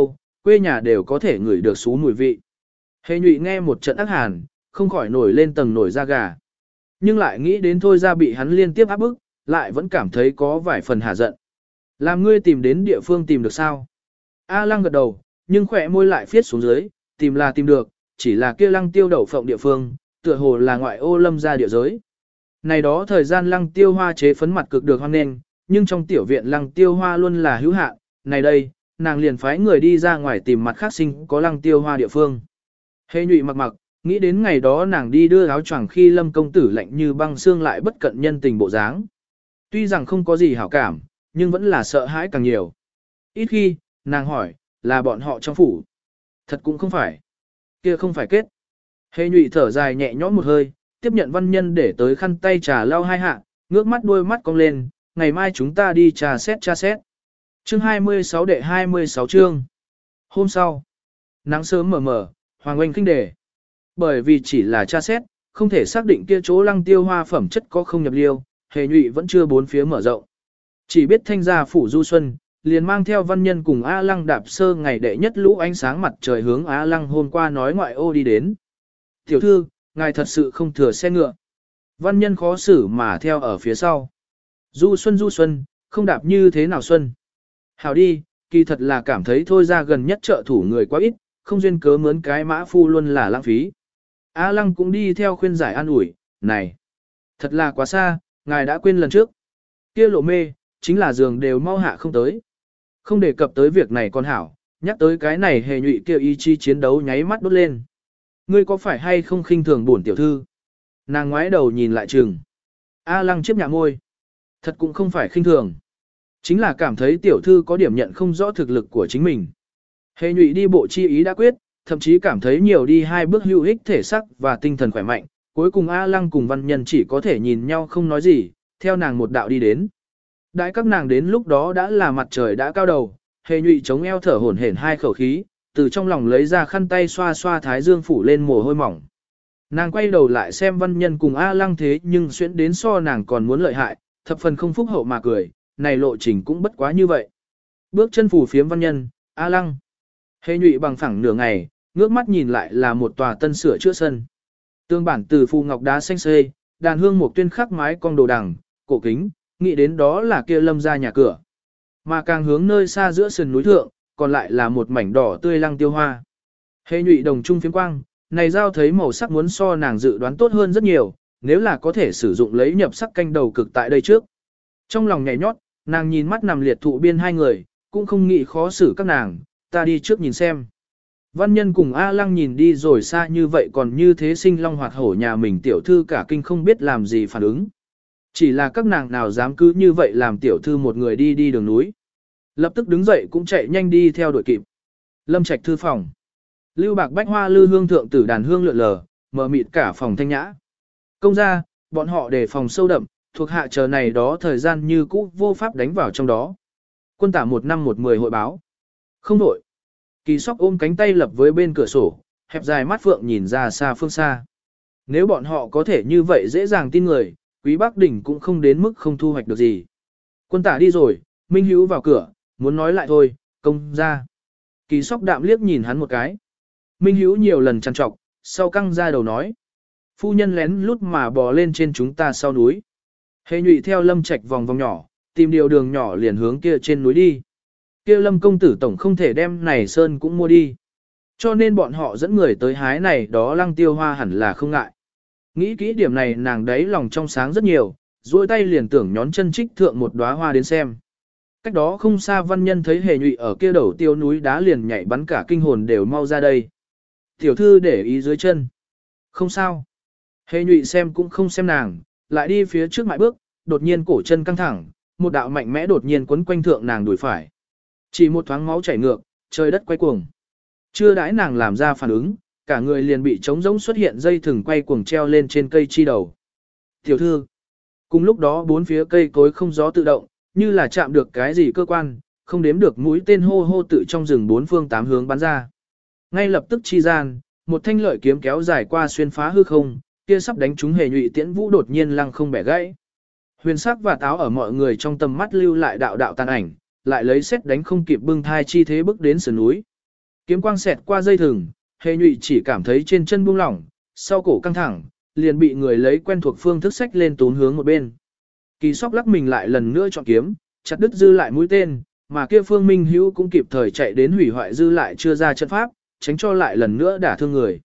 quê nhà đều có thể ngửi được xú mùi vị. Hề nhụy nghe một trận ác hàn, không khỏi nổi lên tầng nổi da gà. Nhưng lại nghĩ đến thôi ra bị hắn liên tiếp áp bức, lại vẫn cảm thấy có vài phần hả giận. Làm ngươi tìm đến địa phương tìm được sao? A Lăng gật đầu, nhưng khỏe môi lại phiết xuống dưới, tìm là tìm được, chỉ là kia Lăng Tiêu đậu phộng địa phương, tựa hồ là ngoại ô lâm gia địa giới. Này đó thời gian Lăng Tiêu Hoa chế phấn mặt cực được hoan nghênh, nhưng trong tiểu viện Lăng Tiêu Hoa luôn là hữu hạn, này đây, nàng liền phái người đi ra ngoài tìm mặt khác sinh có Lăng Tiêu Hoa địa phương. Hề nhụy mặc mặc, nghĩ đến ngày đó nàng đi đưa áo choàng khi Lâm công tử lạnh như băng xương lại bất cận nhân tình bộ dáng. Tuy rằng không có gì hảo cảm, nhưng vẫn là sợ hãi càng nhiều. Ít khi, nàng hỏi, là bọn họ trong phủ. Thật cũng không phải. Kia không phải kết. Hề nhụy thở dài nhẹ nhõm một hơi, tiếp nhận văn nhân để tới khăn tay trà lau hai hạ, ngước mắt đôi mắt cong lên, ngày mai chúng ta đi trà xét. Chương 26 đệ 26 chương. Hôm sau, nắng sớm mờ mờ, Hoàng Oanh kinh đề. Bởi vì chỉ là tra xét, không thể xác định kia chỗ Lăng Tiêu Hoa phẩm chất có không nhập liêu, Hề nhụy vẫn chưa bốn phía mở rộng. Chỉ biết thanh gia phủ du xuân, liền mang theo văn nhân cùng A Lăng đạp sơ ngày đệ nhất lũ ánh sáng mặt trời hướng A Lăng hôm qua nói ngoại ô đi đến. Tiểu thư, ngài thật sự không thừa xe ngựa. Văn nhân khó xử mà theo ở phía sau. Du xuân, không đạp như thế nào xuân. Hảo đi, kỳ thật là cảm thấy thôi ra gần nhất trợ thủ người quá ít, không duyên cớ mướn cái mã phu luôn là lãng phí. A Lăng cũng đi theo khuyên giải an ủi, này, thật là quá xa, ngài đã quên lần trước. Kia lộ mê, chính là giường đều mau hạ không tới. Không đề cập tới việc này còn hảo, nhắc tới cái này Hề nhụy kia ý chí chiến đấu nháy mắt đốt lên. Ngươi có phải hay không khinh thường bổn tiểu thư? Nàng ngoái đầu nhìn lại trường. A Lăng chiếp nhạ môi. Thật cũng không phải khinh thường. Chính là cảm thấy tiểu thư có điểm nhận không rõ thực lực của chính mình. Hề nhụy đi bộ chi ý đã quyết, thậm chí cảm thấy nhiều đi hai bước hữu ích thể sắc và tinh thần khỏe mạnh. Cuối cùng A Lăng cùng văn nhân chỉ có thể nhìn nhau không nói gì, theo nàng một đạo đi đến. Đại các nàng đến lúc đó đã là mặt trời đã cao đầu, Hề nhụy chống eo thở hổn hển hai khẩu khí, từ trong lòng lấy ra khăn tay xoa xoa thái dương phủ lên mồ hôi mỏng. Nàng quay đầu lại xem văn nhân cùng A Lăng thế nhưng xuyễn đến so nàng còn muốn lợi hại, thập phần không phúc hậu mà cười, này lộ trình cũng bất quá như vậy. Bước chân phủ phiếm văn nhân, A Lăng. Hề nhụy bằng phẳng nửa ngày, ngước mắt nhìn lại là một tòa tân sửa chữa sân. Tương bản từ phù ngọc đá xanh xê, đàn hương một tuyên khắc mái cong đồ đằng, cổ kính, nghĩ đến đó là kia lâm ra nhà cửa. Mà càng hướng nơi xa giữa sườn núi thượng, còn lại là một mảnh đỏ tươi Lăng Tiêu Hoa. Hề nhụy đồng trung phiếm quang, này giao thấy màu sắc muốn so nàng dự đoán tốt hơn rất nhiều, nếu là có thể sử dụng lấy nhập sắc canh đầu cực tại đây trước. Trong lòng nhảy nhót, nàng nhìn mắt nằm liệt thụ biên hai người, cũng không nghĩ khó xử các nàng, ta đi trước nhìn xem. Văn nhân cùng A Lăng nhìn đi rồi xa như vậy còn như thế sinh long hoạt hổ nhà mình tiểu thư cả kinh không biết làm gì phản ứng. Chỉ là các nàng nào dám cứ như vậy làm tiểu thư một người đi đường núi. Lập tức đứng dậy cũng chạy nhanh đi theo đuổi kịp. Lâm Trạch thư phòng. Lưu bạc bách hoa lư hương thượng tử đàn hương lượn lờ, mờ mịt cả phòng thanh nhã. Công ra, bọn họ đề phòng sâu đậm, thuộc hạ chờ này đó thời gian như cũ vô pháp đánh vào trong đó. Quân tả 1 năm 1-10 hội báo. Không đổi. Kỳ Sóc ôm cánh tay lập với bên cửa sổ, hẹp dài mắt phượng nhìn ra xa phương xa. Nếu bọn họ có thể như vậy dễ dàng tin người, Quý Bắc Đỉnh cũng không đến mức không thu hoạch được gì. Quân tả đi rồi, Minh Hữu vào cửa, muốn nói lại thôi, công ra. Kỳ Sóc đạm liếc nhìn hắn một cái. Minh Hữu nhiều lần trằn trọc, sau căng ra đầu nói. Phu nhân lén lút mà bò lên trên chúng ta sau núi. Hề nhụy theo Lâm Trạch vòng vòng nhỏ, tìm điều đường nhỏ liền hướng kia trên núi đi. Kia Lâm công tử tổng không thể đem này sơn cũng mua đi. Cho nên bọn họ dẫn người tới hái này đó Lăng Tiêu Hoa hẳn là không ngại. Nghĩ kỹ điểm này nàng đấy lòng trong sáng rất nhiều, duỗi tay liền tưởng nhón chân trích thượng một đóa hoa đến xem. Cách đó không xa văn nhân thấy hề nhụy ở kia đầu tiêu núi đá liền nhảy bắn cả kinh hồn đều mau ra đây. Tiểu thư để ý dưới chân. Không sao. Hề nhụy xem cũng không xem nàng, lại đi phía trước mại bước, đột nhiên cổ chân căng thẳng, một đạo mạnh mẽ đột nhiên quấn quanh thượng nàng đùi phải. Chỉ một thoáng máu chảy ngược, trời đất quay cuồng. Chưa đãi nàng làm ra phản ứng, cả người liền bị trống rỗng xuất hiện dây thừng quay cuồng treo lên trên cây chi đầu. Tiểu thư. Cùng lúc đó bốn phía cây cối không gió tự động, như là chạm được cái gì cơ quan, không đếm được mũi tên hô hô tự trong rừng bốn phương tám hướng bắn ra. Ngay lập tức chi gian, một thanh lợi kiếm kéo dài qua xuyên phá hư không, kia sắp đánh trúng hề nhụy tiễn vũ đột nhiên lăng không bẻ gãy. Huyền sắc và táo ở mọi người trong tầm mắt lưu lại đạo đạo tàn ảnh, lại lấy xét đánh không kịp bưng thai chi thế bước đến sườn núi. Kiếm quang xẹt qua dây thừng, Hề Nhụy chỉ cảm thấy trên chân buông lỏng, sau cổ căng thẳng, liền bị người lấy quen thuộc phương thức sách lên tún hướng một bên. Kỳ Sóc lắc mình lại lần nữa chọn kiếm, chặt đứt dư lại mũi tên, mà kia Phương Minh Hữu cũng kịp thời chạy đến hủy hoại dư lại chưa ra trận pháp, tránh cho lại lần nữa đả thương người.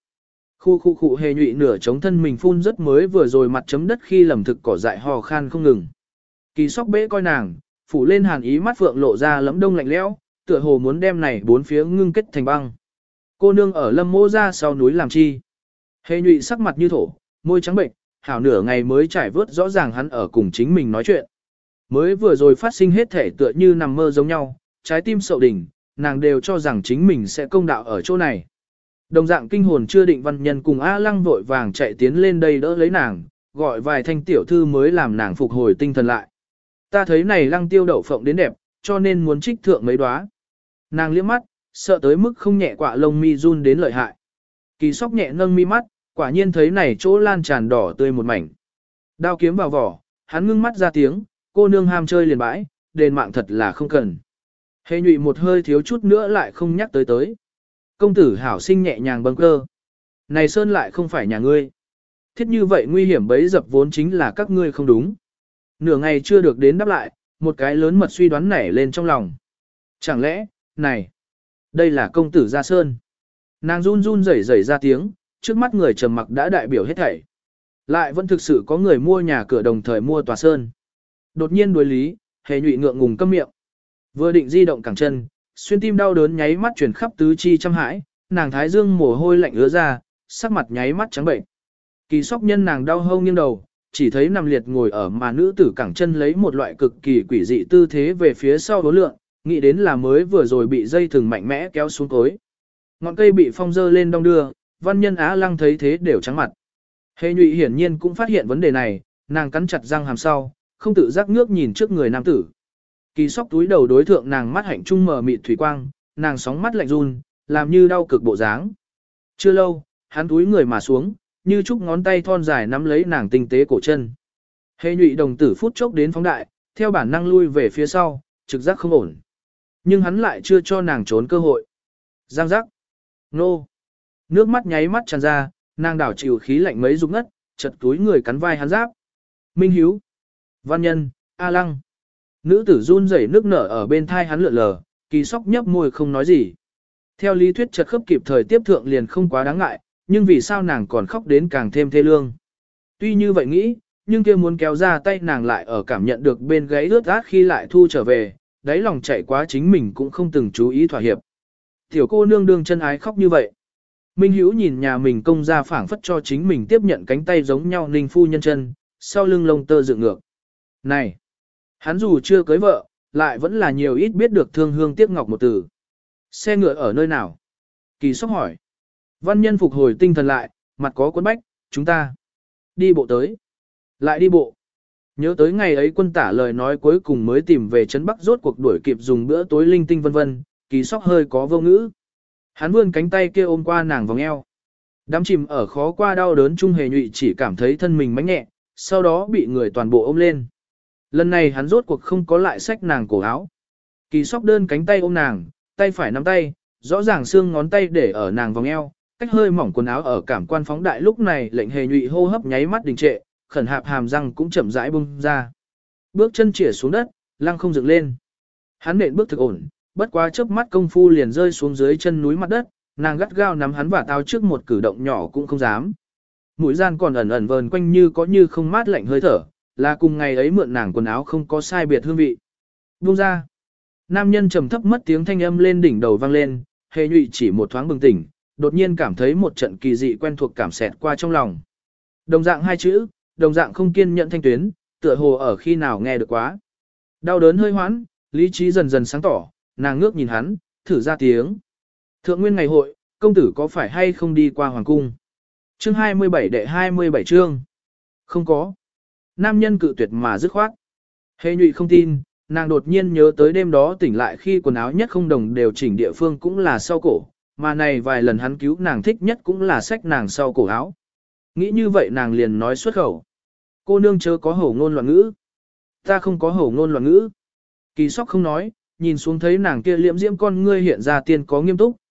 Khu Hề Nhụy nửa chống thân mình phun rất mới vừa rồi mặt chấm đất khi lầm thực cỏ dại hò khan không ngừng. Kỳ Sóc bẽ coi nàng, phủ lên hàn ý mắt phượng lộ ra lẫm đông lạnh lẽo, tựa hồ muốn đem này bốn phía ngưng kết thành băng. Cô nương ở Lâm Mô ra sau núi làm chi? Hề Nhụy sắc mặt như thổ, môi trắng bệnh, hảo nửa ngày mới trải vớt rõ ràng hắn ở cùng chính mình nói chuyện. Mới vừa rồi phát sinh hết thể tựa như nằm mơ giống nhau, trái tim sậu đỉnh, nàng đều cho rằng chính mình sẽ công đạo ở chỗ này. Đồng dạng kinh hồn chưa định văn nhân cùng A Lăng vội vàng chạy tiến lên đây đỡ lấy nàng, gọi vài thanh tiểu thư mới làm nàng phục hồi tinh thần lại. Ta thấy này Lăng tiêu đậu phộng đến đẹp, cho nên muốn trích thượng mấy đóa. Nàng liếc mắt, sợ tới mức không nhẹ quạ lông mi run đến lợi hại. Kỳ Sóc nhẹ nâng mi mắt, quả nhiên thấy này chỗ lan tràn đỏ tươi một mảnh. Đao kiếm vào vỏ, hắn ngưng mắt ra tiếng, cô nương ham chơi liền bãi, đền mạng thật là không cần. Hề Nhụy một hơi thiếu chút nữa lại không nhắc tới. Công tử hảo sinh nhẹ nhàng bâng cơ. Này Sơn lại không phải nhà ngươi. Thiết như vậy nguy hiểm bấy dập vốn chính là các ngươi không đúng. Nửa ngày chưa được đến đáp lại, một cái lớn mật suy đoán nảy lên trong lòng. Chẳng lẽ, này, đây là công tử Gia Sơn. Nàng run run rẩy rẩy ra tiếng, trước mắt người trầm mặc đã đại biểu hết thảy. Lại vẫn thực sự có người mua nhà cửa đồng thời mua tòa sơn. Đột nhiên đối lý, Hề Nhụy ngượng ngùng câm miệng. Vừa định di động cẳng chân, xuyên tim đau đớn nháy mắt truyền khắp tứ chi trăm hãi, nàng thái dương mồ hôi lạnh ứa ra, sắc mặt nháy mắt trắng bệnh. Kỳ Sóc nhân nàng đau hông nghiêng đầu, chỉ thấy nằm liệt ngồi ở mà nữ tử cẳng chân lấy một loại cực kỳ quỷ dị tư thế về phía sau đối lượng, nghĩ đến là mới vừa rồi bị dây thừng mạnh mẽ kéo xuống cối. Ngọn cây bị phong dơ lên đong đưa, văn nhân Á Lăng thấy thế đều trắng mặt. Hề Nhụy hiển nhiên cũng phát hiện vấn đề này, nàng cắn chặt răng hàm sau, không tự giác ngước nhìn trước người nam tử. Kỳ Sóc túi đầu đối thượng nàng mắt hạnh trung mờ mịt thủy quang, nàng sóng mắt lạnh run, làm như đau cực bộ dáng. Chưa lâu, hắn túi người mà xuống, như chúc ngón tay thon dài nắm lấy nàng tinh tế cổ chân. Hề Nhụy đồng tử phút chốc đến phóng đại, theo bản năng lui về phía sau, trực giác không ổn. Nhưng hắn lại chưa cho nàng trốn cơ hội. Giang giác. Nô. Nước mắt nháy mắt tràn ra, nàng đảo chịu khí lạnh mấy rụng ngất, chật túi người cắn vai hắn giáp. Minh Hiếu. Văn nhân, A Lăng. Nữ tử run rẩy nước nở ở bên thai hắn lượn lờ, Kỳ Sóc nhấp môi không nói gì. Theo lý thuyết chật khớp kịp thời tiếp thượng liền không quá đáng ngại, nhưng vì sao nàng còn khóc đến càng thêm thê lương. Tuy như vậy nghĩ, nhưng kia muốn kéo ra tay nàng lại ở cảm nhận được bên gáy ướt át khi lại thu trở về, đáy lòng chạy quá chính mình cũng không từng chú ý thỏa hiệp. Tiểu cô nương đương chân ái khóc như vậy. Minh Hữu nhìn nhà mình công ra phảng phất cho chính mình tiếp nhận cánh tay giống nhau ninh phu nhân chân, sau lưng lông tơ dựng ngược. Này! Hắn dù chưa cưới vợ, lại vẫn là nhiều ít biết được thương hương tiếc ngọc một từ. Xe ngựa ở nơi nào? Kỳ Sóc hỏi. Văn nhân phục hồi tinh thần lại, mặt có cuốn bách, chúng ta đi bộ tới. Lại đi bộ. Nhớ tới ngày ấy quân tả lời nói cuối cùng mới tìm về trấn Bắc rốt cuộc đuổi kịp dùng bữa tối linh tinh vân vân, Kỳ Sóc hơi có vô ngữ. Hắn vươn cánh tay kia ôm qua nàng vòng eo. Đám chìm ở khó qua đau đớn chung Hề Nhụy chỉ cảm thấy thân mình mánh nhẹ, sau đó bị người toàn bộ ôm lên. Lần này hắn rốt cuộc không có lại xách nàng cổ áo. Kỳ Sóc đơn cánh tay ôm nàng, tay phải nắm tay, rõ ràng xương ngón tay để ở nàng vòng eo, cách hơi mỏng quần áo ở cảm quan phóng đại lúc này lệnh Hề Nhụy hô hấp nháy mắt đình trệ, khẩn hạp hàm răng cũng chậm rãi bung ra. Bước chân chĩa xuống đất, lăng không dựng lên. Hắn nện bước thực ổn, bất quá chớp mắt công phu liền rơi xuống dưới chân núi mặt đất, nàng gắt gao nắm hắn và tao trước một cử động nhỏ cũng không dám. Mũi gian còn ẩn ẩn vờn quanh như có như không mát lạnh hơi thở, là cùng ngày ấy mượn nàng quần áo không có sai biệt hương vị. Buông ra. Nam nhân trầm thấp mất tiếng thanh âm lên đỉnh đầu vang lên, Hề Nhụy chỉ một thoáng bừng tỉnh, đột nhiên cảm thấy một trận kỳ dị quen thuộc cảm xẹt qua trong lòng. Đồng dạng hai chữ, đồng dạng không kiên nhẫn thanh tuyến, tựa hồ ở khi nào nghe được quá. Đau đớn hơi hoãn, lý trí dần dần sáng tỏ, nàng ngước nhìn hắn, thử ra tiếng. Thượng nguyên ngày hội, công tử có phải hay không đi qua hoàng cung? Chương 27 đệ 27 chương. Không có. Nam nhân cự tuyệt mà dứt khoát. Hề Nhụy không tin, nàng đột nhiên nhớ tới đêm đó tỉnh lại khi quần áo nhất không đồng đều chỉnh địa phương cũng là sau cổ, mà này vài lần hắn cứu nàng thích nhất cũng là xách nàng sau cổ áo. Nghĩ như vậy nàng liền nói xuất khẩu. Cô nương chớ có hổ ngôn loạn ngữ. Ta không có hổ ngôn loạn ngữ. Kỳ Sóc không nói, nhìn xuống thấy nàng kia liễm diễm con ngươi hiện ra tiên có nghiêm túc,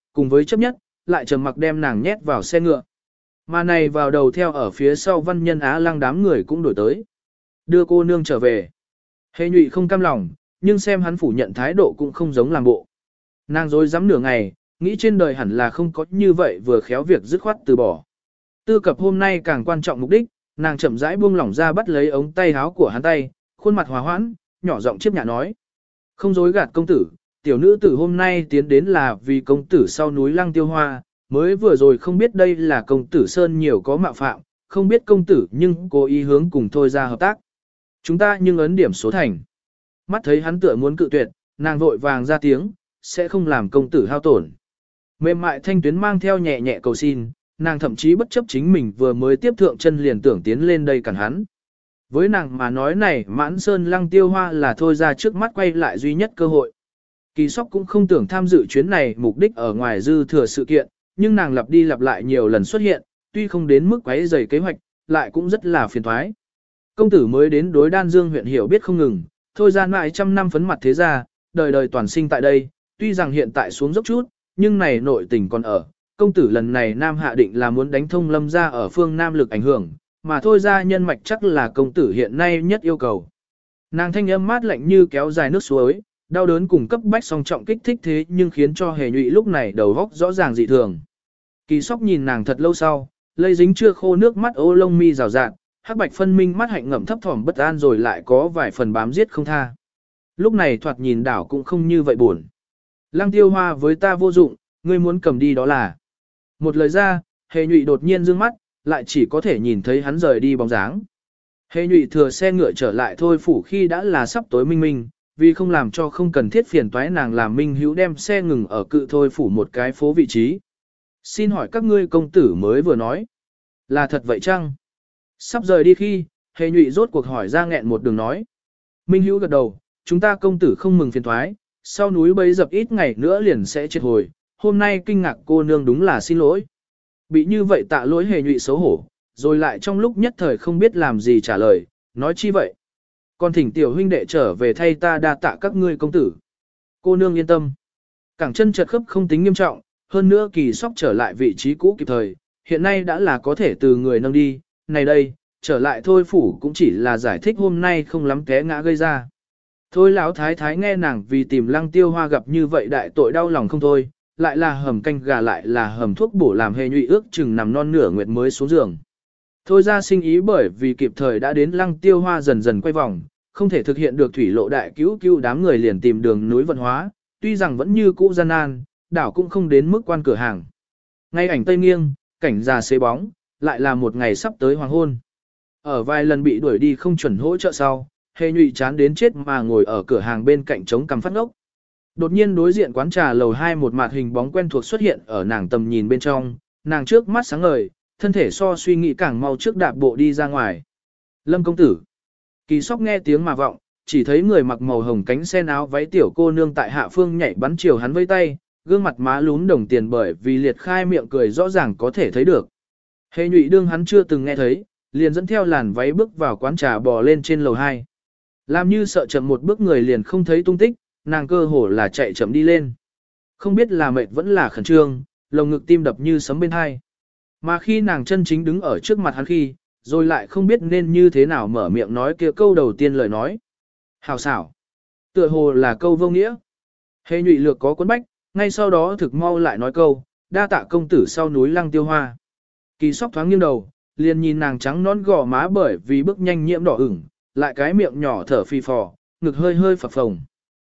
cùng với chấp nhất, lại trầm mặc đem nàng nhét vào xe ngựa. Mà này vào đầu theo ở phía sau Văn Nhân Á Lăng đám người cũng đổi tới. Đưa cô nương trở về. Hề Nhụy không cam lòng, nhưng xem hắn phủ nhận thái độ cũng không giống làm bộ. Nàng dối dám nửa ngày, nghĩ trên đời hẳn là không có như vậy vừa khéo việc dứt khoát từ bỏ. Tư cập hôm nay càng quan trọng mục đích, nàng chậm rãi buông lỏng ra bắt lấy ống tay áo của hắn tay, khuôn mặt hòa hoãn, nhỏ giọng chiếp nhạ nói. Không dối gạt công tử, tiểu nữ tử hôm nay tiến đến là vì công tử sau núi Lăng Tiêu Hoa, mới vừa rồi không biết đây là công tử Sơn nhiều có mạo phạm, không biết công tử nhưng cố ý hướng cùng thôi ra hợp tác. Chúng ta nhưng ấn điểm số thành. Mắt thấy hắn tựa muốn cự tuyệt, nàng vội vàng ra tiếng, sẽ không làm công tử hao tổn. Mềm mại thanh tuyến mang theo nhẹ nhẹ cầu xin, nàng thậm chí bất chấp chính mình vừa mới tiếp thượng chân liền tưởng tiến lên đây cản hắn. Với nàng mà nói này Mãn Sơn Lăng Tiêu Hoa là thôi ra trước mắt quay lại duy nhất cơ hội. Kỳ Sóc cũng không tưởng tham dự chuyến này mục đích ở ngoài dư thừa sự kiện, nhưng nàng lặp đi lặp lại nhiều lần xuất hiện, tuy không đến mức quấy rầy kế hoạch, lại cũng rất là phiền toái. Công tử mới đến đối Đan Dương huyện hiểu biết không ngừng, thôi ra mãi trăm năm phấn mặt thế gia, đời đời toàn sinh tại đây, tuy rằng hiện tại xuống dốc chút, nhưng này nội tình còn ở. Công tử lần này Nam hạ định là muốn đánh thông Lâm gia ở phương Nam lực ảnh hưởng, mà thôi ra nhân mạch chắc là công tử hiện nay nhất yêu cầu. Nàng thanh âm mát lạnh như kéo dài nước suối, đau đớn cùng cấp bách song trọng kích thích thế nhưng khiến cho Hề Nhụy lúc này đầu óc rõ ràng dị thường. Kỳ Sóc nhìn nàng thật lâu sau, lây dính chưa khô nước mắt ô lông mi rào rạt, hắc bạch phân minh mắt hạnh ngậm thấp thỏm bất an rồi lại có vài phần bám giết không tha. Lúc này thoạt nhìn đảo cũng không như vậy buồn. Lăng Tiêu Hoa với ta vô dụng, ngươi muốn cầm đi đó là. Một lời ra, Hề Nhụy đột nhiên dương mắt, lại chỉ có thể nhìn thấy hắn rời đi bóng dáng. Hề Nhụy thừa xe ngựa trở lại thôi phủ khi đã là sắp tối minh minh, vì không làm cho không cần thiết phiền toái nàng làm Minh Hữu đem xe ngừng ở cự thôi phủ một cái phố vị trí. Xin hỏi các ngươi công tử mới vừa nói. Là thật vậy chăng? Sắp rời đi khi, Hề Nhụy rốt cuộc hỏi ra nghẹn một đường nói. Minh Hữu gật đầu, chúng ta công tử không mừng phiền toái, sau núi bấy dập ít ngày nữa liền sẽ triệt hồi, hôm nay kinh ngạc cô nương đúng là xin lỗi. Bị như vậy tạ lỗi Hề Nhụy xấu hổ, rồi lại trong lúc nhất thời không biết làm gì trả lời, nói chi vậy. Còn thỉnh tiểu huynh đệ trở về thay ta đa tạ các ngươi công tử. Cô nương yên tâm. Cẳng chân chật khớp không tính nghiêm trọng, hơn nữa Kỳ Sóc trở lại vị trí cũ kịp thời, hiện nay đã là có thể từ người nâng đi, này đây, trở lại thôi phủ cũng chỉ là giải thích hôm nay không lắm té ngã gây ra. Thôi lão thái thái nghe nàng vì tìm Lăng Tiêu Hoa gặp như vậy đại tội đau lòng không thôi, lại là hầm canh gà lại là hầm thuốc bổ làm Hề Nhụy ước chừng nằm non nửa nguyệt mới xuống giường. Thôi ra sinh ý bởi vì kịp thời đã đến Lăng Tiêu Hoa dần dần quay vòng, không thể thực hiện được thủy lộ đại cứu đám người liền tìm đường núi vận hóa, tuy rằng vẫn như cũ gian nan, đảo cũng không đến mức quan cửa hàng. Ngay ảnh tây nghiêng, cảnh già xế bóng, lại là một ngày sắp tới hoàng hôn. Ở vài lần bị đuổi đi không chuẩn hỗ trợ sau, Hề Nhụy chán đến chết mà ngồi ở cửa hàng bên cạnh trống cằm phát ngốc. Đột nhiên đối diện quán trà lầu 2 một mặt hình bóng quen thuộc xuất hiện ở nàng tầm nhìn bên trong, nàng trước mắt sáng ngời, thân thể so suy nghĩ càng mau trước đạp bộ đi ra ngoài. Lâm công tử. Kỳ Sóc nghe tiếng mà vọng, chỉ thấy người mặc màu hồng cánh sen áo váy tiểu cô nương tại hạ phương nhảy bắn chiều hắn vây tay, gương mặt má lún đồng tiền bởi vì liệt khai miệng cười rõ ràng có thể thấy được. Hề Nhụy đương hắn chưa từng nghe thấy, liền dẫn theo làn váy bước vào quán trà bò lên trên lầu 2. Làm như sợ chậm một bước người liền không thấy tung tích, nàng cơ hồ là chạy chậm đi lên. Không biết là mệt vẫn là khẩn trương, lồng ngực tim đập như sấm bên hai. Mà khi nàng chân chính đứng ở trước mặt hắn khi, rồi lại không biết nên như thế nào mở miệng nói kia câu đầu tiên lời nói. Hào xảo. Tựa hồ là câu vô nghĩa. Hề Nhụy lược có cuốn bách, ngay sau đó thực mau lại nói câu, đa tạ công tử sau núi Lăng Tiêu Hoa. Kỳ Sóc thoáng nghiêng đầu, liền nhìn nàng trắng nón gò má bởi vì bước nhanh nhiễm đỏ ửng, lại cái miệng nhỏ thở phì phò, ngực hơi hơi phập phồng.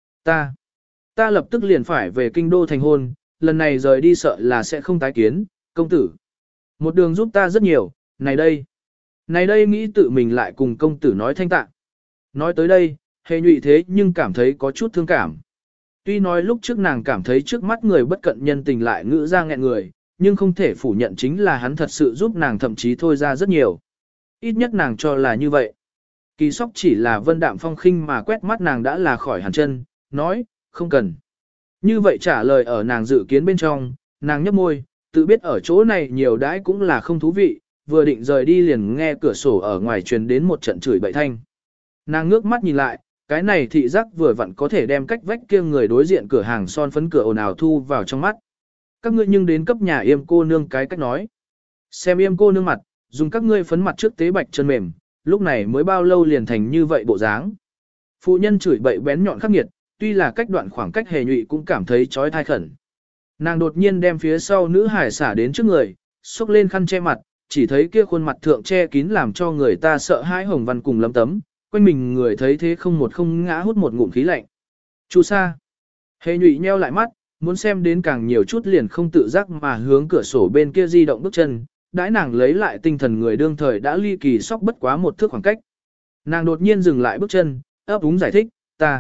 Ta lập tức liền phải về kinh đô thành hôn, lần này rời đi sợ là sẽ không tái kiến, công tử. Một đường giúp ta rất nhiều, này đây nghĩ tự mình lại cùng công tử nói thanh tạ. Nói tới đây, Hề Nhụy thế nhưng cảm thấy có chút thương cảm. Tuy nói lúc trước nàng cảm thấy trước mắt người bất cận nhân tình lại ngữ ra nghẹn người, nhưng không thể phủ nhận chính là hắn thật sự giúp nàng thậm chí thôi ra rất nhiều. Ít nhất nàng cho là như vậy. Kỳ Sóc chỉ là vân đạm phong khinh mà quét mắt nàng đã là khỏi hẳn chân, nói, không cần. Như vậy trả lời ở nàng dự kiến bên trong, nàng nhấp môi, tự biết ở chỗ này nhiều đãi cũng là không thú vị, vừa định rời đi liền nghe cửa sổ ở ngoài truyền đến một trận chửi bậy thanh. Nàng ngước mắt nhìn lại, cái này thị giác vừa vặn có thể đem cách vách kia người đối diện cửa hàng son phấn cửa ồn ào thu vào trong mắt. các ngươi nhưng đến cấp nhà Yêm cô nương cái cách nói. Xem Yêm cô nương mặt, dùng các ngươi phấn mặt trước tế bạch chân mềm, lúc này mới bao lâu liền thành như vậy bộ dáng. Phụ nhân chửi bậy bén nhọn khắc nghiệt, tuy là cách đoạn khoảng cách Hề Nhụy cũng cảm thấy chói tai khẩn. Nàng đột nhiên đem phía sau nữ hải xả đến trước người, xúc lên khăn che mặt, chỉ thấy kia khuôn mặt thượng che kín làm cho người ta sợ hãi hồng văn cùng lấm tấm, quanh mình người thấy thế không ngã hút một ngụm khí lạnh. Chu Sa. Hề Nhụy nheo lại mắt, muốn xem đến càng nhiều chút liền không tự giác mà hướng cửa sổ bên kia di động bước chân, đãi nàng lấy lại tinh thần người đương thời đã ly kỳ sóc bất quá một thước khoảng cách. Nàng đột nhiên dừng lại bước chân, ấp úng giải thích,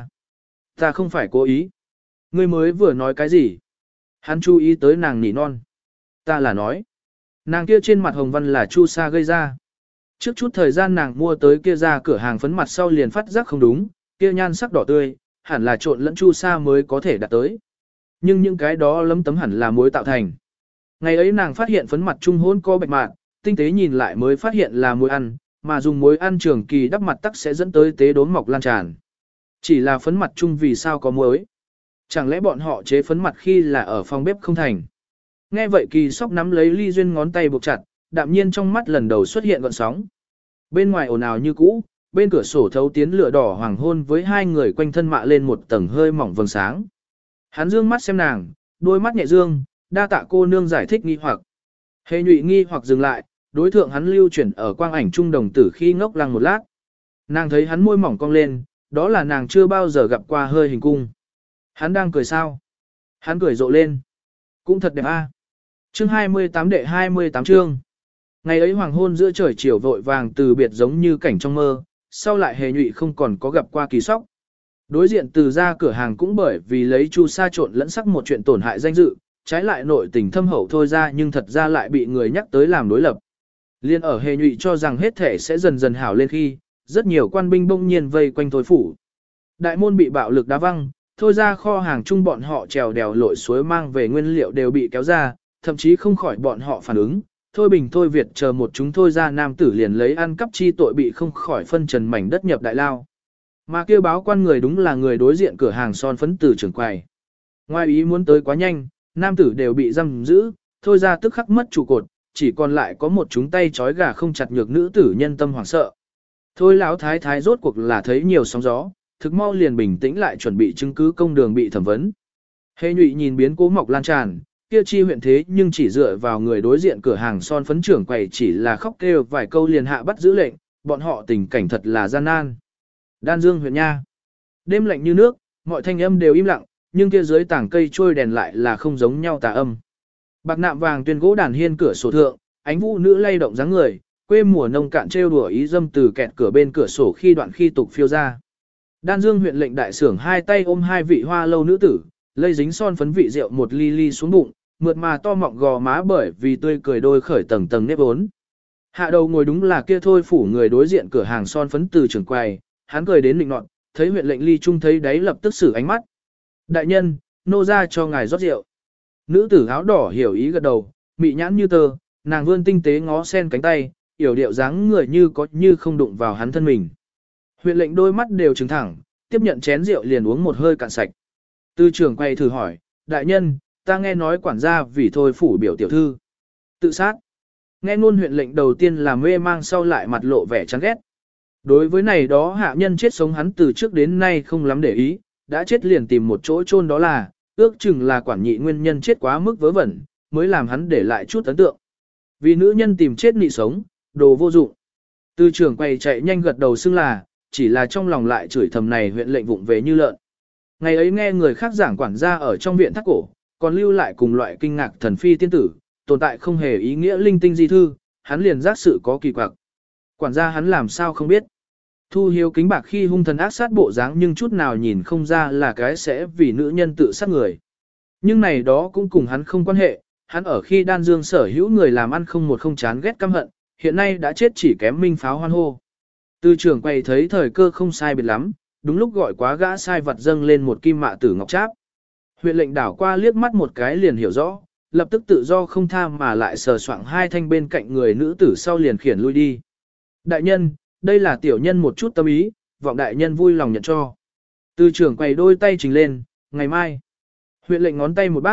ta không phải cố ý. Ngươi mới vừa nói cái gì? Hắn chú ý tới nàng nỉ non. Ta là nói. Nàng kia trên mặt hồng văn là Chu Sa gây ra. Trước chút thời gian nàng mua tới kia ra cửa hàng phấn mặt sau liền phát giác không đúng, kia nhan sắc đỏ tươi, hẳn là trộn lẫn Chu Sa mới có thể đạt tới. Nhưng những cái đó lấm tấm hẳn là muối tạo thành. Ngày ấy nàng phát hiện phấn mặt trung hôn có bạch mạn, tinh tế nhìn lại mới phát hiện là muối ăn, mà dùng muối ăn trường kỳ đắp mặt tắc sẽ dẫn tới tế đốm mọc lan tràn. Chỉ là phấn mặt chung vì sao có muối? Chẳng lẽ bọn họ chế phấn mặt khi là ở phòng bếp không thành? Nghe vậy Kỳ Sóc nắm lấy Ly Duyên ngón tay buộc chặt, đạm nhiên trong mắt lần đầu xuất hiện gợn sóng. Bên ngoài ồn ào như cũ, bên cửa sổ thấu tiến lửa đỏ hoàng hôn với hai người quanh thân mạ lên một tầng hơi mỏng vầng sáng. Hắn dương mắt xem nàng, đôi mắt nhẹ dương, đa tạ cô nương giải thích nghi hoặc. Hề Nhụy nghi hoặc dừng lại, đối thượng hắn lưu chuyển ở quang ảnh trung đồng tử khi ngốc lăng một lát. Nàng thấy hắn môi mỏng cong lên, đó là nàng chưa bao giờ gặp qua hơi hình cung. Hắn đang cười sao? Hắn cười rộ lên. Cũng thật đẹp a. Chương 28 đệ 28 chương. Ngày ấy hoàng hôn giữa trời chiều vội vàng từ biệt giống như cảnh trong mơ, sau lại Hề Nhụy không còn có gặp qua Kỳ Sóc. Đối diện từ ra cửa hàng cũng bởi vì lấy Chu Sa trộn lẫn sắc một chuyện tổn hại danh dự, trái lại nội tình thâm hậu thôi ra nhưng thật ra lại bị người nhắc tới làm đối lập. Liên ở Hề Nhụy cho rằng hết thể sẽ dần dần hảo lên khi, rất nhiều quan binh bỗng nhiên vây quanh Thôi phủ. Đại môn bị bạo lực đá văng, thôi ra kho hàng chung bọn họ trèo đèo lội suối mang về nguyên liệu đều bị kéo ra, thậm chí không khỏi bọn họ phản ứng. Thôi Bình Thôi Việt chờ một chúng thôi ra nam tử liền lấy ăn cắp chi tội bị không khỏi phân trần mảnh đất nhập đại lao. Mà kêu báo quan người đúng là người đối diện cửa hàng son phấn từ trưởng quầy. Ngoài ý muốn tới quá nhanh, nam tử đều bị giam giữ, thôi ra tức khắc mất trụ cột, chỉ còn lại có một chúng tay trói gà không chặt nhược nữ tử nhân tâm hoảng sợ. Thôi lão thái thái rốt cuộc là thấy nhiều sóng gió, thực mau liền bình tĩnh lại chuẩn bị chứng cứ công đường bị thẩm vấn. Hề Nhụy nhìn biến cố mọc lan tràn, kia chi huyện thế nhưng chỉ dựa vào người đối diện cửa hàng son phấn trưởng quầy chỉ là khóc kêu vài câu liền hạ bắt giữ lệnh, bọn họ tình cảnh thật là gian nan. Đan Dương huyện nha. Đêm lạnh như nước, mọi thanh âm đều im lặng, nhưng kia dưới tảng cây trôi đèn lại là không giống nhau tà âm. Bạc nạm vàng tuyên gỗ đàn hiên cửa sổ thượng, ánh vũ nữ lay động dáng người, quê mùa nông cạn trêu đùa ý dâm từ kẹt cửa bên cửa sổ khi đoạn khi tục phiêu ra. Đan Dương huyện lệnh đại xưởng hai tay ôm hai vị hoa lâu nữ tử, lây dính son phấn vị rượu một ly ly xuống bụng, mượt mà to mọng gò má bởi vì tươi cười đôi khởi tầng tầng nếp vốn. Hạ đầu ngồi đúng là kia thôi phủ người đối diện cửa hàng son phấn từ trường quầy, hắn cười đến định nọt, thấy huyện lệnh ly trung thấy đáy lập tức xử ánh mắt. Đại nhân, nô ra cho ngài rót rượu. Nữ tử áo đỏ hiểu ý gật đầu, mị nhãn như tơ, nàng vươn tinh tế ngó sen cánh tay, yểu điệu dáng người như có như không đụng vào hắn thân mình. Huyện lệnh đôi mắt đều trừng thẳng, tiếp nhận chén rượu liền uống một hơi cạn sạch. Tư trưởng quay thử hỏi, đại nhân, ta nghe nói quản gia vì thôi phủ biểu tiểu thư. Tự sát. Nghe ngôn huyện lệnh đầu tiên là mê mang sau lại mặt lộ vẻ chán ghét. Đối với này đó hạ nhân chết sống hắn từ trước đến nay không lắm để ý, đã chết liền tìm một chỗ chôn đó là, ước chừng là quản nhị nguyên nhân chết quá mức vớ vẩn, mới làm hắn để lại chút ấn tượng. Vì nữ nhân tìm chết nị sống, đồ vô dụng. Tư trưởng quay chạy nhanh gật đầu xưng là, chỉ là trong lòng lại chửi thầm này huyện lệnh vụng về như lợn. Ngày ấy nghe người khác giảng quản gia ở trong viện thác cổ, còn lưu lại cùng loại kinh ngạc thần phi tiên tử, tồn tại không hề ý nghĩa linh tinh di thư, hắn liền giác sự có kỳ quặc. Quản gia hắn làm sao không biết. Thu Hiếu kính bạc khi hung thần ác sát bộ dáng nhưng chút nào nhìn không ra là cái sẽ vì nữ nhân tự sát người. Nhưng này đó cũng cùng hắn không quan hệ, hắn ở khi Đan Dương sở hữu người làm ăn không một không chán ghét căm hận, hiện nay đã chết chỉ kém minh pháo hoan hô. Tư trưởng quay thấy thời cơ không sai biệt lắm, đúng lúc gọi quá gã sai vật dâng lên một kim mạ tử ngọc tráp. Huyện lệnh đảo qua liếc mắt một cái liền hiểu rõ, lập tức tự do không tham mà lại sờ soạng hai thanh bên cạnh người nữ tử sau liền khiển lui đi. Đại nhân, đây là tiểu nhân một chút tâm ý, vọng đại nhân vui lòng nhận cho. Tư trưởng quay đôi tay trình lên, ngày mai. Huyện lệnh ngón tay một bát,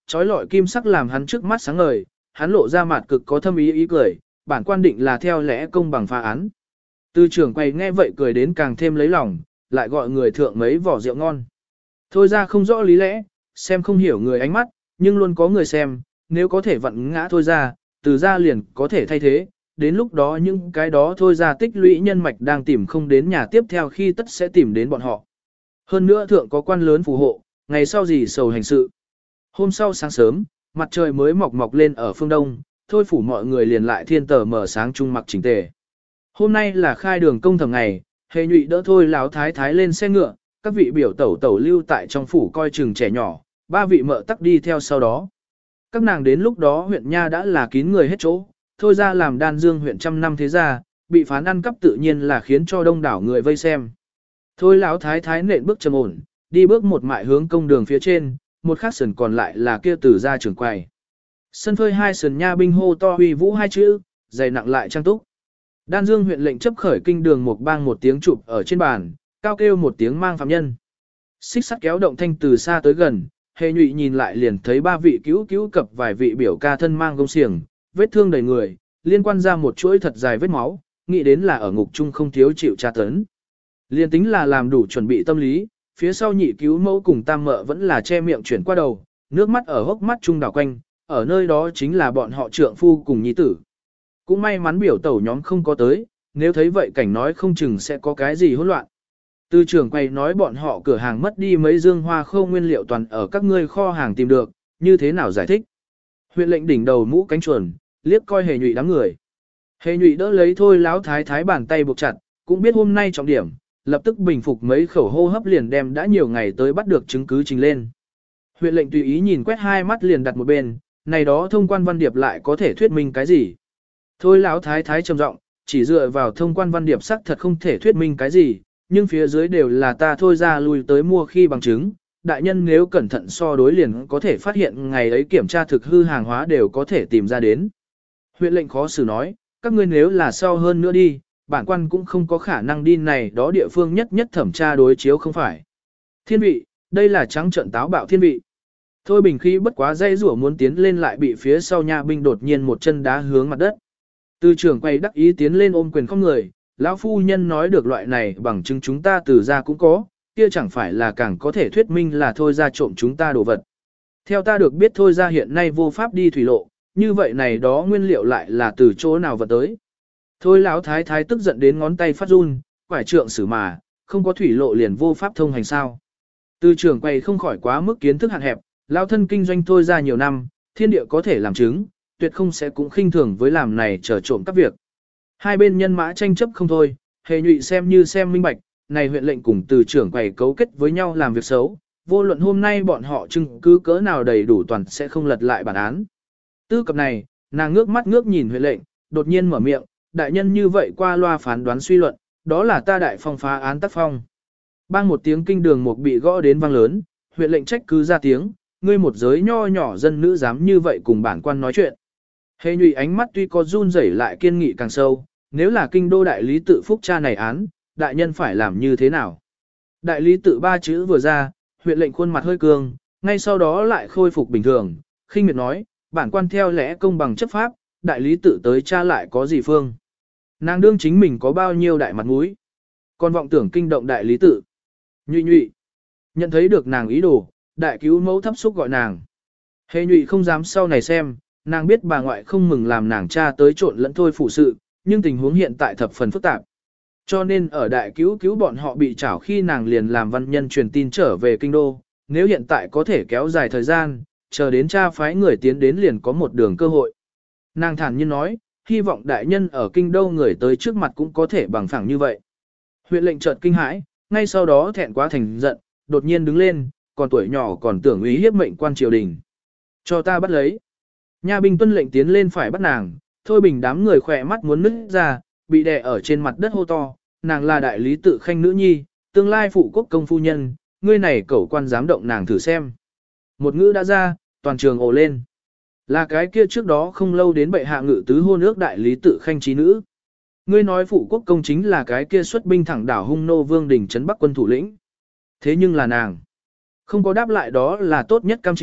trói lọi kim sắc làm hắn trước mắt sáng ngời, hắn lộ ra mặt cực có thâm ý cười, bản quan định là theo lẽ công bằng phá án. Từ trưởng quầy nghe vậy cười đến càng thêm lấy lòng, lại gọi người thượng mấy vỏ rượu ngon. Thôi ra không rõ lý lẽ, xem không hiểu người ánh mắt, nhưng luôn có người xem, nếu có thể vặn ngã thôi ra, từ ra liền có thể thay thế, đến lúc đó những cái đó thôi ra tích lũy nhân mạch đang tìm không đến nhà tiếp theo khi tất sẽ tìm đến bọn họ. Hơn nữa thượng có quan lớn phù hộ, ngày sau gì sầu hành sự. Hôm sau sáng sớm, mặt trời mới mọc lên ở phương đông, thôi phủ mọi người liền lại thiên tờ mở sáng trung mặc chỉnh tề. Hôm nay là khai đường công thẩm ngày, Hề Nhụy đỡ thôi láo thái thái lên xe ngựa, các vị biểu tẩu lưu tại trong phủ coi chừng trẻ nhỏ, ba vị mợ tắc đi theo sau đó. Các nàng đến lúc đó huyện Nha đã là kín người hết chỗ, thôi ra làm Đan Dương huyện trăm năm thế gia, bị phán ăn cắp tự nhiên là khiến cho đông đảo người vây xem. Thôi láo thái thái nện bước trầm ổn, đi bước một mại hướng công đường phía trên, một khắc sườn còn lại là kia từ gia trưởng quầy. Sân phơi hai sườn nha binh hô to huy vũ hai chữ, dày nặng lại trang túc. Đan Dương huyện lệnh chấp khởi kinh đường một bang một tiếng chụp ở trên bàn, cao kêu một tiếng mang phạm nhân. Xích sắt kéo động thanh từ xa tới gần, Hề Nhụy nhìn lại liền thấy ba vị cứu cập vài vị biểu ca thân mang gông xiềng, vết thương đầy người, liên quan ra một chuỗi thật dài vết máu, nghĩ đến là ở ngục chung không thiếu chịu tra tấn. Liên tính là làm đủ chuẩn bị tâm lý, phía sau nhị cứu mẫu cùng tam mợ vẫn là che miệng chuyển qua đầu, nước mắt ở hốc mắt trung đảo quanh, ở nơi đó chính là bọn họ trượng phu cùng nhi tử. Cũng may mắn biểu tẩu nhóm không có tới, nếu thấy vậy cảnh nói không chừng sẽ có cái gì hỗn loạn. Từ trưởng quầy nói bọn họ cửa hàng mất đi mấy dương hoa khô nguyên liệu toàn ở các ngươi kho hàng tìm được, như thế nào giải thích? Huyện lệnh đỉnh đầu mũ cánh chuồn, liếc coi Hề Nhụy đám người. Hề Nhụy đỡ lấy thôi láo thái thái bàn tay buộc chặt, cũng biết hôm nay trọng điểm, lập tức bình phục mấy khẩu hô hấp liền đem đã nhiều ngày tới bắt được chứng cứ trình lên. Huyện lệnh tùy ý nhìn quét hai mắt liền đặt một bên, này đó thông quan văn điệp lại có thể thuyết minh cái gì? Thôi láo thái thái trầm giọng, chỉ dựa vào thông quan văn điệp sắc thật không thể thuyết minh cái gì, nhưng phía dưới đều là ta thôi ra lui tới mua khi bằng chứng. Đại nhân nếu cẩn thận so đối liền có thể phát hiện ngày ấy kiểm tra thực hư hàng hóa đều có thể tìm ra đến. Huyện lệnh khó xử nói, các ngươi nếu là sau hơn nữa đi, bản quan cũng không có khả năng đi này đó địa phương nhất thẩm tra đối chiếu không phải. Thiên vị, đây là trắng trợn táo bạo thiên vị. Thôi bình khí bất quá dây rủa muốn tiến lên lại bị phía sau nha binh đột nhiên một chân đá hướng mặt đất. Từ trưởng quay đắc ý tiến lên ôm quyền không người, lão phu nhân nói được loại này bằng chứng chúng ta từ ra cũng có, kia chẳng phải là càng có thể thuyết minh là thôi ra trộm chúng ta đồ vật. Theo ta được biết thôi ra hiện nay vô pháp đi thủy lộ, như vậy này đó nguyên liệu lại là từ chỗ nào vật tới. Thôi lão thái thái tức giận đến ngón tay phát run, quải trượng xử mà, không có thủy lộ liền vô pháp thông hành sao. Từ trưởng quay không khỏi quá mức kiến thức hạn hẹp, lão thân kinh doanh thôi ra nhiều năm, thiên địa có thể làm chứng, tuyệt không sẽ cũng khinh thường với làm này trở trộm các việc. Hai bên nhân mã tranh chấp không thôi, Hề Nhụy xem như xem minh bạch, này huyện lệnh cùng từ trưởng quầy cấu kết với nhau làm việc xấu, vô luận hôm nay bọn họ chứng cứ cỡ nào đầy đủ toàn sẽ không lật lại bản án. Tư cập này, nàng ngước mắt ngước nhìn huyện lệnh, đột nhiên mở miệng, đại nhân như vậy qua loa phán đoán suy luận, đó là ta đại phong phá án tác phong. Bang một tiếng kinh đường một bị gõ đến vang lớn, huyện lệnh trách cứ ra tiếng, ngươi một giới nho nhỏ dân nữ dám như vậy cùng bản quan nói chuyện. Hề Nhụy ánh mắt tuy có run rẩy lại kiên nghị càng sâu, nếu là kinh đô đại lý tự phúc cha này án, đại nhân phải làm như thế nào? Đại lý tự ba chữ vừa ra, huyện lệnh khuôn mặt hơi cường, ngay sau đó lại khôi phục bình thường, khinh miệt nói, bản quan theo lẽ công bằng chấp pháp, đại lý tự tới cha lại có gì phương? Nàng đương chính mình có bao nhiêu đại mặt mũi? Còn vọng tưởng kinh động đại lý tự. Nhụy Nhụy, nhận thấy được nàng ý đồ, đại cứu mẫu thấp xúc gọi nàng. Hề Nhụy không dám sau này xem, nàng biết bà ngoại không mừng làm nàng cha tới trộn lẫn thôi phụ sự, nhưng tình huống hiện tại thập phần phức tạp. Cho nên ở đại cứu bọn họ bị trảo khi nàng liền làm văn nhân truyền tin trở về kinh đô, nếu hiện tại có thể kéo dài thời gian, chờ đến cha phái người tiến đến liền có một đường cơ hội. Nàng thản nhiên nói, hy vọng đại nhân ở kinh đô người tới trước mặt cũng có thể bằng phẳng như vậy. Huyện lệnh chợt kinh hãi, ngay sau đó thẹn quá thành giận, đột nhiên đứng lên, còn tuổi nhỏ còn tưởng ý hiếp mệnh quan triều đình. Cho ta bắt lấy. Nha binh tuân lệnh tiến lên phải bắt nàng, thôi bình đám người khỏe mắt muốn nứt ra, bị đè ở trên mặt đất hô to, nàng là đại lý tự khanh nữ nhi, tương lai phụ quốc công phu nhân, ngươi này cẩu quan dám động nàng thử xem. Một ngữ đã ra, toàn trường ồ lên. Là cái kia trước đó không lâu đến bệ hạ ngự tứ hôn ước đại lý tự khanh trí nữ. Ngươi nói phụ quốc công chính là cái kia xuất binh thẳng đảo hung nô vương đỉnh trấn bắc quân thủ lĩnh. Thế nhưng là nàng. Không có đáp lại đó là tốt nhất cam chịu,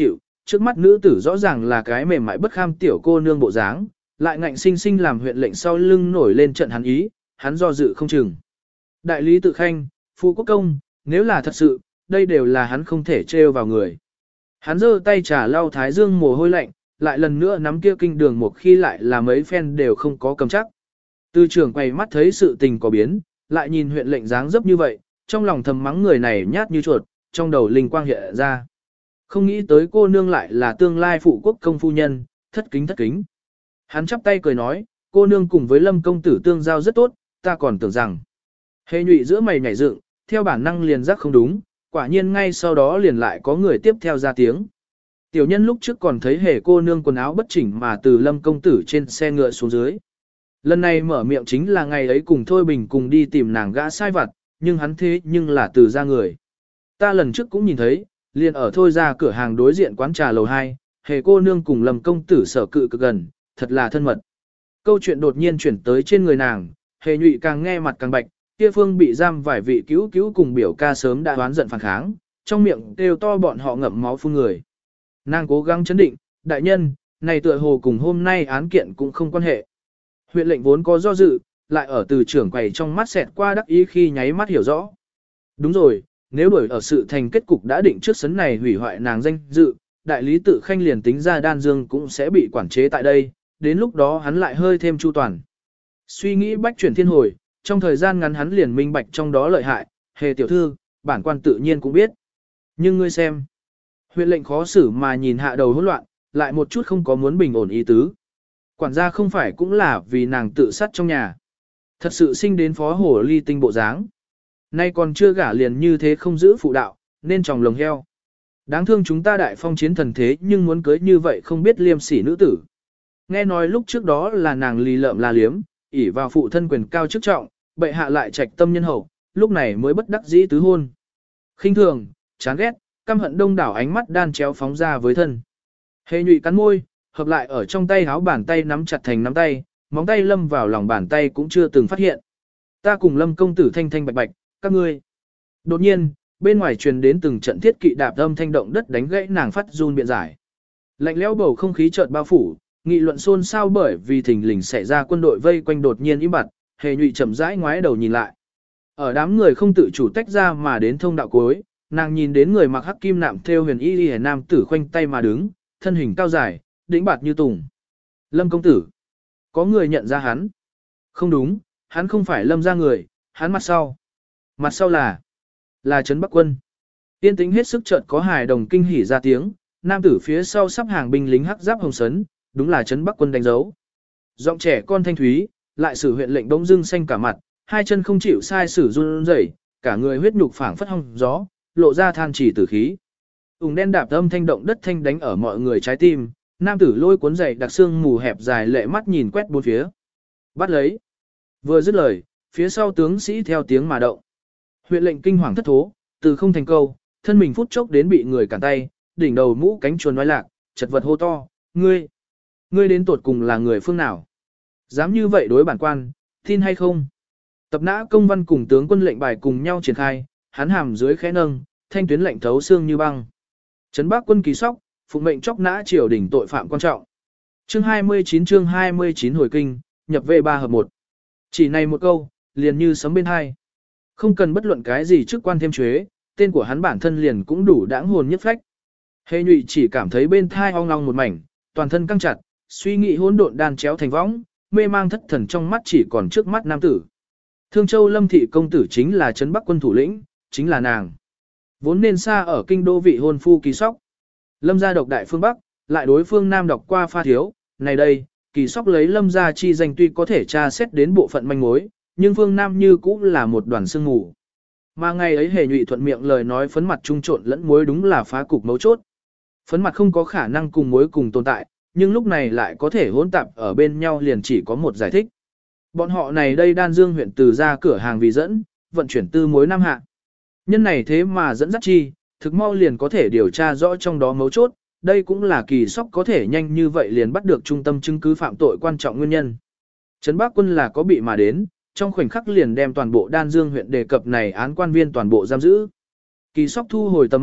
trước mắt nữ tử rõ ràng là cái mềm mại bất kham tiểu cô nương bộ dáng, lại ngạnh sinh sinh làm huyện lệnh sau lưng nổi lên trận hắn ý, hắn do dự không chừng. Đại lý tự khanh, Phu Quốc Công, nếu là thật sự, đây đều là hắn không thể trêu vào người. Hắn giơ tay trà lau thái dương mồ hôi lạnh, lại lần nữa nắm kia kinh đường một khi lại là mấy phen đều không có cầm chắc. Tư trưởng quay mắt thấy sự tình có biến, lại nhìn huyện lệnh dáng dấp như vậy, trong lòng thầm mắng người này nhát như chuột, trong đầu linh quang hiện ra. Không nghĩ tới cô nương lại là tương lai phụ quốc công phu nhân, thất kính thất kính. Hắn chắp tay cười nói, cô nương cùng với Lâm công tử tương giao rất tốt, ta còn tưởng rằng. Hề nhụy giữa mày nhảy dựng, theo bản năng liền giác không đúng, quả nhiên ngay sau đó liền lại có người tiếp theo ra tiếng. Tiểu nhân lúc trước còn thấy hề cô nương quần áo bất chỉnh mà từ Lâm công tử trên xe ngựa xuống dưới. Lần này mở miệng chính là ngày ấy cùng Thôi Bình cùng đi tìm nàng gã sai vặt, nhưng hắn thế nhưng là từ ra người. Ta lần trước cũng nhìn thấy, liền ở Thôi ra cửa hàng đối diện quán trà lầu 2, hề cô nương cùng Lâm công tử sở cự cực gần, thật là thân mật. Câu chuyện đột nhiên chuyển tới trên người nàng, hề nhụy càng nghe mặt càng bạch, kia phương bị giam vài vị cứu cứu cùng biểu ca sớm đã đoán giận phản kháng, trong miệng đều to bọn họ ngậm máu phun người. Nàng cố gắng chấn định, đại nhân, này tựa hồ cùng hôm nay án kiện cũng không quan hệ. Huyện lệnh vốn có do dự, lại ở từ trưởng quầy trong mắt xẹt qua đắc ý khi nháy mắt hiểu rõ. Đúng rồi, nếu đổi ở sự thành kết cục đã định trước sấn này hủy hoại nàng danh dự, đại lý tự khanh liền tính ra đan dương cũng sẽ bị quản chế tại đây, đến lúc đó hắn lại hơi thêm chu toàn. Suy nghĩ bách chuyển thiên hồi, trong thời gian ngắn hắn liền minh bạch trong đó lợi hại, hề tiểu thư, bản quan tự nhiên cũng biết. Nhưng ngươi xem, huyện lệnh khó xử mà nhìn hạ đầu hỗn loạn, lại một chút không có muốn bình ổn ý tứ. Quản gia không phải cũng là vì nàng tự sát trong nhà. Thật sự sinh đến phó hổ ly tinh bộ dáng. Nay còn chưa gả liền như thế không giữ phụ đạo, nên tròng lồng heo. Đáng thương chúng ta đại phong chiến thần thế nhưng muốn cưới như vậy không biết liêm sỉ nữ tử. Nghe nói lúc trước đó là nàng lì lợm la liếm, ỷ vào phụ thân quyền cao chức trọng, bệ hạ lại trạch tâm nhân hậu, lúc này mới bất đắc dĩ tứ hôn. Khinh thường, chán ghét, căm hận đông đảo ánh mắt đan chéo phóng ra với thân. Hề nhụy cắn môi, hợp lại ở trong tay háo bàn tay nắm chặt thành nắm tay, móng tay lâm vào lòng bàn tay cũng chưa từng phát hiện. Ta cùng Lâm công tử thanh thanh bạch bạch, các ngươi. Đột nhiên, bên ngoài truyền đến từng trận thiết kỵ đạp âm thanh động đất đánh gãy nàng phát run biện giải. Lạnh lẽo bầu không khí chợt bao phủ, nghị luận xôn xao bởi vì thình lình xảy ra quân đội vây quanh đột nhiên im bặt, hề nhụy chậm rãi ngoái đầu nhìn lại. Ở đám người không tự chủ tách ra mà đến thông đạo cuối, nàng nhìn đến người mặc hắc kim nạm thêu huyền y y nam tử khoanh tay mà đứng, thân hình cao dài, đĩnh bạt như tùng. Lâm công tử. Có người nhận ra hắn. Không đúng, hắn không phải Lâm ra người, hắn mặt sau. Mặt sau là Trấn Bắc Quân. Tiên tính hết sức chợt có hài đồng kinh hỉ ra tiếng, nam tử phía sau sắp hàng binh lính hắc giáp hồng sấn, đúng là Trấn Bắc Quân đánh dấu. Giọng trẻ con thanh thúy, lại sử huyện lệnh bỗng dưng xanh cả mặt, hai chân không chịu sai sử run rẩy, cả người huyết nhục phảng phất hong gió, lộ ra than chỉ tử khí. Ùng đen đạp âm thanh động đất thanh đánh ở mọi người trái tim, nam tử lôi cuốn dậy đặc xương mù hẹp dài lệ mắt nhìn quét bốn phía. Bắt lấy. Vừa dứt lời, phía sau tướng sĩ theo tiếng mà động. Huyện lệnh kinh hoàng thất thố, từ không thành câu, thân mình phút chốc đến bị người cản tay, đỉnh đầu mũ cánh chuồn nói lạc, chật vật hô to, ngươi đến tuột cùng là người phương nào? Dám như vậy đối bản quan, tin hay không? Tập nã công văn cùng tướng quân lệnh bài cùng nhau triển khai, hắn hàm dưới khẽ nâng, thanh tuyến lệnh thấu xương như băng. Trấn Bắc Quân Kỳ Sóc, phụng mệnh chóc nã triều đình tội phạm quan trọng. Chương 29 hồi kinh, nhập về 3 hợp 1. Chỉ này một câu, liền như sấm bên hai. Không cần bất luận cái gì chức quan thêm chế, tên của hắn bản thân liền cũng đủ đãng hồn nhất phách. Hề nhụy chỉ cảm thấy bên thai ong ong một mảnh, toàn thân căng chặt, suy nghĩ hỗn độn đan chéo thành võng, mê mang thất thần trong mắt chỉ còn trước mắt nam tử. Thương Châu Lâm thị công tử chính là Trấn Bắc Quân thủ lĩnh, chính là nàng. Vốn nên xa ở kinh đô vị hôn phu Kỳ Sóc. Lâm gia độc đại phương Bắc, lại đối phương Nam độc qua pha thiếu, này đây, Kỳ Sóc lấy Lâm gia chi danh tuy có thể tra xét đến bộ phận manh mối, nhưng phương Nam như cũng là một đoàn sương mù. Mà ngày ấy hề nhụy thuận miệng lời nói phấn mặt trung trộn lẫn muối đúng là phá cục mấu chốt. Phấn mặt không có khả năng cùng muối cùng tồn tại, nhưng lúc này lại có thể hỗn tạp ở bên nhau liền chỉ có một giải thích. Bọn họ này đây Đan Dương huyện từ ra cửa hàng vì dẫn, vận chuyển tư muối Nam Hạ. Nhân này thế mà dẫn dắt chi, thực mau liền có thể điều tra rõ trong đó mấu chốt, đây cũng là Kỳ Sóc có thể nhanh như vậy liền bắt được trung tâm chứng cứ phạm tội quan trọng nguyên nhân. Trấn Bắc Quân là có bị mà đến, trong khoảnh khắc liền đem toàn bộ Đan Dương huyện đề cập này án quan viên toàn bộ giam giữ. Kỳ Sóc thu hồi tầm mắt,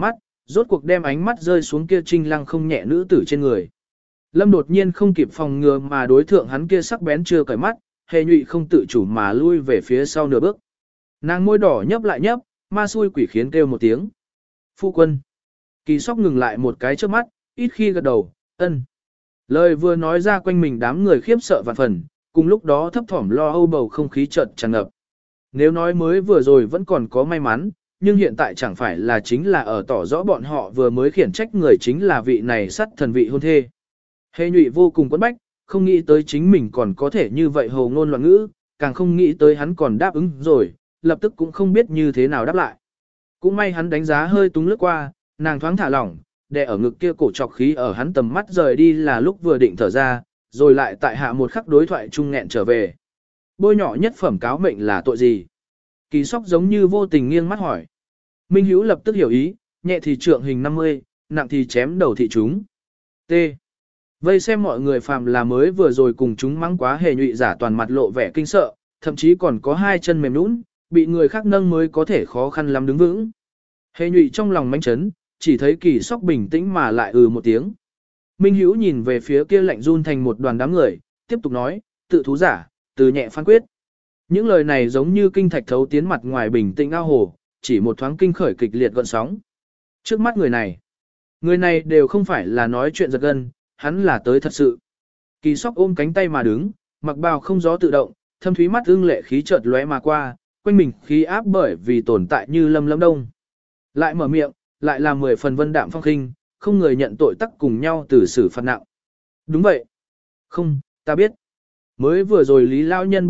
rốt cuộc đem ánh mắt rơi xuống kia trinh lăng không nhẹ nữ tử trên người. Lâm đột nhiên không kịp phòng ngừa mà đối thượng hắn kia sắc bén chưa cởi mắt, hề nhụy không tự chủ mà lui về phía sau nửa bước. Nàng môi đỏ nhấp lại nhấp, ma xui quỷ khiến kêu một tiếng. Phu quân. Kỳ Sóc ngừng lại một cái trước mắt, ít khi gật đầu, ân. Lời vừa nói ra quanh mình đám người khiếp sợ vạn phần, cùng lúc đó thấp thỏm lo âu bầu không khí chợt tràn ngập. Nếu nói mới vừa rồi vẫn còn có may mắn, nhưng hiện tại chẳng phải là chính là ở tỏ rõ bọn họ vừa mới khiển trách người chính là vị này sắt thần vị hôn thê. Hề nhụy vô cùng quẫn bách, không nghĩ tới chính mình còn có thể như vậy hồ ngôn loạn ngữ, càng không nghĩ tới hắn còn đáp ứng rồi, lập tức cũng không biết như thế nào đáp lại. Cũng may hắn đánh giá hơi túng lướt qua, nàng thoáng thả lỏng, đè ở ngực kia cổ trọc khí ở hắn tầm mắt rời đi là lúc vừa định thở ra, rồi lại tại hạ một khắc đối thoại trung nghẹn trở về. Bôi nhỏ nhất phẩm cáo mệnh là tội gì? Kỳ Sóc giống như vô tình nghiêng mắt hỏi. Minh Hữu lập tức hiểu ý, nhẹ thì trượng hình 50, nặng thì chém đầu thị chúng. T. Vây xem mọi người phàm là mới vừa rồi cùng chúng mắng quá hề nhụy giả toàn mặt lộ vẻ kinh sợ, thậm chí còn có hai chân mềm nhũn, bị người khác nâng mới có thể khó khăn lắm đứng vững. Hề nhụy trong lòng manh chấn, chỉ thấy Kỳ Sóc bình tĩnh mà lại một tiếng. Minh Hữu nhìn về phía kia lạnh run thành một đoàn đám người, tiếp tục nói, tự thú giả, từ nhẹ phán quyết. Những lời này giống như kinh thạch thấu tiến mặt ngoài bình tĩnh ao hồ, chỉ một thoáng kinh khởi kịch liệt gợn sóng. Trước mắt người này đều không phải là nói chuyện giật gân, hắn là tới thật sự. Kỳ Sóc ôm cánh tay mà đứng, mặc bào không gió tự động, thâm thúy mắt ưng lệ khí chợt lóe mà qua, quanh mình khí áp bởi vì tồn tại như lâm lâm đông. Lại mở miệng, lại là 10 phần vân đạm phong khinh, không người nhận tội tắc cùng nhau từ xử phạt nặng. Đúng vậy. Không, ta biết. Mới vừa rồi Lý Lao Nhân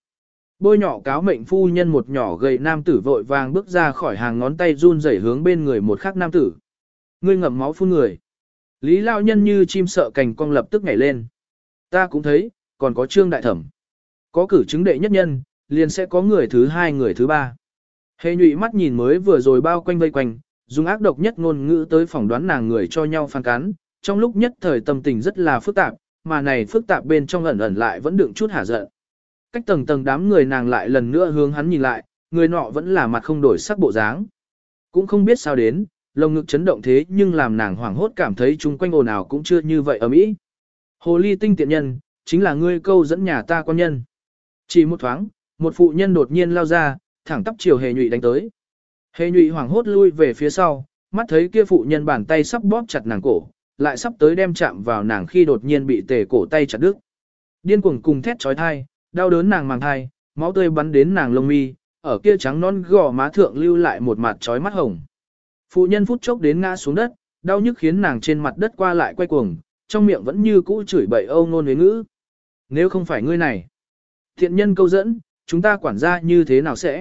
bôi nhỏ cáo mệnh phu nhân một nhỏ gầy nam tử vội vàng bước ra khỏi hàng ngón tay run rẩy hướng bên người một khác nam tử. Ngươi ngậm máu phun người. Lý Lao Nhân như chim sợ cành cong lập tức nhảy lên. Ta cũng thấy, còn có Trương Đại Thẩm. Có cử chứng đệ nhất nhân, liền sẽ có người thứ hai người thứ ba. Hề nhụy mắt nhìn mới vừa rồi bao quanh vây quanh, dùng ác độc nhất ngôn ngữ tới phỏng đoán nàng người cho nhau phán cắn, trong lúc nhất thời tâm tình rất là phức tạp, mà này phức tạp bên trong ẩn ẩn lại vẫn đựng chút hả giận. Cách tầng tầng đám người nàng lại lần nữa hướng hắn nhìn lại, người nọ vẫn là mặt không đổi sắc bộ dáng. Cũng không biết sao đến, lồng ngực chấn động thế nhưng làm nàng hoảng hốt cảm thấy chung quanh ồn ào cũng chưa như vậy ở mỹ. Hồ ly tinh tiện nhân, chính là ngươi câu dẫn nhà ta quan nhân. Chỉ một thoáng, một phụ nhân đột nhiên lao ra, thẳng tắp chiều hề nhụy đánh tới. Hề nhụy hoảng hốt lui về phía sau, mắt thấy kia phụ nhân bàn tay sắp bóp chặt nàng cổ, lại sắp tới đem chạm vào nàng khi đột nhiên bị tề cổ tay chặt đứt. Điên cuồng cùng thét chói tai, đau đớn nàng màng thai, máu tươi bắn đến nàng lông mi, ở kia trắng non gò má thượng lưu lại một mặt chói mắt hồng. Phụ nhân phút chốc đến ngã xuống đất, đau nhức khiến nàng trên mặt đất qua lại quay cuồng, trong miệng vẫn như cũ chửi bậy âu ngôn huế ngữ. Nếu không phải ngươi này, thiện nhân câu dẫn, chúng ta quản gia như thế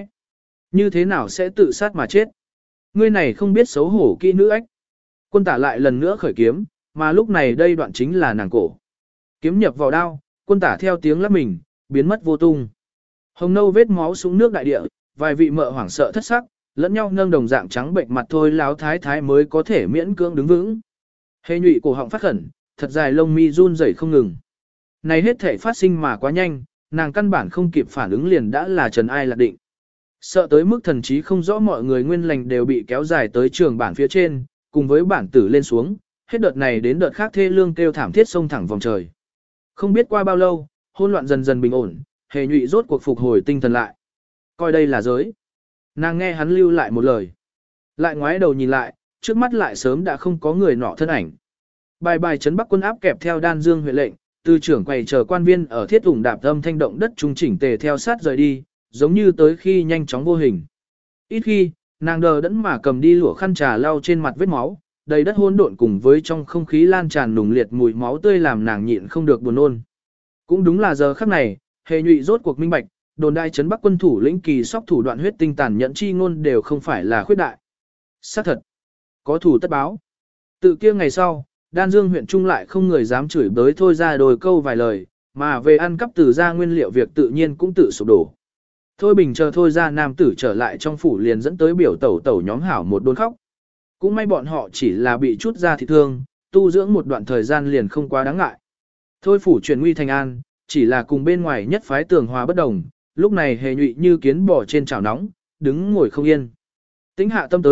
nào sẽ tự sát mà chết. Ngươi này không biết xấu hổ kỹ nữ ách. Quân tả lại lần nữa khởi kiếm, mà lúc này đây đoạn chính là nàng cổ. Kiếm nhập vào đao, quân tả theo tiếng lắp mình, biến mất vô tung. Hồng nâu vết máu xuống nước đại địa, vài vị mợ hoảng sợ thất sắc, lẫn nhau nâng đồng dạng trắng bệnh mặt thôi láo thái thái mới có thể miễn cưỡng đứng vững. Hề nhụy cổ họng phát khẩn, thật dài lông mi run rẩy không ngừng. Này hết thể phát sinh mà quá nhanh, nàng căn bản không kịp phản ứng liền đã là trần ai lạc định. Sợ tới mức thần trí không rõ mọi người nguyên lành đều bị kéo dài tới trường bản phía trên, cùng với bản tử lên xuống, hết đợt này đến đợt khác thê lương kêu thảm thiết xông thẳng vòng trời. Không biết qua bao lâu, hỗn loạn dần dần bình ổn, hề nhụy rốt cuộc phục hồi tinh thần lại. Coi đây là giới. Nàng nghe hắn lưu lại một lời. Lại ngoái đầu nhìn lại, trước mắt lại sớm đã không có người nọ thân ảnh. Bài trấn Bắc quân áp kẹp theo Đan Dương huyện lệnh, từ trưởng quầy chờ quan viên ở thiết ủng đạp âm thanh động đất trung chỉnh tề theo sát rời đi, giống như tới khi nhanh chóng vô hình. Ít khi, nàng đờ đẫn mà cầm đi lụa khăn trà lau trên mặt vết máu, đầy đất hỗn độn cùng với trong không khí lan tràn nùng liệt mùi máu tươi làm nàng nhịn không được buồn nôn. Cũng đúng là giờ khắc này, hề nhụy rốt cuộc minh bạch, đồn đại trấn Bắc quân thủ lĩnh Kỳ Sóc thủ đoạn huyết tinh tàn nhẫn chi ngôn đều không phải là khuyết đại. Xác thật, có thủ tất báo. Từ kia ngày sau, Đan Dương huyện trung lại không người dám chửi bới thôi ra đôi câu vài lời, mà về ăn cắp từ ra nguyên liệu việc tự nhiên cũng tự sụp đổ. Thôi bình chờ thôi ra nam tử trở lại trong phủ liền dẫn tới biểu tẩu tẩu nhóm hảo một đốn khóc. Cũng may bọn họ chỉ là bị chút ra thị thương, tu dưỡng một đoạn thời gian liền không quá đáng ngại. Thôi phủ chuyển nguy thành an, chỉ là cùng bên ngoài nhất phái tường hòa bất đồng, lúc này hề nhụy như kiến bò trên chảo nóng, đứng ngồi không yên. Tính hạ tâm tới,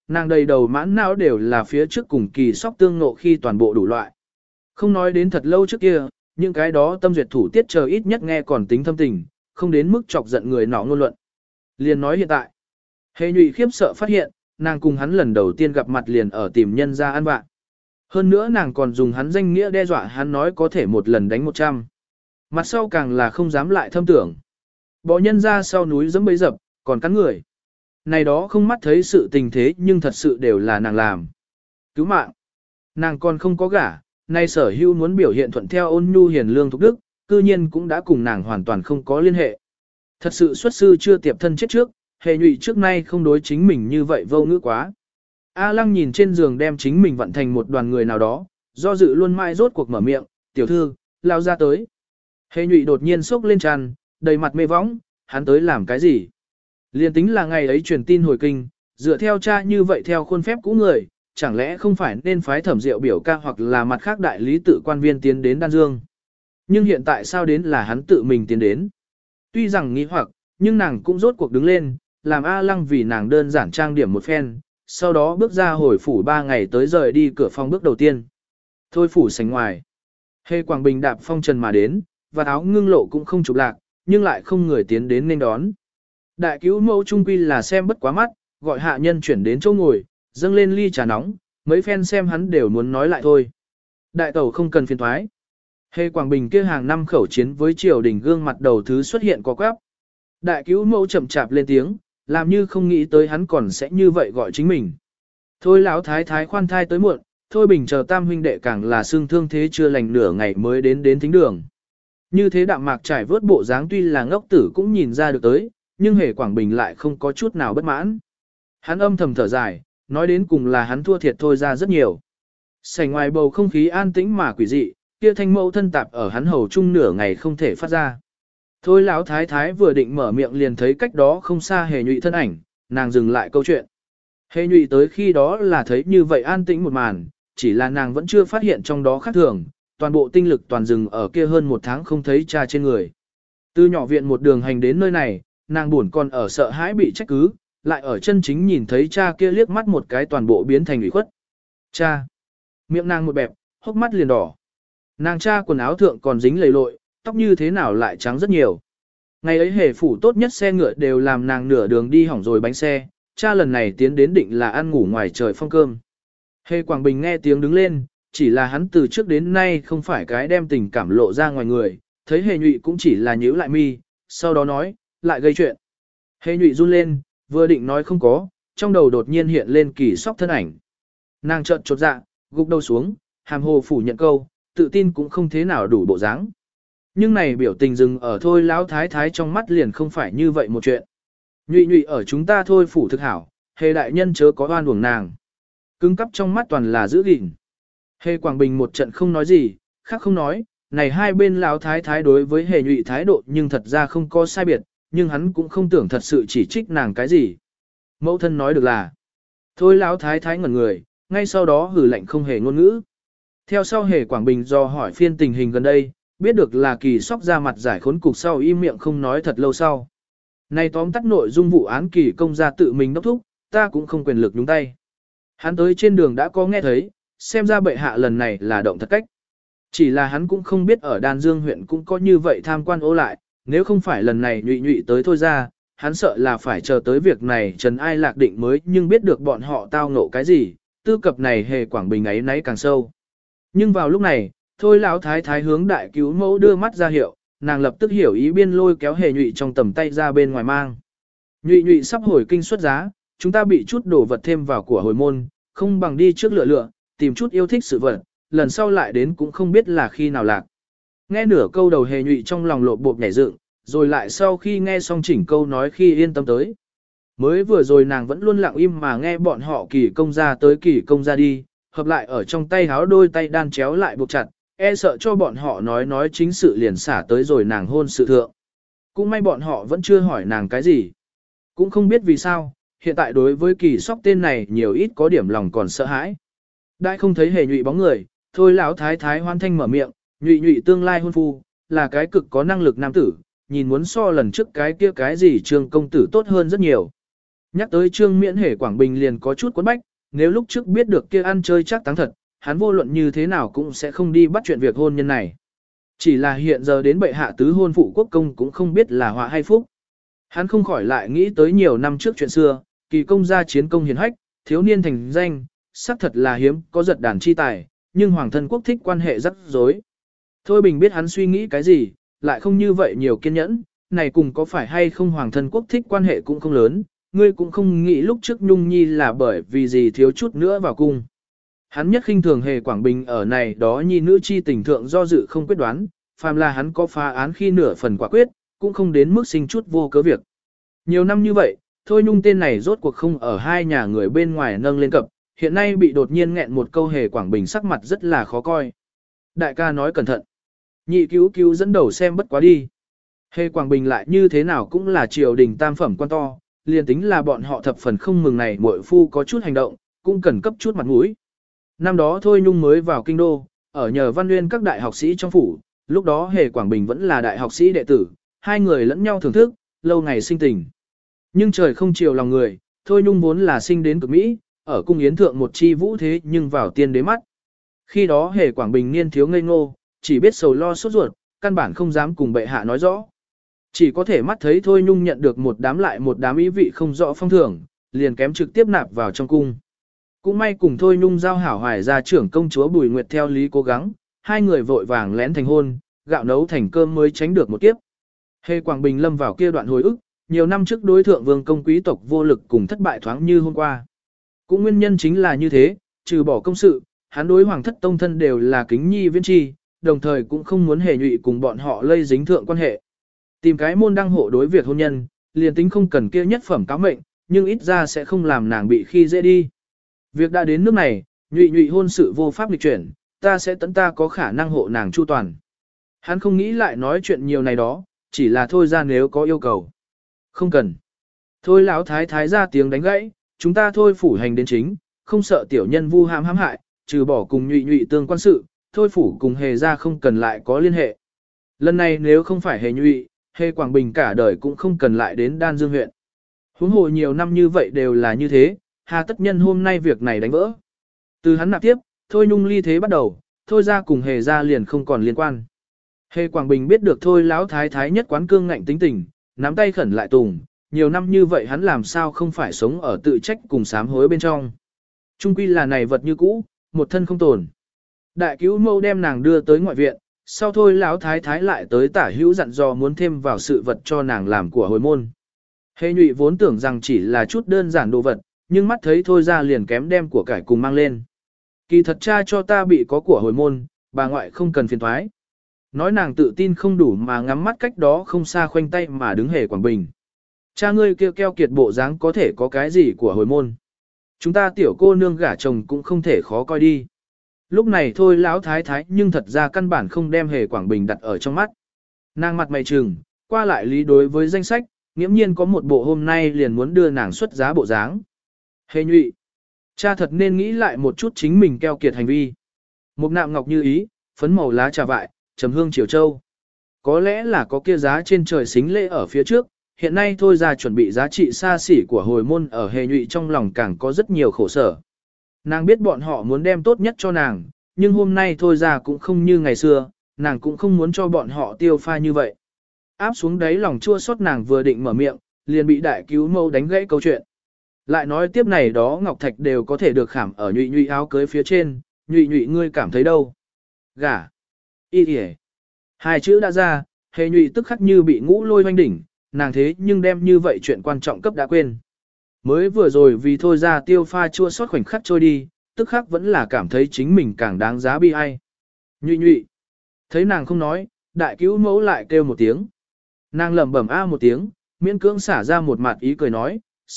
nàng đầy đầu mãn não đều là phía trước cùng kỳ sóc tương nộ khi toàn bộ đủ loại. Không nói đến thật lâu trước kia, những cái đó tâm duyệt thủ tiết chờ ít nhất nghe còn tính thâm tình, không đến mức chọc giận người nọ ngôn luận. Liền nói hiện tại, Hề Nhụy khiếp sợ phát hiện, nàng cùng hắn lần đầu tiên gặp mặt liền ở tìm nhân ra ăn bạn. Hơn nữa nàng còn dùng hắn danh nghĩa đe dọa hắn nói có thể một lần đánh 100. Mặt sau càng là không dám lại thâm tưởng. Bỏ nhân ra sau núi giẫm bấy dập, còn cắn người. Này đó không mắt thấy sự tình thế nhưng thật sự đều là nàng làm. Cứu mạng. Nàng còn không có gả, nay sở hữu muốn biểu hiện thuận theo ôn nhu hiền lương thục đức, cư nhiên cũng đã cùng nàng hoàn toàn không có liên hệ. Thật sự xuất sư chưa tiệp thân chết trước, Hề Nhụy trước nay không đối chính mình như vậy vô ngữ quá. A Lăng nhìn trên giường đem chính mình vận thành một đoàn người nào đó, do dự luôn mãi rốt cuộc mở miệng, tiểu thư, lao ra tới. Hề Nhụy đột nhiên sốc lên tràn, đầy mặt mê võng, hắn tới làm cái gì? Liên tính là ngày ấy truyền tin hồi kinh, dựa theo cha như vậy theo khuôn phép cũ người, chẳng lẽ không phải nên phái Thẩm Diệu biểu ca hoặc là mặt khác đại lý tự quan viên tiến đến Đan Dương. Nhưng hiện tại sao đến là hắn tự mình tiến đến? Tuy rằng nghi hoặc, nhưng nàng cũng rốt cuộc đứng lên, làm A Lăng vì nàng đơn giản trang điểm một phen, sau đó bước ra hồi phủ 3 ngày tới rời đi cửa phòng bước đầu tiên. Thôi phủ sảnh ngoài. Hề Quảng Bình đạp phong trần mà đến, và áo ngưng lộ cũng không chụp lạc, nhưng lại không người tiến đến nên đón. Đại cứu mẫu trung quy là xem bất quá mắt, gọi hạ nhân chuyển đến chỗ ngồi, dâng lên ly trà nóng, mấy phen xem hắn đều muốn nói lại thôi. Đại tẩu không cần phiền thoái. Hề Quảng Bình kia hàng năm khẩu chiến với triều đình gương mặt đầu thứ xuất hiện có quáp. Đại cứu mẫu chậm chạp lên tiếng, làm như không nghĩ tới hắn còn sẽ như vậy gọi chính mình. Thôi lão thái thái khoan thai tới muộn, thôi bình chờ tam huynh đệ càng là xương thương thế chưa lành nửa ngày mới đến thính đường. Như thế đạm mạc trải vớt bộ dáng tuy là ngốc tử cũng nhìn ra được tới, nhưng Hề Quảng Bình lại không có chút nào bất mãn. Hắn âm thầm thở dài, nói đến cùng là hắn thua thiệt thôi ra rất nhiều. Sảnh ngoài bầu không khí an tĩnh mà quỷ dị, kia thanh mẫu thân tạp ở hắn hầu chung nửa ngày không thể phát ra. Thôi lão thái thái vừa định mở miệng liền thấy cách đó không xa Hề Nhụy thân ảnh, nàng dừng lại câu chuyện. Hề Nhụy tới khi đó là thấy như vậy an tĩnh một màn, chỉ là nàng vẫn chưa phát hiện trong đó khác thường, toàn bộ tinh lực toàn dừng ở kia hơn một tháng không thấy cha trên người. Từ nhỏ viện một đường hành đến nơi này, nàng buồn còn ở sợ hãi bị trách cứ, lại ở chân chính nhìn thấy cha kia liếc mắt một cái toàn bộ biến thành ủy khuất. Cha! Miệng nàng một bẹp, hốc mắt liền đỏ. Nàng cha quần áo thượng còn dính lầy lội, tóc như thế nào lại trắng rất nhiều. Ngày ấy Hề phủ tốt nhất xe ngựa đều làm nàng nửa đường đi hỏng rồi bánh xe, cha lần này tiến đến định là ăn ngủ ngoài trời phong cơm. Hề Quảng Bình nghe tiếng đứng lên, chỉ là hắn từ trước đến nay không phải cái đem tình cảm lộ ra ngoài người, thấy Hề Nhụy cũng chỉ là nhíu lại mi, sau đó nói, lại gây chuyện. Hề Nhụy run lên, vừa định nói không có, trong đầu đột nhiên hiện lên Kỳ Sóc thân ảnh. Nàng trợn chột dạ, gục đầu xuống, hàm hồ phủ nhận câu, tự tin cũng không thế nào đủ bộ dáng. Nhưng này biểu tình dừng ở thôi lão thái thái trong mắt liền không phải như vậy một chuyện. Nhụy Nhụy ở chúng ta thôi phủ thực hảo, Hề đại nhân chớ có oan uổng nàng. Cứng cắp trong mắt toàn là giữ gìn. Hề Quảng Bình một trận không nói gì, khác không nói, này hai bên lão thái thái đối với Hề Nhụy thái độ nhưng thật ra không có sai biệt, nhưng hắn cũng không tưởng thật sự chỉ trích nàng cái gì. Mẫu thân nói được là, thôi lão thái thái ngẩn người, ngay sau đó hử lạnh không hề ngôn ngữ. Theo sau Hề Quảng Bình do hỏi phiên tình hình gần đây, biết được là Kỳ Sóc ra mặt giải khốn cục sau im miệng không nói thật lâu sau. Này tóm tắt nội dung vụ án Kỳ công gia tự mình đốc thúc, ta cũng không quyền lực nhúng tay. Hắn tới trên đường đã có nghe thấy, xem ra bệ hạ lần này là động thật cách. Chỉ là hắn cũng không biết ở Đan Dương huyện cũng có như vậy tham quan ô lại, nếu không phải lần này Nhụy Nhụy tới thôi ra, hắn sợ là phải chờ tới việc này Trần Ai Lạc định mới nhưng biết được bọn họ tao ngộ cái gì, tư cập này Hề Quảng Bình ấy nấy càng sâu. Nhưng vào lúc này, thôi lão thái thái hướng đại cứu mẫu đưa mắt ra hiệu, nàng lập tức hiểu ý biên lôi kéo Hề Nhụy trong tầm tay ra bên ngoài mang. Nhụy Nhụy sắp hồi kinh xuất giá, chúng ta bị chút đồ vật thêm vào của hồi môn, không bằng đi trước lựa, tìm chút yêu thích sự vật, lần sau lại đến cũng không biết là khi nào lạc. Nghe nửa câu đầu Hề Nhụy trong lòng lộp bộp nhảy dựng, rồi lại sau khi nghe xong chỉnh câu nói khi yên tâm tới. Mới vừa rồi nàng vẫn luôn lặng im mà nghe bọn họ Kỳ công gia tới Kỳ công gia đi, hợp lại ở trong tay háo đôi tay đan chéo lại buộc chặt, e sợ cho bọn họ nói chính sự liền xả tới rồi nàng hôn sự thượng. Cũng may bọn họ vẫn chưa hỏi nàng cái gì. Cũng không biết vì sao, hiện tại đối với Kỳ Sóc tên này nhiều ít có điểm lòng còn sợ hãi. Đại không thấy Hề Nhụy bóng người, thôi lão thái thái hoan thanh mở miệng, Nhụy Nhụy tương lai hôn phu, là cái cực có năng lực nam tử, nhìn muốn so lần trước cái kia cái gì Trương công tử tốt hơn rất nhiều. Nhắc tới Trương Miễn Hề Quảng Bình liền có chút quấn bách, nếu lúc trước biết được kia ăn chơi chắc táng thật, hắn vô luận như thế nào cũng sẽ không đi bắt chuyện việc hôn nhân này. Chỉ là hiện giờ đến bệ hạ tứ hôn phụ quốc công cũng không biết là họa hay phúc. Hắn không khỏi lại nghĩ tới nhiều năm trước chuyện xưa, kỳ công gia chiến công hiển hách, thiếu niên thành danh, xác thật là hiếm có giật đàn chi tài, nhưng hoàng thân quốc thích quan hệ rắc rối. Thôi Bình biết hắn suy nghĩ cái gì, lại không như vậy nhiều kiên nhẫn, này cùng có phải hay không hoàng thân quốc thích quan hệ cũng không lớn, ngươi cũng không nghĩ lúc trước Nhung Nhi là bởi vì gì thiếu chút nữa vào cung. Hắn nhất khinh thường Hề Quảng Bình ở này đó nhi nữ chi tình thượng do dự không quyết đoán, phàm là hắn có phá án khi nửa phần quả quyết, cũng không đến mức sinh chút vô cớ việc. Nhiều năm như vậy, Thôi Nhung tên này rốt cuộc không ở hai nhà người bên ngoài nâng lên cập, hiện nay bị đột nhiên nghẹn một câu Hề Quảng Bình sắc mặt rất là khó coi. Đại ca nói cẩn thận. Nhị cứu cứu dẫn đầu xem bất quá đi. Hề Quảng Bình lại như thế nào cũng là triều đình tam phẩm quan to, liền tính là bọn họ thập phần không mừng này muội phu có chút hành động, cũng cần cấp chút mặt mũi. Năm đó Thôi Nhung mới vào kinh đô, ở nhờ văn nguyên các đại học sĩ trong phủ, lúc đó Hề Quảng Bình vẫn là đại học sĩ đệ tử, hai người lẫn nhau thưởng thức, lâu ngày sinh tình. Nhưng trời không chiều lòng người, Thôi Nhung vốn là sinh đến cực Mỹ, ở cung yến thượng một chi vũ thế nhưng vào tiên đế mắt. Khi đó Hề Quảng Bình niên thiếu ngây ngô, chỉ biết sầu lo sốt ruột, căn bản không dám cùng bệ hạ nói rõ. Chỉ có thể mắt thấy Thôi Nhung nhận được một đám lại một đám ý vị không rõ phong thưởng, liền kém trực tiếp nạp vào trong cung. Cũng may cùng Thôi Nhung giao hảo hoài ra trưởng công chúa Bùi Nguyệt theo lý cố gắng, hai người vội vàng lén thành hôn, gạo nấu thành cơm mới tránh được một kiếp. Hề Quảng Bình lâm vào kia đoạn hồi ức, nhiều năm trước đối thượng vương công quý tộc vô lực cùng thất bại thoáng như hôm qua. Cũng nguyên nhân chính là như thế, trừ bỏ công sự, hắn đối hoàng thất tông thân đều là kính nhi viễn chi, đồng thời cũng không muốn hề nhụy cùng bọn họ lây dính thượng quan hệ. Tìm cái môn đăng hộ đối việc hôn nhân, liền tính không cần kia nhất phẩm cáo mệnh, nhưng ít ra sẽ không làm nàng bị khi dễ đi. Việc đã đến nước này, nhụy hôn sự vô pháp lịch chuyển, ta sẽ tận ta có khả năng hộ nàng chu toàn. Hắn không nghĩ lại nói chuyện nhiều này đó, chỉ là thôi ra nếu có yêu cầu. Không cần. Thôi lão thái thái ra tiếng đánh gãy, chúng ta thôi phủ hành đến chính, không sợ tiểu nhân vu hãm hãm hại, trừ bỏ cùng nhụy tương quan sự, thôi phủ cùng hề ra không cần lại có liên hệ. Lần này nếu không phải hề nhụy, hề Quảng Bình cả đời cũng không cần lại đến Đan Dương huyện. Huống hồ nhiều năm như vậy đều là như thế, hà tất nhân hôm nay việc này đánh vỡ. Từ hắn nạp tiếp, thôi Nhung ly thế bắt đầu, thôi ra cùng hề ra liền không còn liên quan. Hề Quảng Bình biết được thôi lão thái thái nhất quán cương ngạnh tính tình, nắm tay khẩn lại tùng, nhiều năm như vậy hắn làm sao không phải sống ở tự trách cùng sám hối bên trong. Trung quy là này vật như cũ, một thân không tồn. Đại cứu mâu đem nàng đưa tới ngoại viện, sau thôi lão thái thái lại tới tả hữu dặn dò muốn thêm vào sự vật cho nàng làm của hồi môn. Hề nhụy vốn tưởng rằng chỉ là chút đơn giản đồ vật, nhưng mắt thấy thôi ra liền kém đem của cải cùng mang lên. Kỳ thật cha cho ta bị có của hồi môn, bà ngoại không cần phiền thoái. Nói nàng tự tin không đủ mà ngắm mắt cách đó không xa khoanh tay mà đứng Hề Quảng Bình. Cha ngươi kêu keo kiệt bộ dáng có thể có cái gì của hồi môn. Chúng ta tiểu cô nương gả chồng cũng không thể khó coi đi. Lúc này thôi lão thái thái nhưng thật ra căn bản không đem Hề Quảng Bình đặt ở trong mắt. Nàng mặt mày trừng, qua lại lý đối với danh sách, nghiễm nhiên có một bộ hôm nay liền muốn đưa nàng xuất giá bộ dáng. Hề nhụy, cha thật nên nghĩ lại một chút chính mình keo kiệt hành vi. Một nạm ngọc như ý, phấn màu lá trà vại, trầm hương triều châu. Có lẽ là có kia giá trên trời xính lễ ở phía trước, hiện nay thôi ra chuẩn bị giá trị xa xỉ của hồi môn ở hề nhụy trong lòng càng có rất nhiều khổ sở. Nàng biết bọn họ muốn đem tốt nhất cho nàng, nhưng hôm nay thôi ra cũng không như ngày xưa, nàng cũng không muốn cho bọn họ tiêu pha như vậy. Áp xuống đáy lòng chua xót nàng vừa định mở miệng, liền bị đại cứu mâu đánh gãy câu chuyện. Lại nói tiếp này đó ngọc thạch đều có thể được khảm ở nhụy áo cưới phía trên, nhụy ngươi cảm thấy đâu? Gả. Y kìa. Hai chữ đã ra, hề nhụy tức khắc như bị ngũ lôi hoanh đỉnh, nàng thế nhưng đem như vậy chuyện quan trọng cấp đã quên. Mới vừa rồi vì thôi ra tiêu pha chua xót khoảnh khắc trôi đi, tức khắc vẫn là cảm thấy chính mình càng đáng giá bi ai. Nhụy. Thấy nàng không nói, đại cứu mẫu lại kêu một tiếng. Nàng lẩm bẩm a một tiếng, miễn cưỡng xả ra một mặt ý cười nói,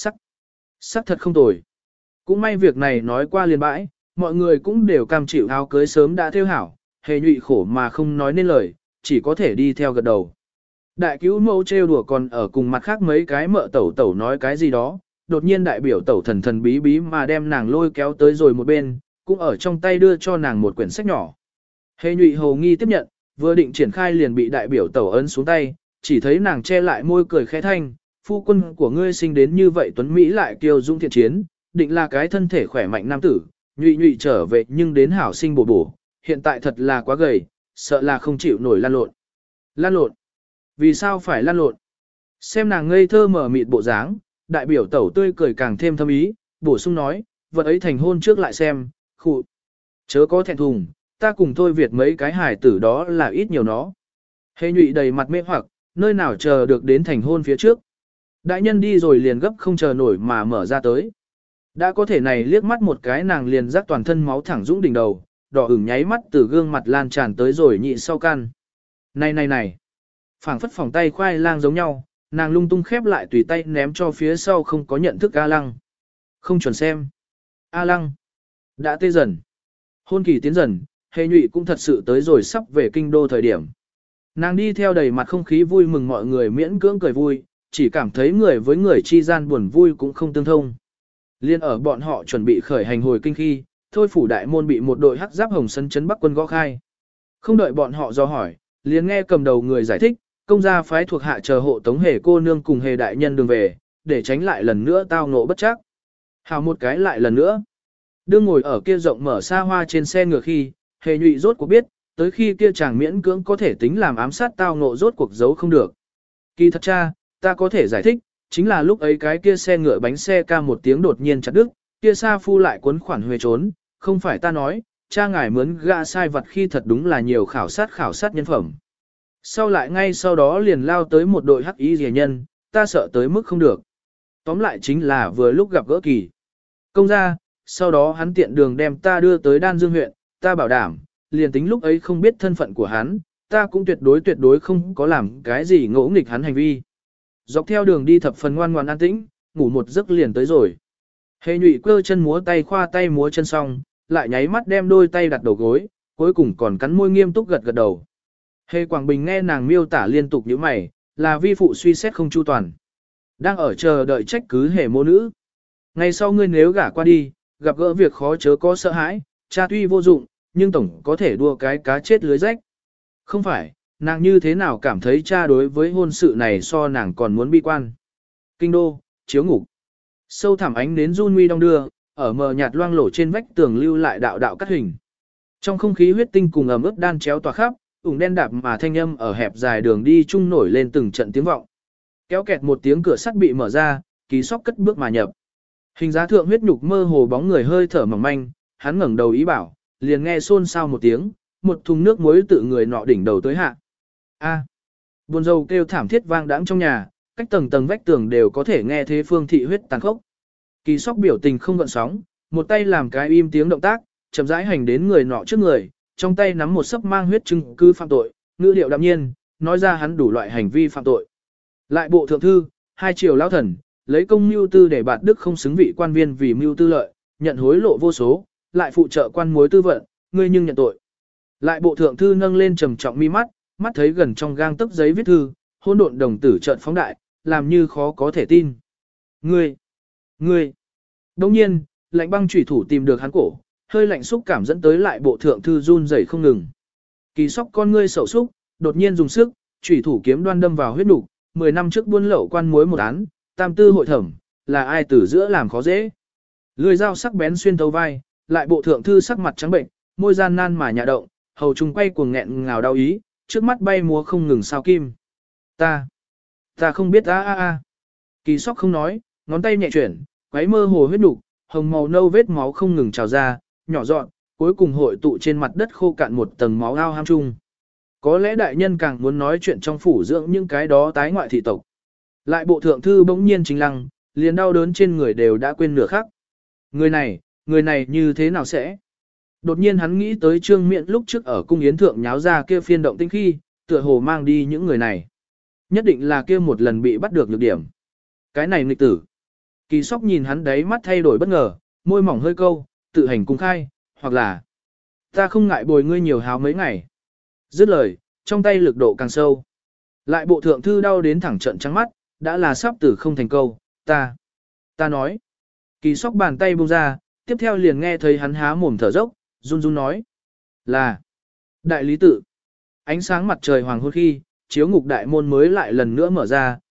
sắc thật không tồi. Cũng may việc này nói qua liền bãi, mọi người cũng đều cam chịu áo cưới sớm đã theo hảo, hề nhụy khổ mà không nói nên lời, chỉ có thể đi theo gật đầu. Đại cứu mẫu trêu đùa còn ở cùng mặt khác mấy cái mợ tẩu nói cái gì đó, đột nhiên đại biểu tẩu thần bí bí mà đem nàng lôi kéo tới rồi một bên, cũng ở trong tay đưa cho nàng một quyển sách nhỏ. Hề nhụy hồ nghi tiếp nhận, vừa định triển khai liền bị đại biểu tẩu ấn xuống tay, chỉ thấy nàng che lại môi cười khẽ thanh, phu quân của ngươi sinh đến như vậy tuấn Mỹ lại kiêu dung thiện chiến, định là cái thân thể khỏe mạnh nam tử, nhụy nhụy trở về nhưng đến hảo sinh bổ bổ, hiện tại thật là quá gầy, sợ là không chịu nổi lan lộn. Lan lộn? Vì sao phải lan lộn? Xem nàng ngây thơ mở mịt bộ dáng, đại biểu tẩu tươi cười càng thêm thâm ý, bổ sung nói, vật ấy thành hôn trước lại xem, khụ. Chớ có thẹn thùng, ta cùng thôi Việt mấy cái hài tử đó là ít nhiều nó. Hề nhụy đầy mặt mê hoặc, nơi nào chờ được đến thành hôn phía trước. Đại nhân đi rồi liền gấp không chờ nổi mà mở ra tới. Đã có thể này liếc mắt một cái nàng liền rắc toàn thân máu thẳng dũng đỉnh đầu, đỏ ửng nháy mắt từ gương mặt lan tràn tới rồi nhị sau căn. Này. Phảng phất phòng tay khoai lang giống nhau, nàng lung tung khép lại tùy tay ném cho phía sau không có nhận thức A Lăng. Không chuẩn xem. A Lăng. Đã tê dần. Hôn kỳ tiến dần, Hề nhụy cũng thật sự tới rồi sắp về kinh đô thời điểm. Nàng đi theo đầy mặt không khí vui mừng mọi người miễn cưỡng cười vui, chỉ cảm thấy người với người chi gian buồn vui cũng không tương thông. Liên ở bọn họ chuẩn bị khởi hành hồi kinh khi, thôi phủ đại môn bị một đội hắc giáp hồng sân chấn Bắc quân gõ khai. Không đợi bọn họ do hỏi, liền nghe cầm đầu người giải thích, công gia phái thuộc hạ chờ hộ tống Hề cô nương cùng Hề đại nhân đường về, để tránh lại lần nữa tao ngộ bất chắc. Hào một cái lại lần nữa. Đương ngồi ở kia rộng mở xa hoa trên xe ngựa khi, Hề nhụy rốt cuộc biết, tới khi kia chàng miễn cưỡng có thể tính làm ám sát tao ngộ rốt cuộc giấu không được. Kỳ thật cha, ta có thể giải thích, chính là lúc ấy cái kia xe ngựa bánh xe ca một tiếng đột nhiên chặt đứt, kia sa phu lại cuốn khoản huề trốn, không phải ta nói, cha ngài mướn gã sai vặt khi thật đúng là nhiều khảo sát nhân phẩm. Sau lại ngay sau đó liền lao tới một đội hắc y rìa nhân, ta sợ tới mức không được. Tóm lại chính là vừa lúc gặp gỡ kỳ. Công ra, sau đó hắn tiện đường đem ta đưa tới Đan Dương huyện, ta bảo đảm, liền tính lúc ấy không biết thân phận của hắn, ta cũng tuyệt đối không có làm cái gì ngỗ nghịch hắn hành vi. Dọc theo đường đi thập phần ngoan ngoan an tĩnh, ngủ một giấc liền tới rồi. Hề nhụy cơ chân múa tay khoa tay múa chân xong, lại nháy mắt đem đôi tay đặt đầu gối, cuối cùng còn cắn môi nghiêm túc gật gật đầu. Hề Quảng Bình nghe nàng miêu tả liên tục như mày, là vi phụ suy xét không chu toàn. Đang ở chờ đợi trách cứ Hề mô nữ. Ngày sau ngươi nếu gả qua đi, gặp gỡ việc khó chớ có sợ hãi, cha tuy vô dụng, nhưng tổng có thể đua cái cá chết lưới rách. Không phải, nàng như thế nào cảm thấy cha đối với hôn sự này so nàng còn muốn bi quan. Kinh đô, chiếu ngục. Sâu thẳm ánh nến run nguy đong đưa, ở mờ nhạt loang lổ trên vách tường lưu lại đạo đạo cắt hình. Trong không khí huyết tinh cùng ẩm ướt đan chéo tỏa khắp, ủng đen đạp mà thanh âm ở hẹp dài đường đi chung nổi lên từng trận tiếng vọng. Kéo kẹt một tiếng cửa sắt bị mở ra, Ký Sóc cất bước mà nhập. Hình giá thượng huyết nhục mơ hồ bóng người hơi thở mỏng manh, hắn ngẩng đầu ý bảo, liền nghe xôn xao một tiếng, một thùng nước muối tự người nọ đỉnh đầu tới hạ. A. Buồn rầu kêu thảm thiết vang đãng trong nhà, cách tầng tầng vách tường đều có thể nghe thế Phương Thị huyết tàn khốc. Kỳ Sóc biểu tình không gợn sóng, một tay làm cái im tiếng động tác, chậm rãi hành đến người nọ trước người, trong tay nắm một sấp mang huyết chứng cứ phạm tội, ngữ điệu đạm nhiên, nói ra hắn đủ loại hành vi phạm tội. Lại bộ thượng thư, hai triều lão thần, lấy công mưu tư để bạt đức không xứng vị quan viên vì mưu tư lợi, nhận hối lộ vô số, lại phụ trợ quan mối tư vận, ngươi nhưng nhận tội. Lại bộ thượng thư nâng lên trầm trọng mi mắt, mắt thấy gần trong gang tấc giấy viết thư, hỗn độn đồng tử trợn phóng đại, làm như khó có thể tin. Ngươi. Đồng nhiên, lạnh băng chủy thủ tìm được hắn cổ, hơi lạnh xúc cảm dẫn tới lại bộ thượng thư run rẩy không ngừng. Kỳ Sóc con ngươi sầu xúc, đột nhiên dùng sức, chủy thủ kiếm đoan đâm vào huyết nục. 10 năm trước buôn lậu quan mối một án, tam tư hội thẩm, là ai từ giữa làm khó dễ. Lưỡi dao sắc bén xuyên thấu vai, lại bộ thượng thư sắc mặt trắng bệnh, môi gian nan mà nhạ động, hầu trùng quay cuồng nghẹn ngào đau ý, trước mắt bay múa không ngừng sao kim. Ta không biết a. Kỳ Sóc không nói, ngón tay nhẹ chuyển, quấy mơ hồ huyết nục, hồng màu nâu vết máu không ngừng trào ra, nhỏ dọn, cuối cùng hội tụ trên mặt đất khô cạn một tầng máu ao ham chung. Có lẽ đại nhân càng muốn nói chuyện trong phủ dưỡng những cái đó tái ngoại thị tộc. Lại bộ thượng thư bỗng nhiên chính lăng, liền đau đớn trên người đều đã quên nửa khắc. Người này như thế nào sẽ? Đột nhiên hắn nghĩ tới Trương Miện lúc trước ở cung yến thượng nháo ra kia phiên động tinh khi, tựa hồ mang đi những người này. Nhất định là kia một lần bị bắt được nhược điểm. Cái này nghịch tử. Kỳ Sóc nhìn hắn đấy mắt thay đổi bất ngờ, môi mỏng hơi câu, tự hành cung khai, hoặc là ta không ngại bồi ngươi nhiều háo mấy ngày. Dứt lời, trong tay lực độ càng sâu. Lại bộ thượng thư đau đến thẳng trận trắng mắt, đã là sắp tử không thành câu, ta nói. Kỳ Sóc bàn tay buông ra, tiếp theo liền nghe thấy hắn há mồm thở dốc, run run nói. Là đại lý tự. Ánh sáng mặt trời hoàng hôn khi, chiếu ngục đại môn mới lại lần nữa mở ra,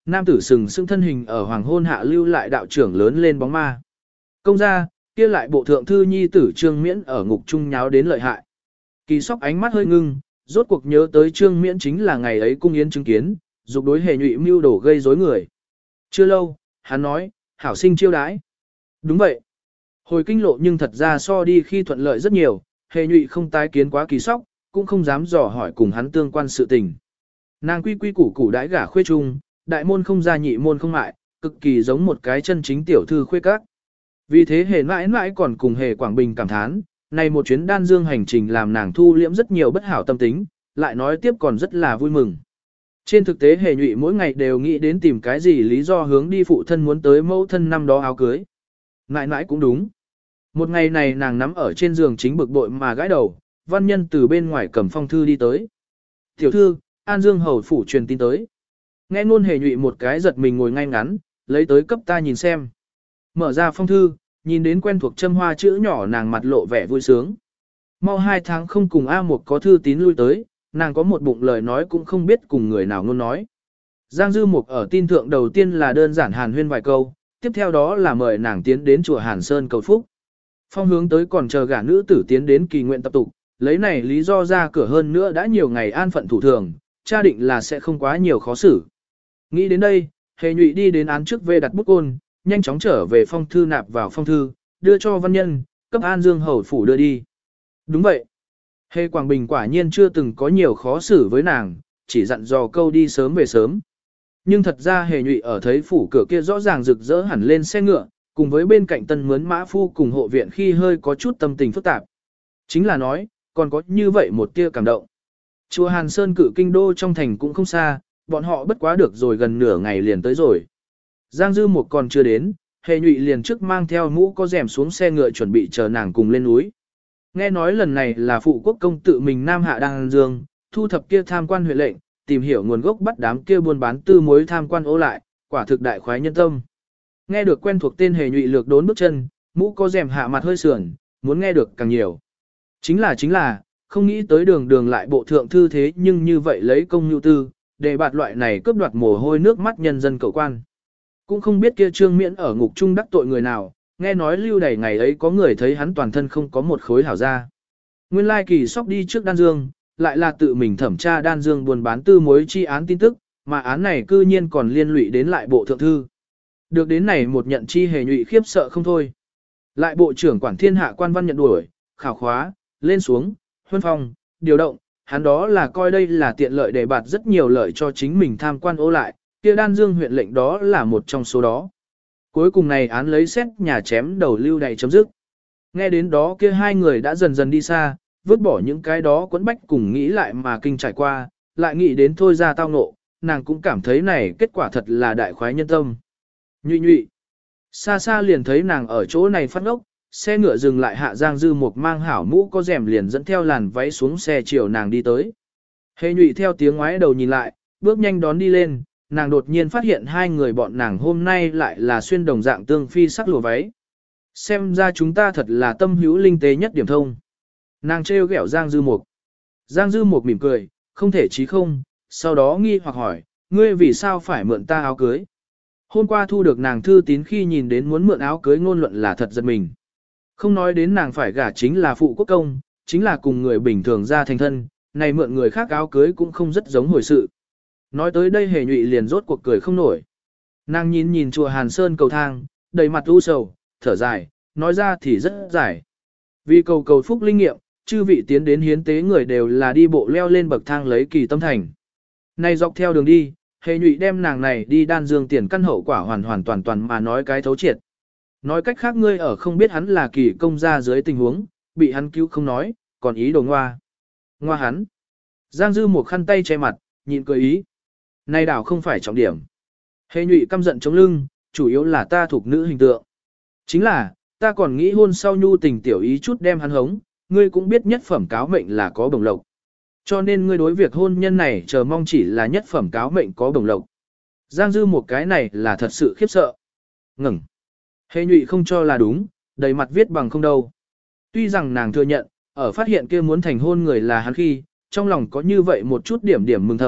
Nam tử sừng sững thân hình ở hoàng hôn hạ lưu lại đạo trưởng lớn lên bóng ma. Công ra, kia lại bộ thượng thư nhi tử Trương Miễn ở ngục trung nháo đến lợi hại. Kỳ Sóc ánh mắt hơi ngưng, rốt cuộc nhớ tới Trương Miễn chính là ngày ấy cung yến chứng kiến, dục đối Hề Nhụy mưu đổ gây rối người. Chưa lâu, hắn nói, hảo sinh chiêu đãi. Đúng vậy. Hồi kinh lộ nhưng thật ra so đi khi thuận lợi rất nhiều, Hề Nhụy không tái kiến quá Kỳ Sóc, cũng không dám dò hỏi cùng hắn tương quan sự tình. Nàng quy quy củ củ đãi gả khuê trung, đại môn không ra nhị môn không mại, cực kỳ giống một cái chân chính tiểu thư khuê các. Vì thế Hề mãi mãi còn cùng Hề Quảng Bình cảm thán, này một chuyến đan dương hành trình làm nàng thu liễm rất nhiều bất hảo tâm tính, lại nói tiếp còn rất là vui mừng. Trên thực tế Hề Nhụy mỗi ngày đều nghĩ đến tìm cái gì lý do hướng đi phụ thân muốn tới mẫu thân năm đó áo cưới. Mãi mãi cũng đúng. Một ngày này nàng nắm ở trên giường chính bực bội mà gãi đầu, văn nhân từ bên ngoài cầm phong thư đi tới. Tiểu thư, An Dương hầu phủ truyền tin tới. Nghe ngôn Hề Nhụy một cái giật mình ngồi ngay ngắn, lấy tới cấp ta nhìn xem. Mở ra phong thư, nhìn đến quen thuộc châm hoa chữ nhỏ nàng mặt lộ vẻ vui sướng. Mau 2 tháng không cùng A Mục có thư tín lui tới, nàng có một bụng lời nói cũng không biết cùng người nào ngôn nói. Giang Dư Mục ở tin thượng đầu tiên là đơn giản hàn huyên vài câu, tiếp theo đó là mời nàng tiến đến chùa Hàn Sơn cầu phúc. Phong hướng tới còn chờ gả nữ tử tiến đến kỳ nguyện tập tục, lấy này lý do ra cửa hơn nữa đã nhiều ngày an phận thủ thường, cha định là sẽ không quá nhiều khó xử. Nghĩ đến đây, Hề Nhụy đi đến án trước về đặt bút côn, nhanh chóng trở về phong thư nạp vào phong thư, đưa cho văn nhân, cấp An Dương hầu phủ đưa đi. Đúng vậy. Hề Quảng Bình quả nhiên chưa từng có nhiều khó xử với nàng, chỉ dặn dò câu đi sớm về sớm. Nhưng thật ra Hề Nhụy ở thấy phủ cửa kia rõ ràng rực rỡ hẳn lên xe ngựa, cùng với bên cạnh tân mướn mã phu cùng hộ viện khi hơi có chút tâm tình phức tạp. Chính là nói, còn có như vậy một tia cảm động. Chùa Hàn Sơn cự kinh đô trong thành cũng không xa, bọn họ bất quá được rồi gần nửa ngày liền tới rồi. Giang Dư Mục còn chưa đến, Hề Nhụy liền trước mang theo mũ có rèm xuống xe ngựa chuẩn bị chờ nàng cùng lên núi. Nghe nói lần này là phụ quốc công tự mình Nam Hạ Đan Dương, thu thập kia tham quan huyện lệnh, tìm hiểu nguồn gốc bắt đám kia buôn bán tư mối tham quan ô lại, quả thực đại khoái nhân tâm. Nghe được quen thuộc tên Hề Nhụy lược đốn bước chân, mũ có rèm hạ mặt hơi sườn, muốn nghe được càng nhiều. Chính là, không nghĩ tới đường đường lại bộ thượng thư thế nhưng như vậy lấy công nhu tư, để bạt loại này cướp đoạt mồ hôi nước mắt nhân dân cầu quan. Cũng không biết kia Trương Miễn ở ngục trung đắc tội người nào, nghe nói lưu đầy ngày ấy có người thấy hắn toàn thân không có một khối hảo ra. Nguyên lai Kỳ Sóc đi trước Đan Dương, lại là tự mình thẩm tra Đan Dương buôn bán tư mối chi án tin tức, mà án này cư nhiên còn liên lụy đến lại bộ thượng thư. Được đến này một nhận chi Hề Nhụy khiếp sợ không thôi. Lại bộ trưởng quản thiên hạ quan văn nhận đuổi, khảo khóa, lên xuống, huân phong, điều động, hắn đó là coi đây là tiện lợi để bạt rất nhiều lợi cho chính mình tham quan ô lại, kia Đan Dương huyện lệnh đó là một trong số đó. Cuối cùng này án lấy xét nhà chém đầu lưu đầy chấm dứt. Nghe đến đó kia hai người đã dần dần đi xa, vứt bỏ những cái đó quấn bách cùng nghĩ lại mà kinh trải qua, lại nghĩ đến thôi ra tao ngộ, nàng cũng cảm thấy này kết quả thật là đại khoái nhân tâm. Nhụy nhụy. Xa xa liền thấy nàng ở chỗ này phát ngốc, xe ngựa dừng lại hạ Giang Dư Mục mang hảo mũ có rèm liền dẫn theo làn váy xuống xe chiều nàng đi tới. Hề Nhụy theo tiếng ngoái đầu nhìn lại, bước nhanh đón đi lên, nàng đột nhiên phát hiện hai người bọn nàng hôm nay lại là xuyên đồng dạng tương phi sắc lụa váy. Xem ra chúng ta thật là tâm hữu linh tế nhất điểm thông. Nàng trêu ghẹo Giang Dư Mục. Giang Dư Mục mỉm cười, không thể chí không, sau đó nghi hoặc hỏi, ngươi vì sao phải mượn ta áo cưới? Hôm qua thu được nàng thư tín khi nhìn đến muốn mượn áo cưới ngôn luận là thật giật mình. Không nói đến nàng phải gả chính là phụ quốc công, chính là cùng người bình thường ra thành thân, này mượn người khác áo cưới cũng không rất giống hồi sự. Nói tới đây Hề Nhụy liền rốt cuộc cười không nổi. Nàng nhìn nhìn chùa Hàn Sơn cầu thang, đầy mặt u sầu, thở dài, nói ra thì rất dài. Vì cầu phúc linh nghiệm, chư vị tiến đến hiến tế người đều là đi bộ leo lên bậc thang lấy kỳ tâm thành. Này dọc theo đường đi, Hề Nhụy đem nàng này đi Đan Dương tiền căn hậu quả hoàn toàn mà nói cái thấu triệt. Nói cách khác ngươi ở không biết hắn là kỳ công gia dưới tình huống, bị hắn cứu không nói, còn ý đồ ngoa. Ngoa hắn. Giang Dư một khăn tay che mặt, nhịn cười ý. Này đảo không phải trọng điểm. Hề Nhụy căm giận chống lưng, chủ yếu là ta thuộc nữ hình tượng. Chính là, ta còn nghĩ hôn sau nhu tình tiểu ý chút đem hắn hống, ngươi cũng biết nhất phẩm cáo mệnh là có bổng lộc. Cho nên ngươi đối việc hôn nhân này chờ mong chỉ là nhất phẩm cáo mệnh có bổng lộc. Giang Dư một cái này là thật sự khiếp sợ. Ngừng. Hề Nhụy không cho là đúng, đầy mặt viết bằng không đâu. Tuy rằng nàng thừa nhận, ở phát hiện kia muốn thành hôn người là hắn khi, trong lòng có như vậy một chút điểm mừng thầm,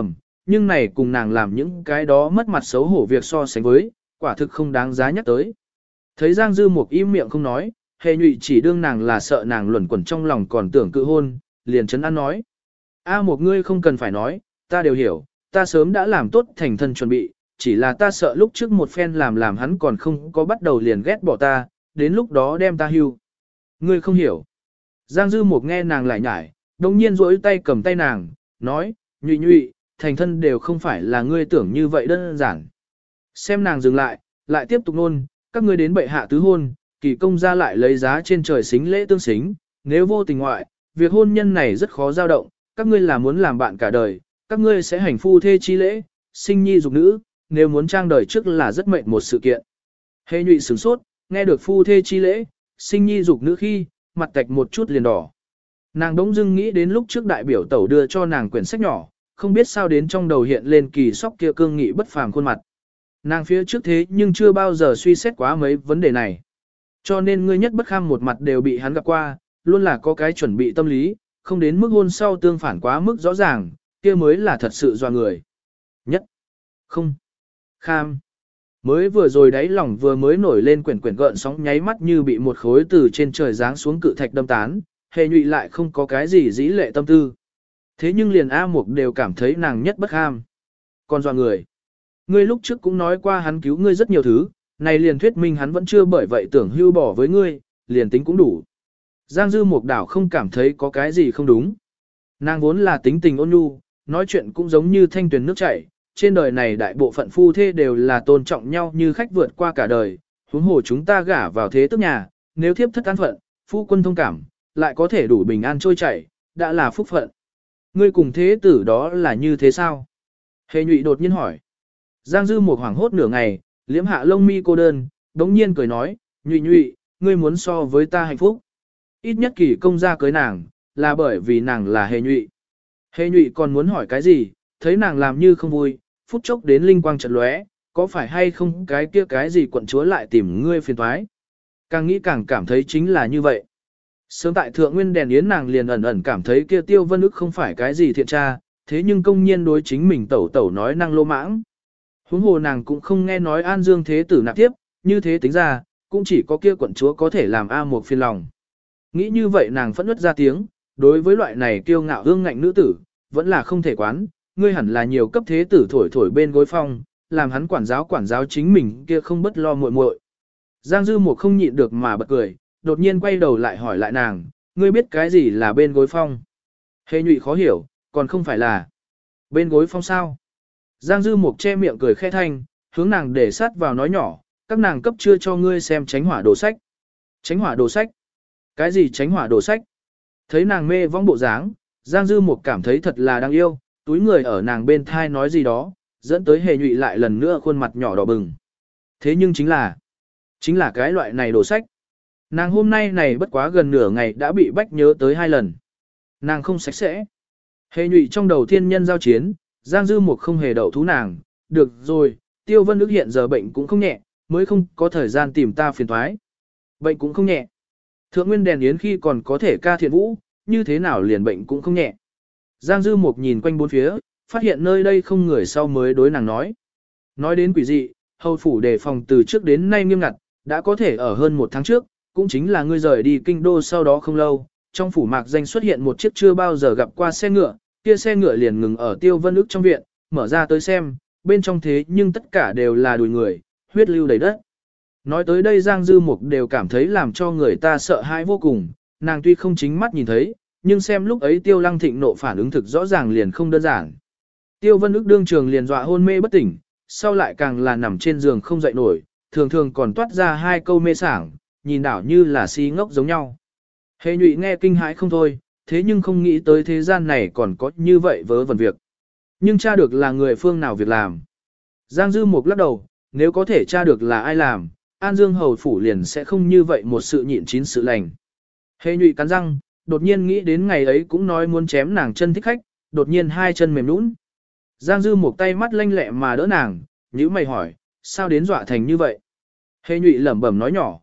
nhưng này cùng nàng làm những cái đó mất mặt xấu hổ việc so sánh với, quả thực không đáng giá nhắc tới. Thấy Giang Dư Mục im miệng không nói, Hề Nhụy chỉ đương nàng là sợ nàng luẩn quẩn trong lòng còn tưởng cự hôn, liền chấn an nói. A Mục ngươi không cần phải nói, ta đều hiểu, ta sớm đã làm tốt thành thân chuẩn bị, chỉ là ta sợ lúc trước một phen làm hắn còn không có bắt đầu liền ghét bỏ ta, đến lúc đó đem ta hưu. Ngươi không hiểu. Giang Dư Mục nghe nàng lại nhải, đồng nhiên rỗi tay cầm tay nàng, nói, Nhụy Nhụy, thành thân đều không phải là ngươi tưởng như vậy đơn giản. Xem nàng dừng lại tiếp tục nôn, các ngươi đến bệ hạ tứ hôn, kỳ công gia lại lấy giá trên trời xính lễ tương xính, nếu vô tình ngoại, việc hôn nhân này rất khó dao động, các ngươi là muốn làm bạn cả đời, các ngươi sẽ hành phu thê chi lễ, sinh nhi dục nữ, nếu muốn trang đời trước là rất mệt một sự kiện. Hề Nhụy sửng sốt, nghe được phu thê chi lễ, sinh nhi dục nữ khi, mặt tạch một chút liền đỏ. Nàng đống dưng nghĩ đến lúc trước đại biểu tẩu đưa cho nàng quyển sách nhỏ, không biết sao đến trong đầu hiện lên kỳ sóc kia cương nghị bất phàm khuôn mặt. Nàng phía trước thế nhưng chưa bao giờ suy xét quá mấy vấn đề này. Cho nên ngươi nhất bất kham một mặt đều bị hắn gặp qua, luôn là có cái chuẩn bị tâm lý, không đến mức hôn sau tương phản quá mức rõ ràng, kia mới là thật sự doa người. Nhất. Không. Kham. Mới vừa rồi đáy lòng vừa mới nổi lên quyển gợn sóng nháy mắt như bị một khối từ trên trời giáng xuống cự thạch đâm tán, Hề Nhụy lại không có cái gì dĩ lệ tâm tư. Thế nhưng liền A Mục đều cảm thấy nàng nhất bất kham. Còn doa người. Ngươi lúc trước cũng nói qua hắn cứu ngươi rất nhiều thứ, này liền thuyết minh hắn vẫn chưa bởi vậy tưởng hưu bỏ với ngươi, liền tính cũng đủ. Giang Dư Mục đảo không cảm thấy có cái gì không đúng. Nàng vốn là tính tình ôn nhu, nói chuyện cũng giống như thanh tuyền nước chảy, trên đời này đại bộ phận phu thê đều là tôn trọng nhau như khách vượt qua cả đời, huống hồ chúng ta gả vào thế tức nhà, nếu thiếp thất an phận, phu quân thông cảm, lại có thể đủ bình an trôi chảy, đã là phúc phận. Ngươi cùng thế tử đó là như thế sao? Hề Nhụy đột nhiên hỏi. Giang Dư Mục hoảng hốt nửa ngày, liếm hạ lông mi cô đơn, đống nhiên cười nói, Nhụy Nhụy, ngươi muốn so với ta hạnh phúc. Ít nhất kỳ công gia cưới nàng, là bởi vì nàng là Hề Nhụy. Hề Nhụy còn muốn hỏi cái gì, thấy nàng làm như không vui, phút chốc đến linh quang chợt lóe, có phải hay không cái kia cái gì quận chúa lại tìm ngươi phiền toái. Càng nghĩ càng cảm thấy chính là như vậy. Sớm tại thượng nguyên đèn yến nàng liền ẩn ẩn cảm thấy kia Tiêu Vân Ức không phải cái gì thiện tra, thế nhưng công nhiên đối chính mình tẩu tẩu nói năng lô mãng. Huống hồ nàng cũng không nghe nói An Dương thế tử nạp tiếp, như thế tính ra, cũng chỉ có kia quận chúa có thể làm A Mục phiền lòng. Nghĩ như vậy nàng phẫn nứt ra tiếng, đối với loại này kiêu ngạo hương ngạnh nữ tử, vẫn là không thể quán, ngươi hẳn là nhiều cấp thế tử thổi thổi bên gối phong, làm hắn quản giáo chính mình kia không bất lo muội muội. Giang Dư Mục không nhịn được mà bật cười, đột nhiên quay đầu lại hỏi lại nàng, ngươi biết cái gì là bên gối phong? Hề Nhụy khó hiểu, còn không phải là bên gối phong sao? Giang Dư Mục che miệng cười khẽ thanh, hướng nàng để sát vào nói nhỏ, các nàng cấp chưa cho ngươi xem tránh hỏa đồ sách. Tránh hỏa đồ sách? Cái gì tránh hỏa đồ sách? Thấy nàng mê vong bộ dáng, Giang Dư Mục cảm thấy thật là đáng yêu, túi người ở nàng bên thai nói gì đó, dẫn tới Hề Nhụy lại lần nữa khuôn mặt nhỏ đỏ bừng. Thế nhưng chính là cái loại này đồ sách. Nàng hôm nay này bất quá gần nửa ngày đã bị bách nhớ tới 2 lần. Nàng không sạch sẽ. Hề Nhụy trong đầu thiên nhân giao chiến, Giang Dư Mục không hề đậu thú nàng. Được rồi, Tiêu Vân Ức hiện giờ bệnh cũng không nhẹ, mới không có thời gian tìm ta phiền thoái. Bệnh cũng không nhẹ. Thượng nguyên đèn yến khi còn có thể ca thiện vũ, như thế nào liền bệnh cũng không nhẹ. Giang Dư Mục nhìn quanh bốn phía, phát hiện nơi đây không người sau mới đối nàng nói. Nói đến quỷ dị, hầu phủ đề phòng từ trước đến nay nghiêm ngặt, đã có thể ở hơn 1 tháng trước, cũng chính là ngươi rời đi kinh đô sau đó không lâu, trong phủ mạc danh xuất hiện một chiếc chưa bao giờ gặp qua xe ngựa, kia xe ngựa liền ngừng ở Tiêu Vân Ức trong viện, mở ra tới xem, bên trong thế nhưng tất cả đều là đùi người, huyết lưu đầy đất. Nói tới đây Giang Dư Mục đều cảm thấy làm cho người ta sợ hãi vô cùng, nàng tuy không chính mắt nhìn thấy, nhưng xem lúc ấy Tiêu Lăng Thịnh nộ phản ứng thực rõ ràng liền không đơn giản. Tiêu Vân Ức đương trường liền dọa hôn mê bất tỉnh, sau lại càng là nằm trên giường không dậy nổi, thường thường còn toát ra 2 câu mê sảng, nhìn đảo như là si ngốc giống nhau. Hề Nhụy nghe kinh hãi không thôi, thế nhưng không nghĩ tới thế gian này còn có như vậy vớ vẩn việc. Nhưng tra được là người phương nào việc làm. Giang Dư Mục lắc đầu, nếu có thể tra được là ai làm, An Dương hầu phủ liền sẽ không như vậy một sự nhịn chín sự lành. Hề Nhụy cắn răng, đột nhiên nghĩ đến ngày ấy cũng nói muốn chém nàng chân thích khách, đột nhiên 2 chân mềm nhũn. Giang Dư Mục tay mắt lanh lẹ mà đỡ nàng, nhíu mày hỏi, sao đến dọa thành như vậy? Hề Nhụy lẩm bẩm nói nhỏ,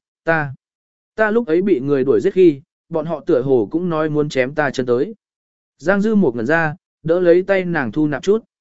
ta lúc ấy bị người đuổi giết khi, bọn họ tựa hồ cũng nói muốn chém ta chân tới. Giang Dư Mục ngẩn ra, đỡ lấy tay nàng thu nạp chút.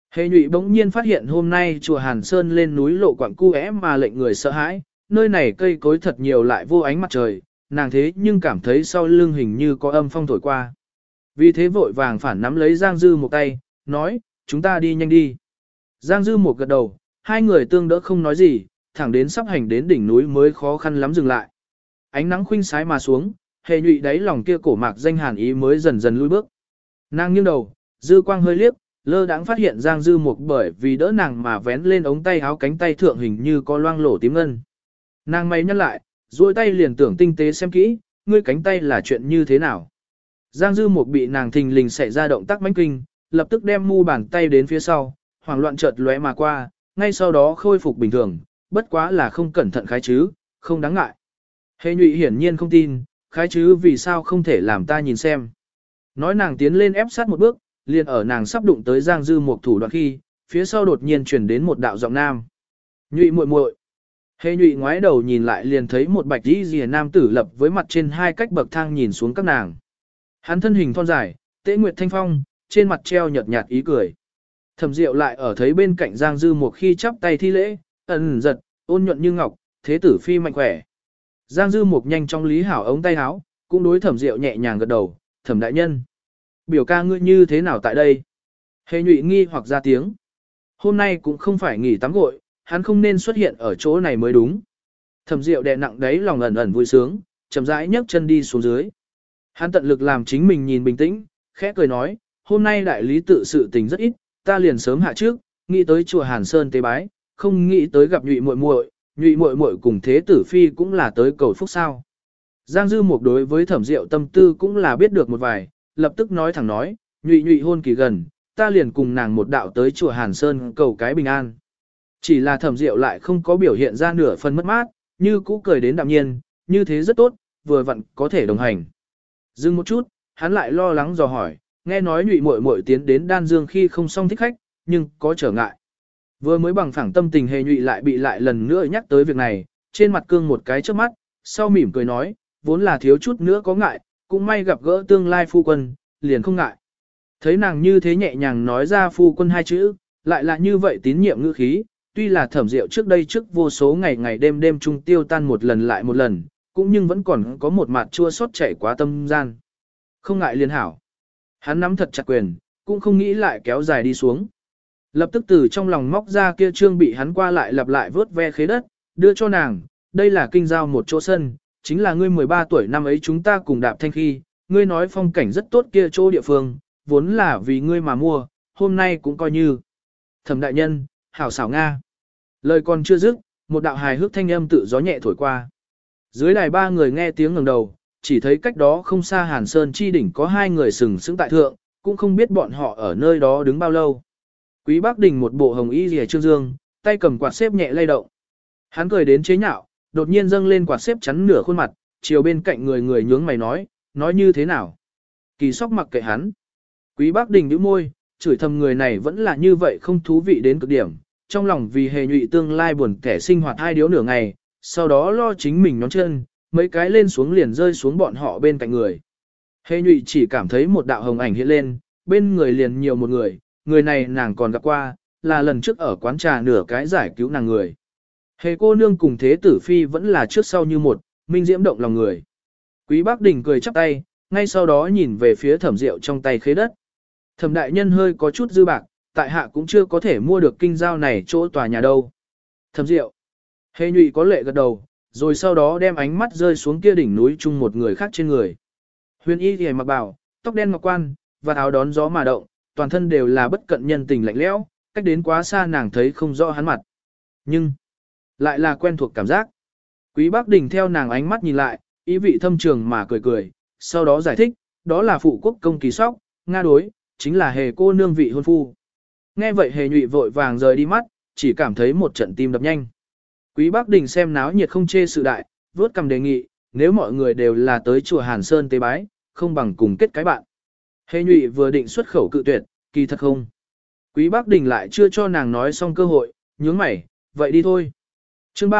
Hề nhụy bỗng nhiên phát hiện hôm nay chùa Hàn Sơn lên núi lộ quặng cu é mà lệnh người sợ hãi, nơi này cây cối thật nhiều lại vô ánh mặt trời, nàng thế nhưng cảm thấy sau lưng hình như có âm phong thổi qua. Vì thế vội vàng phản nắm lấy Giang Dư một tay, nói, chúng ta đi nhanh đi. Giang Dư một gật đầu, hai người tương đỡ không nói gì, thẳng đến sắp hành đến đỉnh núi mới khó khăn lắm dừng lại. Ánh nắng khuynh sái mà xuống, hề nhụy đáy lòng kia cổ mạc danh hàn ý mới dần dần lui bước. Nàng nghiêng đầu, dư quang hơi liếc, lơ đãng phát hiện Giang Dư Mục bởi vì đỡ nàng mà vén lên ống tay áo cánh tay thượng hình như có loang lổ tím ngân. Nàng mày nhăn lại, duỗi tay liền tưởng tinh tế xem kỹ, ngươi cánh tay là chuyện như thế nào. Giang Dư Mục bị nàng thình lình xảy ra động tác mãnh kinh, lập tức đem mu bàn tay đến phía sau, hoảng loạn chợt lóe mà qua, ngay sau đó khôi phục bình thường, bất quá là không cẩn thận khái chứ, không đáng ngại. Hề nhụy hiển nhiên không tin, khái chứ vì sao không thể làm ta nhìn xem. Nói nàng tiến lên ép sát một bước, liền ở nàng sắp đụng tới Giang Dư Mục thủ đoạn khi, phía sau đột nhiên truyền đến một đạo giọng nam. Nhụy muội muội. Hề nhụy ngoái đầu nhìn lại liền thấy một bạch y rìa nam tử lập với mặt trên hai cách bậc thang nhìn xuống các nàng. Hắn thân hình thon dài, tế nguyệt thanh phong, trên mặt treo nhợt nhạt ý cười. Thẩm Diệu lại ở thấy bên cạnh Giang Dư Mục khi chắp tay thi lễ, ẩn giật, ôn nhuận như ngọc, thế tử phi mạnh khỏe. Giang Dư Mục nhanh trong lý hảo ống tay áo, cũng đối Thẩm Diệu nhẹ nhàng gật đầu, Thẩm đại nhân. Biểu ca ngươi như thế nào tại đây? Hề nhụy nghi hoặc ra tiếng. Hôm nay cũng không phải nghỉ tắm gội, hắn không nên xuất hiện ở chỗ này mới đúng. Thẩm Diệu đè nặng đấy lòng ẩn ẩn vui sướng, chậm rãi nhấc chân đi xuống dưới. Hắn tận lực làm chính mình nhìn bình tĩnh, khẽ cười nói, hôm nay đại lý tự sự tình rất ít, ta liền sớm hạ trước, nghĩ tới chùa Hàn Sơn tế bái, không nghĩ tới gặp nhụy muội muội cùng thế tử phi cũng là tới cầu phúc sao. Giang Dư Mục đối với Thẩm Diệu tâm tư cũng là biết được một vài, lập tức nói thẳng nói, nhụy hôn kỳ gần, ta liền cùng nàng một đạo tới chùa Hàn Sơn cầu cái bình an. Chỉ là Thẩm Diệu lại không có biểu hiện ra nửa phần mất mát, như cũ cười đến đạm nhiên, như thế rất tốt, vừa vặn có thể đồng hành. Dừng một chút, hắn lại lo lắng dò hỏi, nghe nói nhụy muội tiến đến Đan Dương khi không xong thích khách, nhưng có trở ngại. Vừa mới bằng phẳng tâm tình hề nhụy lại bị lại lần nữa nhắc tới việc này, trên mặt cương một cái trước mắt, sau mỉm cười nói, vốn là thiếu chút nữa có ngại, cũng may gặp gỡ tương lai phu quân, liền không ngại. Thấy nàng như thế nhẹ nhàng nói ra phu quân hai chữ, lại là như vậy tín nhiệm ngữ khí, tuy là Thẩm Diệu trước đây trước vô số ngày đêm chung tiêu tan một lần lại một lần, cũng nhưng vẫn còn có một mặt chua xót chảy quá tâm gian. Không ngại liên hảo. Hắn nắm thật chặt quyền, cũng không nghĩ lại kéo dài đi xuống. Lập tức từ trong lòng móc ra kia trương bị hắn qua lại lặp lại vớt ve khế đất, đưa cho nàng, đây là kinh giao một chỗ sân, chính là ngươi 13 tuổi năm ấy chúng ta cùng đạp thanh khi, ngươi nói phong cảnh rất tốt kia chỗ địa phương, vốn là vì ngươi mà mua, hôm nay cũng coi như. Thẩm đại nhân, hảo xảo Nga. Lời còn chưa dứt, một đạo hài hước thanh âm tự gió nhẹ thổi qua. Dưới đài ba người nghe tiếng ngẩng đầu, chỉ thấy cách đó không xa Hàn Sơn chi đỉnh có hai người sừng sững tại thượng, cũng không biết bọn họ ở nơi đó đứng bao lâu. Quý Bác Đình một bộ hồng y rìa trương dương, tay cầm quạt xếp nhẹ lay động. Hắn cười đến chế nhạo, đột nhiên dâng lên quạt xếp chắn nửa khuôn mặt, chiều bên cạnh người nhướng mày nói như thế nào. Kỳ Sóc mặc kệ hắn. Quý Bác Đình nhíu môi, chửi thầm người này vẫn là như vậy không thú vị đến cực điểm, trong lòng vì hề nhụy tương lai buồn kẻ sinh hoạt hai điếu nửa ngày, sau đó lo chính mình nhón chân, mấy cái lên xuống liền rơi xuống bọn họ bên cạnh người. Hề nhụy chỉ cảm thấy một đạo hồng ảnh hiện lên, bên người liền nhiều một người này nàng còn gặp qua, là lần trước ở quán trà nửa cái giải cứu nàng người. Hề cô nương cùng thế tử phi vẫn là trước sau như một, minh diễm động lòng người. Quý Bác Đình cười chắp tay, ngay sau đó nhìn về phía Thẩm Diệu trong tay khế đất. Thẩm đại nhân hơi có chút dư bạc, tại hạ cũng chưa có thể mua được kinh giao này chỗ tòa nhà đâu. Thẩm Diệu. Hề nhụy có lệ gật đầu, rồi sau đó đem ánh mắt rơi xuống kia đỉnh núi chung một người khác trên người. Huyền y thì mặc bào, tóc đen ngọc quan, và áo đón gió mà động, toàn thân đều là bất cận nhân tình lạnh lẽo, cách đến quá xa nàng thấy không rõ hắn mặt. Nhưng, lại là quen thuộc cảm giác. Quý Bác Đình theo nàng ánh mắt nhìn lại, ý vị thâm trường mà cười, sau đó giải thích, đó là phụ quốc công Kỳ Sóc, Nga đối, chính là hề cô nương vị hôn phu. Nghe vậy hề nhụy vội vàng rời đi mắt, chỉ cảm thấy một trận tim đập nhanh. Quý Bác Đình xem náo nhiệt không chê sự đại, vớt cầm đề nghị, nếu mọi người đều là tới chùa Hàn Sơn tế bái, không bằng cùng kết cái bạn. Hề nhụy vừa định xuất khẩu cự tuyệt, kỳ thật không. Quý Bác Đình lại chưa cho nàng nói xong cơ hội, nhướng mày, vậy đi thôi. Chương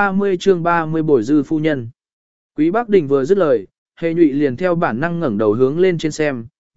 30 bồi dư phu nhân. Quý Bác Đình vừa dứt lời, hề nhụy liền theo bản năng ngẩng đầu hướng lên trên xem,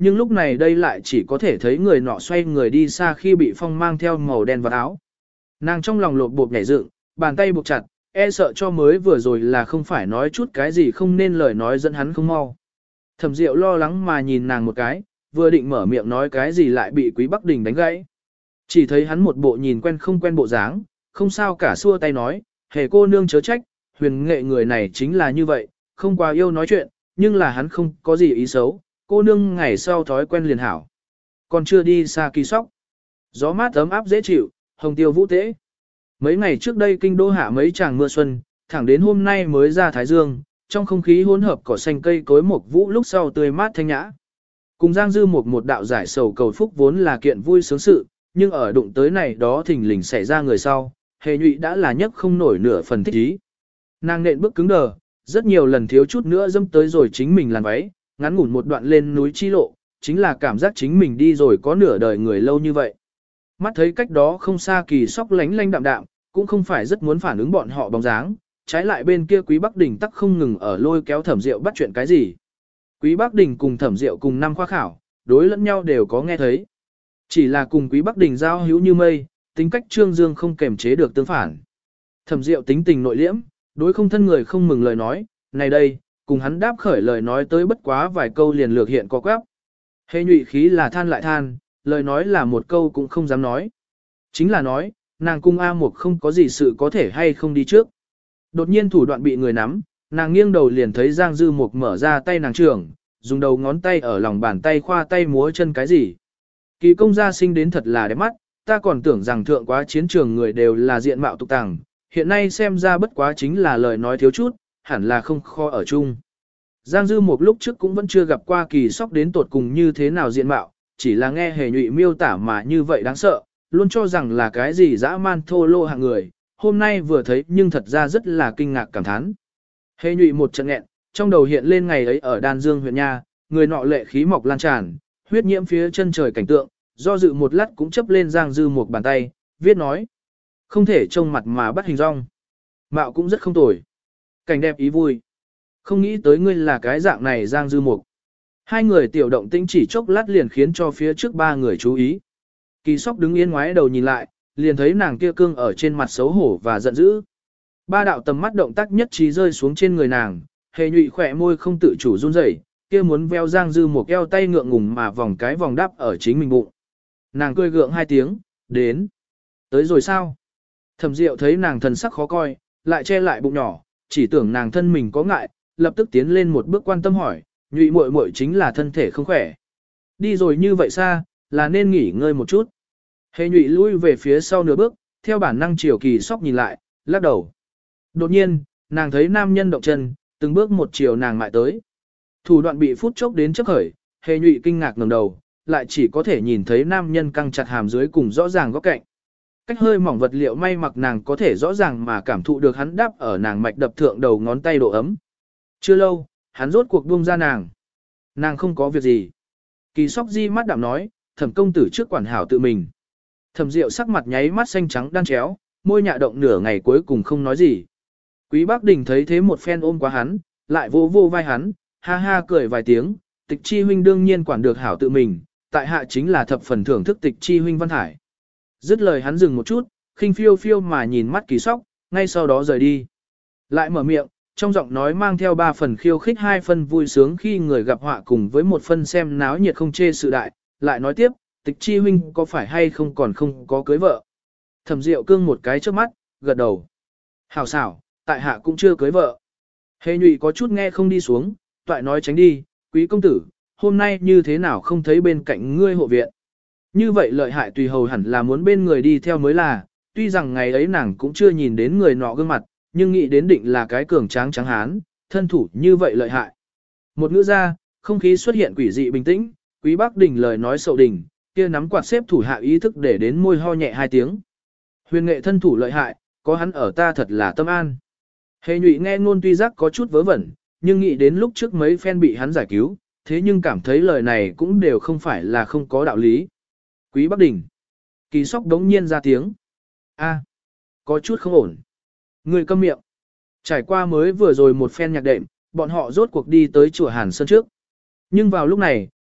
nhưng lúc này đây lại chỉ có thể thấy người nọ xoay người đi xa khi bị phong mang theo màu đen vào áo. Nàng trong lòng lột bột nhảy dựng, bàn tay buộc chặt, e sợ cho mới vừa rồi là không phải nói chút cái gì không nên lời nói dẫn hắn không mau. Thẩm Diệu lo lắng mà nhìn nàng một cái, vừa định mở miệng nói cái gì lại bị Quý Bắc Đình đánh gãy. Chỉ thấy hắn một bộ nhìn quen không quen bộ dáng, không sao cả xua tay nói, hề cô nương chớ trách, huyền nghệ người này chính là như vậy, không quá yêu nói chuyện, nhưng là hắn không có gì ý xấu, cô nương ngày sau thói quen liền hảo. Còn chưa đi xa Kỳ Sóc. Gió mát ấm áp dễ chịu, hồng tiêu vũ tế. Mấy ngày trước đây kinh đô hạ mấy tràng mưa xuân, thẳng đến hôm nay mới ra Thái Dương, trong không khí hỗn hợp cỏ xanh cây cối mộc vũ lúc sau tươi mát thanh nhã. Cùng Giang Dư một đạo giải sầu cầu phúc vốn là kiện vui sướng sự, nhưng ở đụng tới này đó thình lình xảy ra người sau, hề nhụy đã là nhất không nổi nửa phần thích ý. Nàng nện bước cứng đờ, rất nhiều lần thiếu chút nữa dâm tới rồi chính mình làn váy, ngắn ngủn một đoạn lên núi chi lộ, chính là cảm giác chính mình đi rồi có nửa đời người lâu như vậy. Mắt thấy cách đó không xa Kỳ Sóc lánh lánh đạm đạm, cũng không phải rất muốn phản ứng bọn họ bóng dáng, trái lại bên kia Quý Bắc Đình tắc không ngừng ở lôi kéo Thẩm Diệu bắt chuyện cái gì. Quý Bắc Đình cùng Thẩm Diệu cùng năm khoa khảo, đối lẫn nhau đều có nghe thấy. Chỉ là cùng Quý Bắc Đình giao hữu như mây, tính cách trương dương không kềm chế được tương phản. Thẩm Diệu tính tình nội liễm, đối không thân người không mừng lời nói, này đây, cùng hắn đáp khởi lời nói tới bất quá vài câu liền lược hiện có quáp. Hề nhụy khí là than lại than, lời nói là một câu cũng không dám nói. Chính là nói, nàng cung A Mục không có gì sự có thể hay không đi trước. Đột nhiên thủ đoạn bị người nắm, nàng nghiêng đầu liền thấy Giang Dư Mục mở ra tay nàng trưởng, dùng đầu ngón tay ở lòng bàn tay khoa tay múa chân cái gì. Kỳ công gia sinh đến thật là đẹp mắt, ta còn tưởng rằng thượng quá chiến trường người đều là diện mạo tục tàng, hiện nay xem ra bất quá chính là lời nói thiếu chút, hẳn là không khó ở chung. Giang Dư Mục lúc trước cũng vẫn chưa gặp qua Kỳ Sóc đến tột cùng như thế nào diện mạo, chỉ là nghe hề nhụy miêu tả mà như vậy đáng sợ, luôn cho rằng là cái gì dã man thô lô hạng người, hôm nay vừa thấy nhưng thật ra rất là kinh ngạc cảm thán. Hề nhụy một trận nghẹn, trong đầu hiện lên ngày ấy ở Đan Dương huyện Nha, người nọ lệ khí mọc lan tràn, huyết nhiễm phía chân trời cảnh tượng, do dự một lát cũng chấp lên Giang Dư Mục bàn tay, viết nói. Không thể trông mặt mà bắt hình rong. Mạo cũng rất không tồi. Cảnh đẹp ý vui. Không nghĩ tới ngươi là cái dạng này Giang Dư Mục. Hai người tiểu động tĩnh chỉ chốc lát liền khiến cho phía trước ba người chú ý. Kỳ Sóc đứng yên ngoái đầu nhìn lại, liền thấy nàng kia cương ở trên mặt xấu hổ và giận dữ. Ba đạo tầm mắt động tác nhất trí rơi xuống trên người nàng, hề nhụy khỏe môi không tự chủ run rẩy, kia muốn veo Giang Dư Mục eo tay ngượng ngùng mà vòng cái vòng đắp ở chính mình bụng. Nàng cười gượng hai tiếng, đến. Tới rồi sao? Thẩm Diệu thấy nàng thần sắc khó coi, lại che lại bụng nhỏ, chỉ tưởng nàng thân mình có ngại, lập tức tiến lên một bước quan tâm hỏi, nhụy muội muội chính là thân thể không khỏe. Đi rồi như vậy xa, là nên nghỉ ngơi một chút. Hề nhụy lui về phía sau nửa bước, theo bản năng chiều Kỳ Sóc nhìn lại, lắc đầu. Đột nhiên, nàng thấy nam nhân động chân, từng bước một chiều nàng mại tới. Thủ đoạn bị phút chốc đến chấp khởi, hề nhụy kinh ngạc ngẩng đầu, lại chỉ có thể nhìn thấy nam nhân căng chặt hàm dưới cùng rõ ràng góc cạnh. Cách hơi mỏng vật liệu may mặc nàng có thể rõ ràng mà cảm thụ được hắn đáp ở nàng mạch đập thượng đầu ngón tay độ ấm. Chưa lâu, hắn rốt cuộc buông ra nàng. Nàng không có việc gì. Kỳ Sóc di mắt đạm nói, Thẩm công tử trước quản hảo tự mình. Thẩm Diệu sắc mặt nháy mắt xanh trắng đan chéo, môi nhạ động nửa ngày cuối cùng không nói gì. Quý Bắc Đình thấy thế một phen ôm quá hắn, lại vô vô vai hắn, ha ha cười vài tiếng, Tịch Chi huynh đương nhiên quản được hảo tự mình, tại hạ chính là thập phần thưởng thức Tịch Chi huynh văn thải. Dứt lời hắn dừng một chút, khinh phiêu phiêu mà nhìn mắt Kỳ Sóc, ngay sau đó rời đi. Lại mở miệng, trong giọng nói mang theo 3 phần khiêu khích 2 phần vui sướng khi người gặp họa cùng với 1 phần xem náo nhiệt không chê sự đại, lại nói tiếp, Tịch Chi huynh có phải hay không còn không có cưới vợ. Thẩm Diệu cương một cái trước mắt, gật đầu. Hảo xảo, tại hạ cũng chưa cưới vợ. Hề nhụy có chút nghe không đi xuống, toại nói tránh đi, quý công tử, hôm nay như thế nào không thấy bên cạnh ngươi hộ viện. Như vậy lợi hại tùy hầu hẳn là muốn bên người đi theo mới là, tuy rằng ngày ấy nàng cũng chưa nhìn đến người nọ gương mặt, nhưng nghĩ đến định là cái cường tráng trắng hán, thân thủ như vậy lợi hại. Một ngữ ra, không khí xuất hiện quỷ dị bình tĩnh, Quý Bắc Đình lời nói sậu đình, kia nắm quạt xếp thủ hạ ý thức để đến môi ho nhẹ 2 tiếng. Huyền nghệ thân thủ lợi hại, có hắn ở ta thật là tâm an. Hề nhụy nghe ngôn tuy giác có chút vớ vẩn, nhưng nghĩ đến lúc trước mấy phen bị hắn giải cứu, thế nhưng cảm thấy lời này cũng đều không phải là không có đạo lý. Quý Bắc Đình. Kỳ Sóc đống nhiên ra tiếng. A, có chút không ổn. Người câm miệng. Trải qua mới vừa rồi một phen nhạc đệm, bọn họ rốt cuộc đi tới chùa Hàn Sơn trước. Nhưng vào lúc này,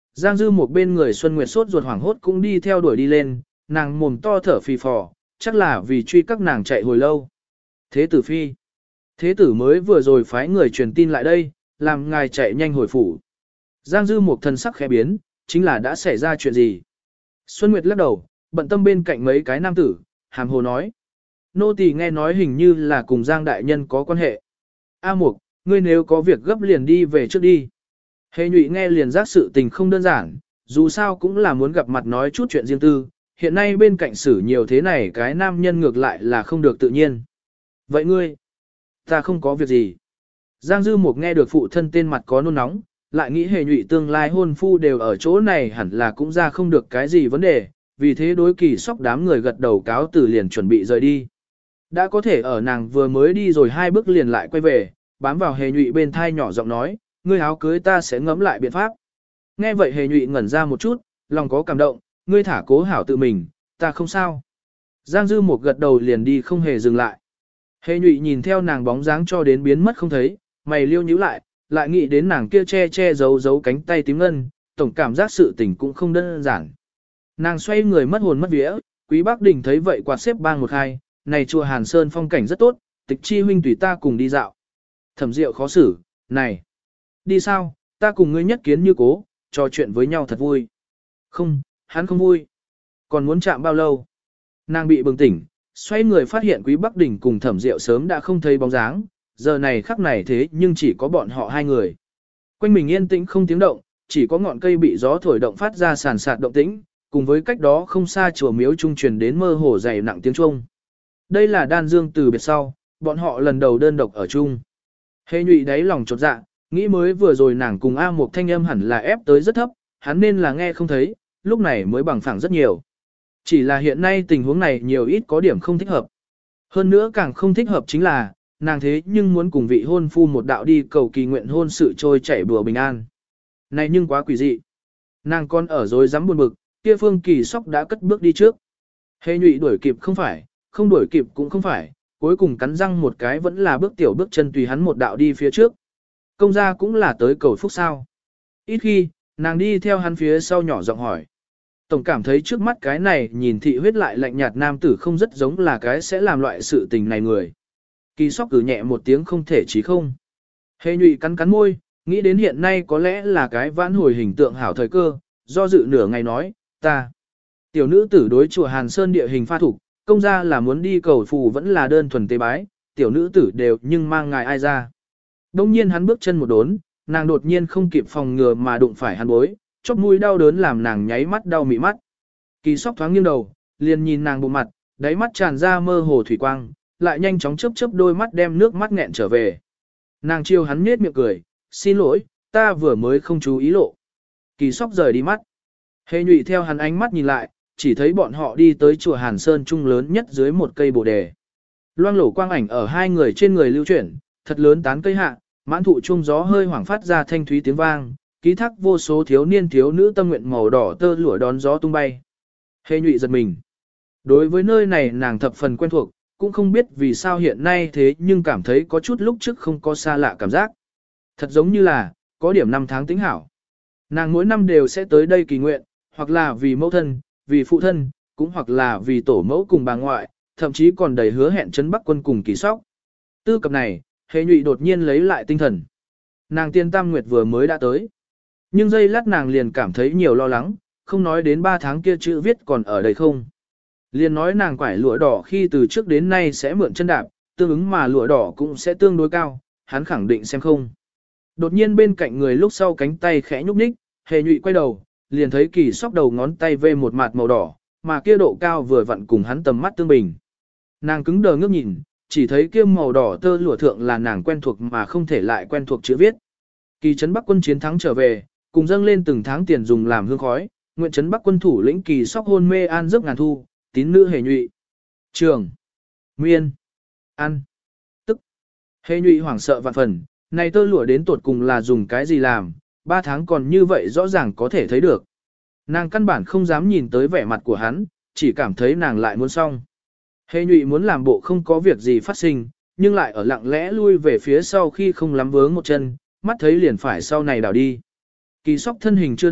Giang Dư một bên người Xuân Nguyệt sốt ruột hoảng hốt cũng đi theo đuổi đi lên, nàng mồm to thở phì phò, chắc là vì truy các nàng chạy hồi lâu. Thế tử phi. Thế tử mới vừa rồi phái người truyền tin lại đây, làm ngài chạy nhanh hồi phủ. Giang Dư một thần sắc khẽ biến, chính là đã xảy ra chuyện gì. Xuân Nguyệt lắc đầu, bận tâm bên cạnh mấy cái nam tử, hàm hồ nói. Nô tỳ nghe nói hình như là cùng Giang đại nhân có quan hệ. A Mục, ngươi nếu có việc gấp liền đi về trước đi. Hề Nhụy nghe liền giác sự tình không đơn giản, dù sao cũng là muốn gặp mặt nói chút chuyện riêng tư, hiện nay bên cạnh xử nhiều thế này cái nam nhân ngược lại là không được tự nhiên. Vậy ngươi? Ta không có việc gì. Giang Dư Mục nghe được phụ thân tên mặt có nôn nóng, lại nghĩ Hề Nhụy tương lai hôn phu đều ở chỗ này hẳn là cũng ra không được cái gì vấn đề, vì thế đối Kỳ Sóc đám người gật đầu cáo từ liền chuẩn bị rời đi. Đã có thể ở nàng vừa mới đi rồi 2 bước liền lại quay về, bám vào Hề Nhụy bên thai nhỏ giọng nói, ngươi áo cưới ta sẽ ngẫm lại biện pháp. Nghe vậy Hề Nhụy ngẩn ra một chút, lòng có cảm động, ngươi thả cố hảo tự mình, ta không sao. Giang Dư một gật đầu liền đi không hề dừng lại. Hề Nhụy nhìn theo nàng bóng dáng cho đến biến mất không thấy, mày liêu nhíu lại nghĩ đến nàng kia che giấu cánh tay tím ngân, tổng cảm giác sự tình cũng không đơn giản. Nàng xoay người mất hồn mất vía, Quý Bắc Đình thấy vậy quạt xếp bang một hai, này chùa Hàn Sơn phong cảnh rất tốt, Tịch Chi huynh tùy ta cùng đi dạo. Thẩm Diệu khó xử, này, đi sao, ta cùng ngươi nhất kiến như cố, trò chuyện với nhau thật vui. Không, hắn không vui. Còn muốn chạm bao lâu? Nàng bị bừng tỉnh, xoay người phát hiện Quý Bắc Đình cùng Thẩm Diệu sớm đã không thấy bóng dáng, giờ này khắc này thế nhưng chỉ có bọn họ 2 người. Quanh mình yên tĩnh không tiếng động, chỉ có ngọn cây bị gió thổi động phát ra sàn sạt động tĩnh, cùng với cách đó không xa chùa miếu trung truyền đến mơ hồ dày nặng tiếng chuông. Đây là Đan Dương từ biệt sau, bọn họ lần đầu đơn độc ở chung. Hề Nhụy đáy lòng chột dạ, nghĩ mới vừa rồi nàng cùng A Mục thanh âm hẳn là ép tới rất thấp, hắn nên là nghe không thấy, lúc này mới bằng phẳng rất nhiều. Chỉ là hiện nay tình huống này nhiều ít có điểm không thích hợp. Hơn nữa càng không thích hợp chính là, nàng thế nhưng muốn cùng vị hôn phu một đạo đi cầu kỳ nguyện hôn sự trôi chảy bùa bình an. Này nhưng quá quỷ dị. Nàng con ở rồi dám buồn bực, kia Phương Kỳ Sóc đã cất bước đi trước. Hề Nhụy đuổi kịp không phải, không đuổi kịp cũng không phải, cuối cùng cắn răng một cái vẫn là bước tiểu bước chân tùy hắn một đạo đi phía trước. Công gia cũng là tới cầu phúc sao. Ít khi, nàng đi theo hắn phía sau nhỏ giọng hỏi. Tổng cảm thấy trước mắt cái này nhìn thị huyết lại lạnh nhạt nam tử không rất giống là cái sẽ làm loại sự tình này người. Kỳ Sóc cử nhẹ một tiếng không thể chí không. Hề Nhụy cắn cắn môi, nghĩ đến hiện nay có lẽ là cái vãn hồi hình tượng hảo thời cơ, do dự nửa ngày nói, ta. Tiểu nữ tử đối chùa Hàn Sơn địa hình pha thủ, công gia là muốn đi cầu phù vẫn là đơn thuần tế bái, tiểu nữ tử đều nhưng mang ngài ai ra. Đông nhiên hắn bước chân một đốn, nàng đột nhiên không kịp phòng ngừa mà đụng phải hắn bối, chóp mũi đau đớn làm nàng nháy mắt đau mị mắt. Kỳ Sóc thoáng nghiêng đầu, liền nhìn nàng bộ mặt, đáy mắt tràn ra mơ hồ thủy quang, lại nhanh chóng chớp chớp đôi mắt đem nước mắt nghẹn trở về. Nàng chiêu hắn nhếch miệng cười, xin lỗi, ta vừa mới không chú ý lộ. Kỳ Sóc rời đi mắt. Hề Nhụy theo hắn ánh mắt nhìn lại, chỉ thấy bọn họ đi tới chùa Hàn Sơn trung lớn nhất dưới một cây bồ đề. Loang lổ quang ảnh ở 2 người trên người lưu chuyển, thật lớn tán cây hạ, mãn thụ trung gió hơi hoảng phát ra thanh thúy tiếng vang, ký thác vô số thiếu niên thiếu nữ tâm nguyện màu đỏ tơ lụa đón gió tung bay. Hề Nhụy giật mình. Đối với nơi này nàng thập phần quen thuộc, cũng không biết vì sao hiện nay thế nhưng cảm thấy có chút lúc trước không có xa lạ cảm giác. Thật giống như là, có điểm năm tháng tính hảo. Nàng mỗi năm đều sẽ tới đây kỳ nguyện, hoặc là vì mẫu thân, vì phụ thân, cũng hoặc là vì tổ mẫu cùng bà ngoại, thậm chí còn đầy hứa hẹn trấn Bắc quân cùng Kỳ Sóc. Tư cập này, Hề Nhụy đột nhiên lấy lại tinh thần. Nàng Tiên Tam Nguyệt vừa mới đã tới. Nhưng giây lát nàng liền cảm thấy nhiều lo lắng, không nói đến 3 tháng kia chữ viết còn ở đây không. Liền nói nàng quải lụa đỏ khi từ trước đến nay sẽ mượn chân đạp, tương ứng mà lụa đỏ cũng sẽ tương đối cao, hắn khẳng định xem không. Đột nhiên bên cạnh người lúc sau cánh tay khẽ nhúc nhích, Hề Nhụy quay đầu, liền thấy Kỳ Sóc đầu ngón tay vê một mạt màu đỏ, mà kia độ cao vừa vặn cùng hắn tầm mắt tương bình. Nàng cứng đờ ngước nhìn, chỉ thấy kia màu đỏ tơ lụa thượng là nàng quen thuộc mà không thể lại quen thuộc chữ viết. Kỳ trấn Bắc quân chiến thắng trở về, cùng dâng lên từng tháng tiền dùng làm hương khói, nguyện trấn Bắc quân thủ lĩnh Kỳ Sóc hôn mê an giấc ngàn thu, tín nữ Hề Nhụy. Trường, Nguyên, An, Tức. Hề Nhụy hoảng sợ vạn phần, này tơ lụa đến tột cùng là dùng cái gì làm, 3 tháng còn như vậy rõ ràng có thể thấy được. Nàng căn bản không dám nhìn tới vẻ mặt của hắn, chỉ cảm thấy nàng lại muốn xong. Hề Nhụy muốn làm bộ không có việc gì phát sinh, nhưng lại ở lặng lẽ lui về phía sau khi không lắm vướng một chân, mắt thấy liền phải sau này đảo đi. Kỳ Sóc thân hình chưa động,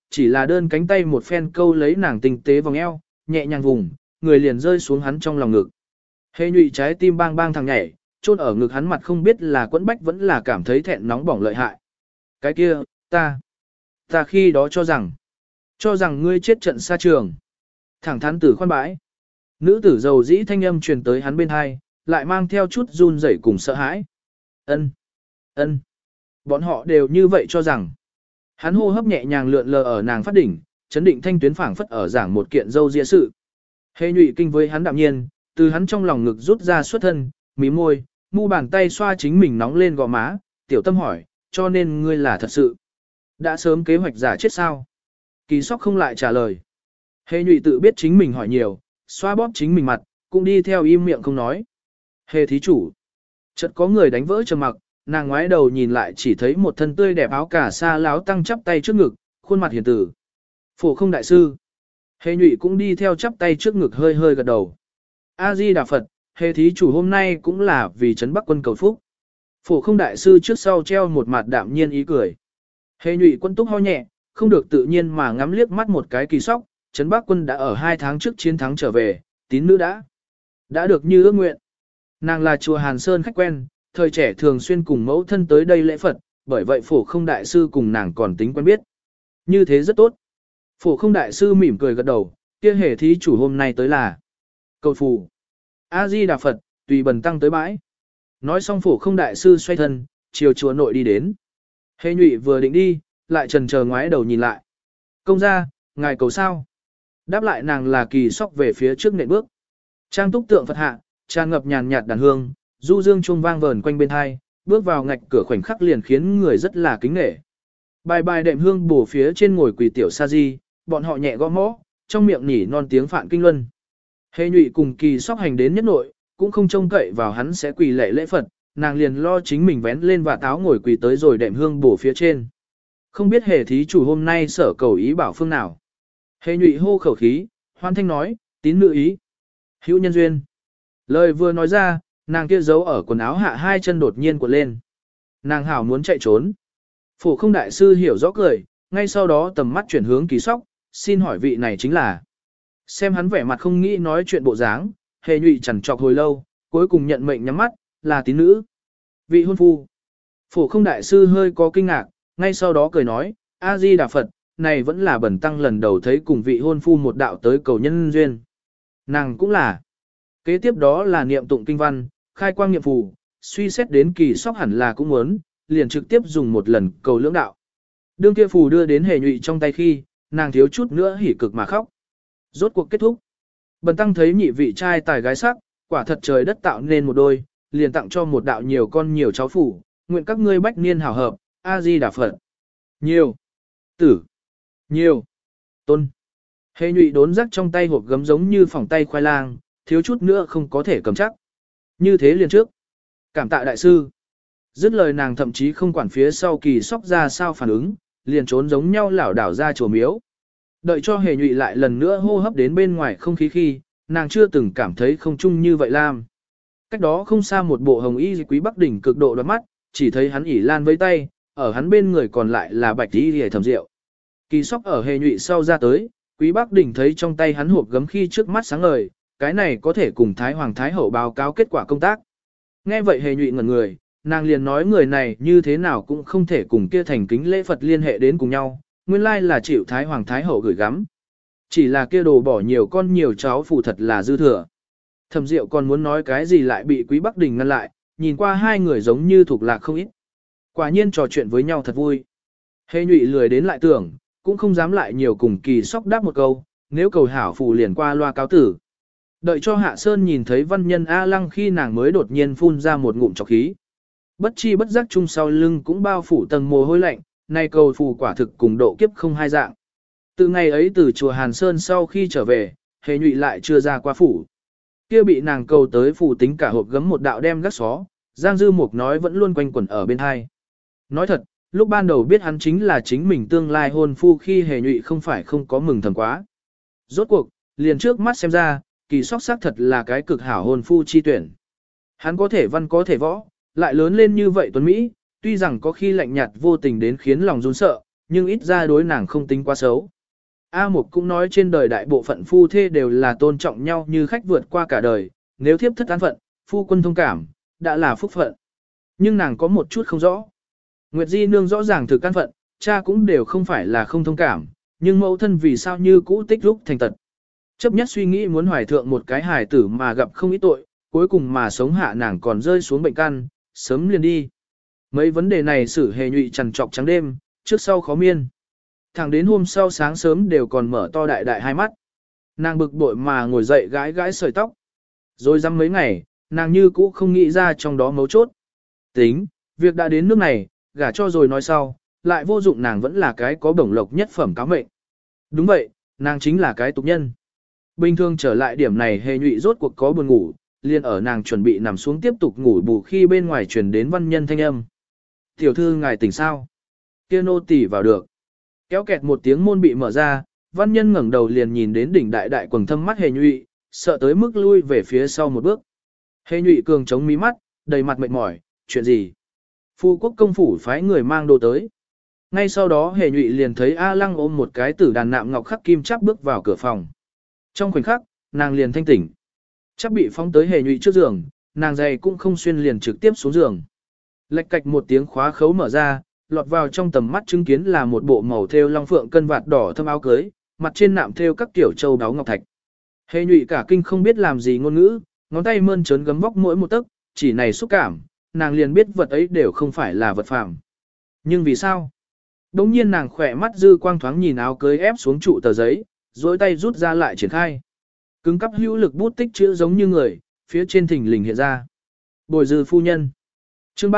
chỉ là đơn cánh tay một phen câu lấy nàng tinh tế vòng eo, nhẹ nhàng vùng, người liền rơi xuống hắn trong lòng ngực. Hề nhụy trái tim bang bang thằng nhảy, chôn ở ngực hắn mặt không biết là quẫn bách vẫn là cảm thấy thẹn nóng bỏng lợi hại. Cái kia, ta khi đó cho rằng ngươi chết trận xa trường. Thẳng thắn tử khoan bãi. Nữ tử dầu dĩ thanh âm truyền tới hắn bên hai, lại mang theo chút run rẩy cùng sợ hãi. Ân. Bọn họ đều như vậy cho rằng. Hắn hô hấp nhẹ nhàng lượn lờ ở nàng phát đỉnh, chấn định thanh tuyến phảng phất ở giảng một kiện dâu dịa sự. Hề nhụy kinh với hắn đạm nhiên, từ hắn trong lòng ngực rút ra xuất thân, mí môi, mu bàn tay xoa chính mình nóng lên gò má, tiểu tâm hỏi, cho nên ngươi là thật sự. Đã sớm kế hoạch giả chết sao? Kỳ sóc không lại trả lời. Hề nhụy tự biết chính mình hỏi nhiều, xoa bóp chính mình mặt, cũng đi theo im miệng không nói. Hề thí chủ. Chợt có người đánh vỡ trầm mặc, nàng ngoái đầu nhìn lại chỉ thấy một thân tươi đẹp áo cà sa láo tăng chắp tay trước ngực, khuôn mặt hiền tử. Phổ không đại sư. Hề nhụy cũng đi theo chắp tay trước ngực hơi hơi gật đầu. A-di Đà Phật, hề thí chủ hôm nay cũng là vì trấn Bắc quân cầu phúc. Phổ không đại sư trước sau treo một mặt đạm nhiên ý cười. Hề nhụy quân túc ho nhẹ, không được tự nhiên mà ngắm liếc mắt một cái kỳ sóc, trấn Bắc quân đã ở 2 tháng trước chiến thắng trở về, tín nữ đã được như ước nguyện. Nàng là chùa Hàn Sơn khách quen, thời trẻ thường xuyên cùng mẫu thân tới đây lễ Phật, bởi vậy phổ không đại sư cùng nàng còn tính quen biết. Như thế rất tốt. Phổ không đại sư mỉm cười gật đầu, kia hề thí chủ hôm nay tới là cầu phù. A-di Đà Phật, tùy bần tăng tới bãi. Nói xong phổ không đại sư xoay thân, chiều chùa nội đi đến. Hề nhụy vừa định đi, lại trần chờ ngoái đầu nhìn lại. Công gia, ngài cầu sao? Đáp lại nàng là kỳ sóc về phía trước nện bước. Trang túc tượng Phật hạ, tràn ngập nhàn nhạt đàn hương, du dương chuông vang vờn quanh bên hai, bước vào ngạch cửa khoảnh khắc liền khiến người rất là kính nể. Bài bài đệm hương bổ phía trên ngồi quỳ tiểu sa di, bọn họ nhẹ gõ mõ, trong miệng nhỉ non tiếng phạn kinh luân. Hề nhụy cùng kỳ sóc hành đến nhất nội, cũng không trông cậy vào hắn sẽ quỳ lệ lễ Phật, nàng liền lo chính mình vén lên và táo ngồi quỳ tới rồi đệm hương bổ phía trên. Không biết hề thí chủ hôm nay sở cầu ý bảo phương nào. Hề nhụy hô khẩu khí, hoan thanh nói, tín nữ ý. Hữu nhân duyên. Lời vừa nói ra, nàng kia giấu ở quần áo hạ 2 chân đột nhiên cuộn lên. Nàng hảo muốn chạy trốn. Phổ không đại sư hiểu rõ cười, ngay sau đó tầm mắt chuyển hướng kỳ sóc, xin hỏi vị này chính là. Xem hắn vẻ mặt không nghĩ nói chuyện bộ dáng, hề nhụy chằn trọc hồi lâu, cuối cùng nhận mệnh nhắm mắt, là tín nữ. Vị hôn phu. Phổ không đại sư hơi có kinh ngạc, ngay sau đó cười nói, A-di Đà Phật, này vẫn là bẩn tăng lần đầu thấy cùng vị hôn phu một đạo tới cầu nhân duyên. Nàng cũng là. Kế tiếp đó là niệm tụng kinh văn, khai quang niệm phù, suy xét đến kỳ sóc hẳn là cũng muốn, liền trực tiếp dùng một lần cầu lưỡng đạo. Đương kia phù đưa đến hề nhụy trong tay khi, nàng thiếu chút nữa hỉ cực mà khóc. Rốt cuộc kết thúc. Bần tăng thấy nhị vị trai tài gái sắc, quả thật trời đất tạo nên một đôi, liền tặng cho một đạo nhiều con nhiều cháu phủ, nguyện các ngươi bách niên hảo hợp, A-di Đà Phật. Nhiều. Tử. Nhiều. Tôn. Hề nhụy đốn rắc trong tay hộp gấm giống như phỏng tay khoai lang, thiếu chút nữa không có thể cầm chắc. Như thế liền trước. Cảm tạ đại sư. Dứt lời nàng thậm chí không quản phía sau kỳ sóc ra sao phản ứng, liền trốn giống nhau lảo đảo ra chùa miếu. Đợi cho hề nhụy lại lần nữa hô hấp đến bên ngoài không khí khi, nàng chưa từng cảm thấy không chung như vậy lam. Cách đó không xa một bộ hồng y quý bắc đỉnh cực độ đoạt mắt, chỉ thấy hắn ỉ lan với tay, ở hắn bên người còn lại là bạch y hề thầm rượu. Kỳ sóc ở hề nhụy sau ra tới, quý bắc đỉnh thấy trong tay hắn hộp gấm khi trước mắt sáng ngời, cái này có thể cùng Thái Hoàng Thái Hậu báo cáo kết quả công tác. Nghe vậy hề nhụy ngẩn người, nàng liền nói người này như thế nào cũng không thể cùng kia thành kính lễ Phật liên hệ đến cùng nhau, nguyên lai là chịu Thái Hoàng Thái Hậu gửi gắm. Chỉ là kia đồ bỏ nhiều con nhiều cháu phù thật là dư thừa. Thẩm Diệu còn muốn nói cái gì lại bị Quý Bắc Đình ngăn lại, nhìn qua hai người giống như thuộc lạc không ít. Quả nhiên trò chuyện với nhau thật vui. Hề nhụy lười đến lại tưởng, cũng không dám lại nhiều cùng kỳ sóc đáp một câu, nếu cầu hảo phù liền qua loa cáo tử. Đợi cho Hạ Sơn nhìn thấy văn nhân A Lăng khi nàng mới đột nhiên phun ra một ngụm trọc khí. Bất chi bất giác chung sau lưng cũng bao phủ tầng mồ hôi lạnh, nay cầu phù quả thực cùng độ kiếp không hai dạng. Từ ngày ấy từ chùa Hàn Sơn sau khi trở về, hề nhụy lại chưa ra qua phủ. Kia bị nàng cầu tới phủ tính cả hộp gấm một đạo đem gác xó, Giang Dư Mục nói vẫn luôn quanh quẩn ở bên hai. Nói thật, lúc ban đầu biết hắn chính là chính mình tương lai hôn phu khi hề nhụy không phải không có mừng thầm quá. Rốt cuộc, liền trước mắt xem ra, kỳ sóc xác thật là cái cực hảo hôn phu chi tuyển. Hắn có thể văn có thể võ, lại lớn lên như vậy tuấn Mỹ, tuy rằng có khi lạnh nhạt vô tình đến khiến lòng run sợ, nhưng ít ra đối nàng không tính quá xấu. A Mục cũng nói trên đời đại bộ phận phu thê đều là tôn trọng nhau như khách vượt qua cả đời, nếu thiếp thất an phận, phu quân thông cảm, đã là phúc phận. Nhưng nàng có một chút không rõ. Nguyệt Di nương rõ ràng thực an phận, cha cũng đều không phải là không thông cảm, nhưng mẫu thân vì sao như cũ tích lúc thành tật. Chấp nhất suy nghĩ muốn hoài thượng một cái hài tử mà gặp không ít tội, cuối cùng mà sống hạ nàng còn rơi xuống bệnh căn, sớm liền đi. Mấy vấn đề này xử hề nhụy trằn trọc trắng đêm, trước sau khó miên. Thẳng đến hôm sau sáng sớm đều còn mở to đại đại hai mắt. Nàng bực bội mà ngồi dậy gãi gãi sợi tóc. Rồi dăm mấy ngày, nàng như cũ không nghĩ ra trong đó mấu chốt. Tính, việc đã đến nước này, gả cho rồi nói sau, lại vô dụng nàng vẫn là cái có bổng lộc nhất phẩm cáo mệnh. Đúng vậy, nàng chính là cái tục nhân. Bình thường trở lại điểm này hề nhụy rốt cuộc có buồn ngủ, liền ở nàng chuẩn bị nằm xuống tiếp tục ngủ bù khi bên ngoài truyền đến văn nhân thanh âm. Tiểu thư ngài tỉnh sao? Kia nô tỳ vào được. Kéo kẹt một tiếng môn bị mở ra, văn nhân ngẩng đầu liền nhìn đến đỉnh đại đại quầng thâm mắt hề nhụy, sợ tới mức lui về phía sau một bước. Hề nhụy cường chống mí mắt, đầy mặt mệt mỏi, chuyện gì? Phu quốc công phủ phái người mang đồ tới. Ngay sau đó hề nhụy liền thấy A Lăng ôm một cái tử đàn nạm ngọc khắc kim chắp bước vào cửa phòng. Trong khoảnh khắc, nàng liền thanh tỉnh. Chắp bị phóng tới hề nhụy trước giường, nàng giày cũng không xuyên liền trực tiếp xuống giường. Lệch cạch một tiếng khóa khấu mở ra, lọt vào trong tầm mắt chứng kiến là một bộ màu thêu long phượng cân vạt đỏ thâm áo cưới, mặt trên nạm thêu các tiểu châu đáo ngọc thạch. Hề nhụy cả kinh không biết làm gì ngôn ngữ, ngón tay mơn trớn gấm vóc mỗi một tấc, chỉ này xúc cảm, nàng liền biết vật ấy đều không phải là vật phàm. Nhưng vì sao? Đống nhiên nàng khỏe mắt dư quang thoáng nhìn áo cưới ép xuống trụ tờ giấy, dối tay rút ra lại triển khai. Cứng cắp hữu lực bút tích chữ giống như người, phía trên thỉnh lình hiện ra. Bồi dư phu nhân. Chương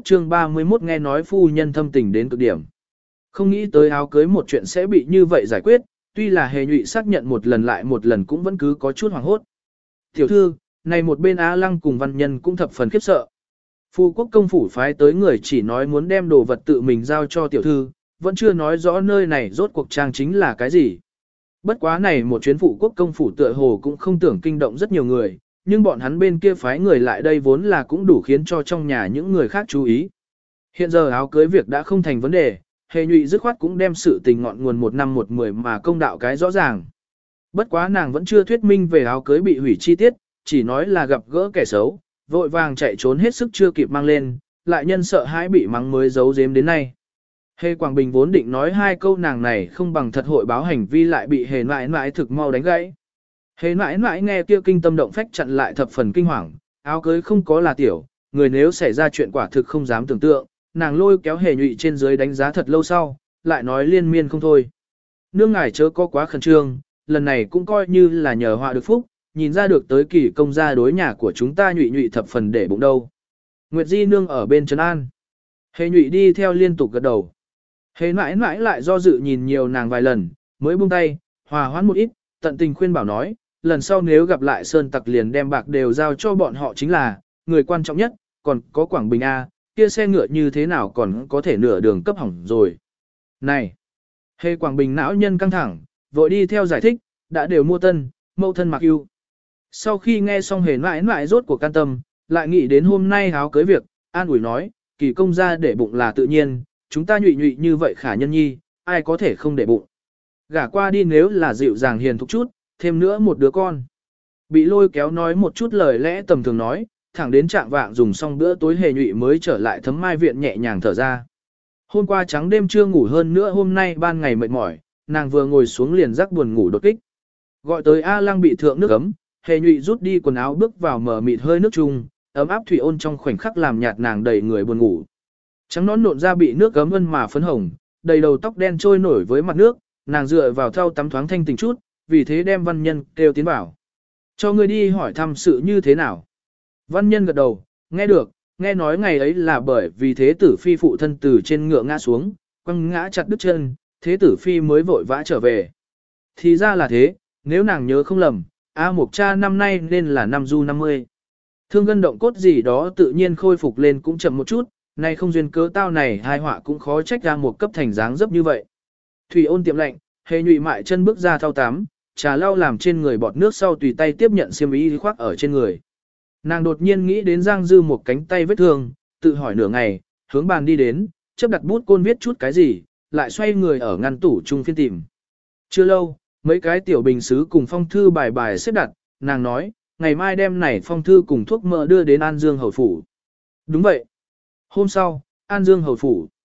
31 nghe nói phu nhân thâm tình đến cực điểm. Không nghĩ tới áo cưới một chuyện sẽ bị như vậy giải quyết, tuy là hề nhụy xác nhận một lần lại một lần cũng vẫn cứ có chút hoảng hốt. Tiểu thư, này một bên Á Lăng cùng văn nhân cũng thập phần khiếp sợ. Phu quốc công phủ phái tới người chỉ nói muốn đem đồ vật tự mình giao cho tiểu thư, vẫn chưa nói rõ nơi này rốt cuộc trang chính là cái gì. Bất quá này một chuyến phụ quốc công phủ tựa hồ cũng không tưởng kinh động rất nhiều người, nhưng bọn hắn bên kia phái người lại đây vốn là cũng đủ khiến cho trong nhà những người khác chú ý. Hiện giờ áo cưới việc đã không thành vấn đề, hề nhụy dứt khoát cũng đem sự tình ngọn nguồn một năm một mười mà công đạo cái rõ ràng. Bất quá nàng vẫn chưa thuyết minh về áo cưới bị hủy chi tiết, chỉ nói là gặp gỡ kẻ xấu, vội vàng chạy trốn hết sức chưa kịp mang lên, lại nhân sợ hãi bị mắng mới giấu giếm đến nay. Hề Quảng Bình vốn định nói hai câu nàng này không bằng thật hội báo hành vi lại bị hề mãi mãi thực mau đánh gãy. Hề mãi mãi nghe kia kinh tâm động phách chặn lại thập phần kinh hoàng, áo cưới không có là tiểu, người nếu xảy ra chuyện quả thực không dám tưởng tượng, nàng lôi kéo hề nhụy trên dưới đánh giá thật lâu sau, lại nói liên miên không thôi. Nương ngài chớ có quá khẩn trương, lần này cũng coi như là nhờ họa được phúc, nhìn ra được tới kỳ công gia đối nhà của chúng ta nhụy nhụy thập phần để bụng đâu. Nguyệt Di nương ở bên trấn an. Hề nhụy đi theo liên tục gật đầu. Hề mãi mãi lại do dự nhìn nhiều nàng vài lần, mới buông tay, hòa hoãn một ít, tận tình khuyên bảo nói, lần sau nếu gặp lại Sơn Tặc liền đem bạc đều giao cho bọn họ chính là, người quan trọng nhất, còn có Quảng Bình A, kia xe ngựa như thế nào còn có thể nửa đường cấp hỏng rồi. Này! Hề Quảng Bình não nhân căng thẳng, vội đi theo giải thích, đã đều mua tân, mâu thân mặc yêu. Sau khi nghe xong hề mãi mãi rốt cuộc can tâm, lại nghĩ đến hôm nay áo cưới việc, an ủi nói, kỳ công gia để bụng là tự nhiên, chúng ta nhụy nhụy như vậy khả nhân nhi, ai có thể không để bụng. Gả qua đi nếu là dịu dàng hiền thục chút, thêm nữa một đứa con. Bị lôi kéo nói một chút lời lẽ tầm thường nói, thẳng đến trạng vạng dùng xong bữa tối hề nhụy mới trở lại Thấm Mai viện nhẹ nhàng thở ra. Hôm qua trắng đêm chưa ngủ hơn nữa hôm nay ban ngày mệt mỏi, nàng vừa ngồi xuống liền rắc buồn ngủ đột kích. Gọi tới A Lăng bị thượng nước ấm, hề nhụy rút đi quần áo bước vào mở mịt hơi nước chung, ấm áp thủy ôn trong khoảnh khắc làm nhạt nàng đầy người buồn ngủ. Trắng nón nộn ra bị nước gấm ân mà phấn hồng, đầy đầu tóc đen trôi nổi với mặt nước, nàng dựa vào thau tắm thoáng thanh tỉnh chút, vì thế đem văn nhân kêu tiến bảo. Cho người đi hỏi thăm sự như thế nào. Văn nhân gật đầu, nghe được, nghe nói ngày ấy là bởi vì thế tử phi phụ thân từ trên ngựa ngã xuống, quăng ngã chặt đứt chân, thế tử phi mới vội vã trở về. Thì ra là thế, nếu nàng nhớ không lầm, A Mộc cha năm nay nên là năm du 50. Thương gân động cốt gì đó tự nhiên khôi phục lên cũng chậm một chút, nay không duyên cớ tao này hai họa cũng khó trách ra một cấp thành dáng dấp như vậy. Thủy ôn tiệm lạnh, hề nhụy mại chân bước ra thao tắm, trà lau làm trên người bọt nước sau tùy tay tiếp nhận xiêm y khoác ở trên người. Nàng đột nhiên nghĩ đến Giang Dư một cánh tay vết thương, tự hỏi nửa ngày, hướng bàn đi đến, chấp đặt bút côn viết chút cái gì, lại xoay người ở ngăn tủ chung phiên tìm. Chưa lâu, mấy cái tiểu bình sứ cùng phong thư bài bài xếp đặt, nàng nói, ngày mai đem này phong thư cùng thuốc mỡ đưa đến An Dương Hầu Phủ. Đúng vậy. Hôm sau, An Dương Hầu Phủ.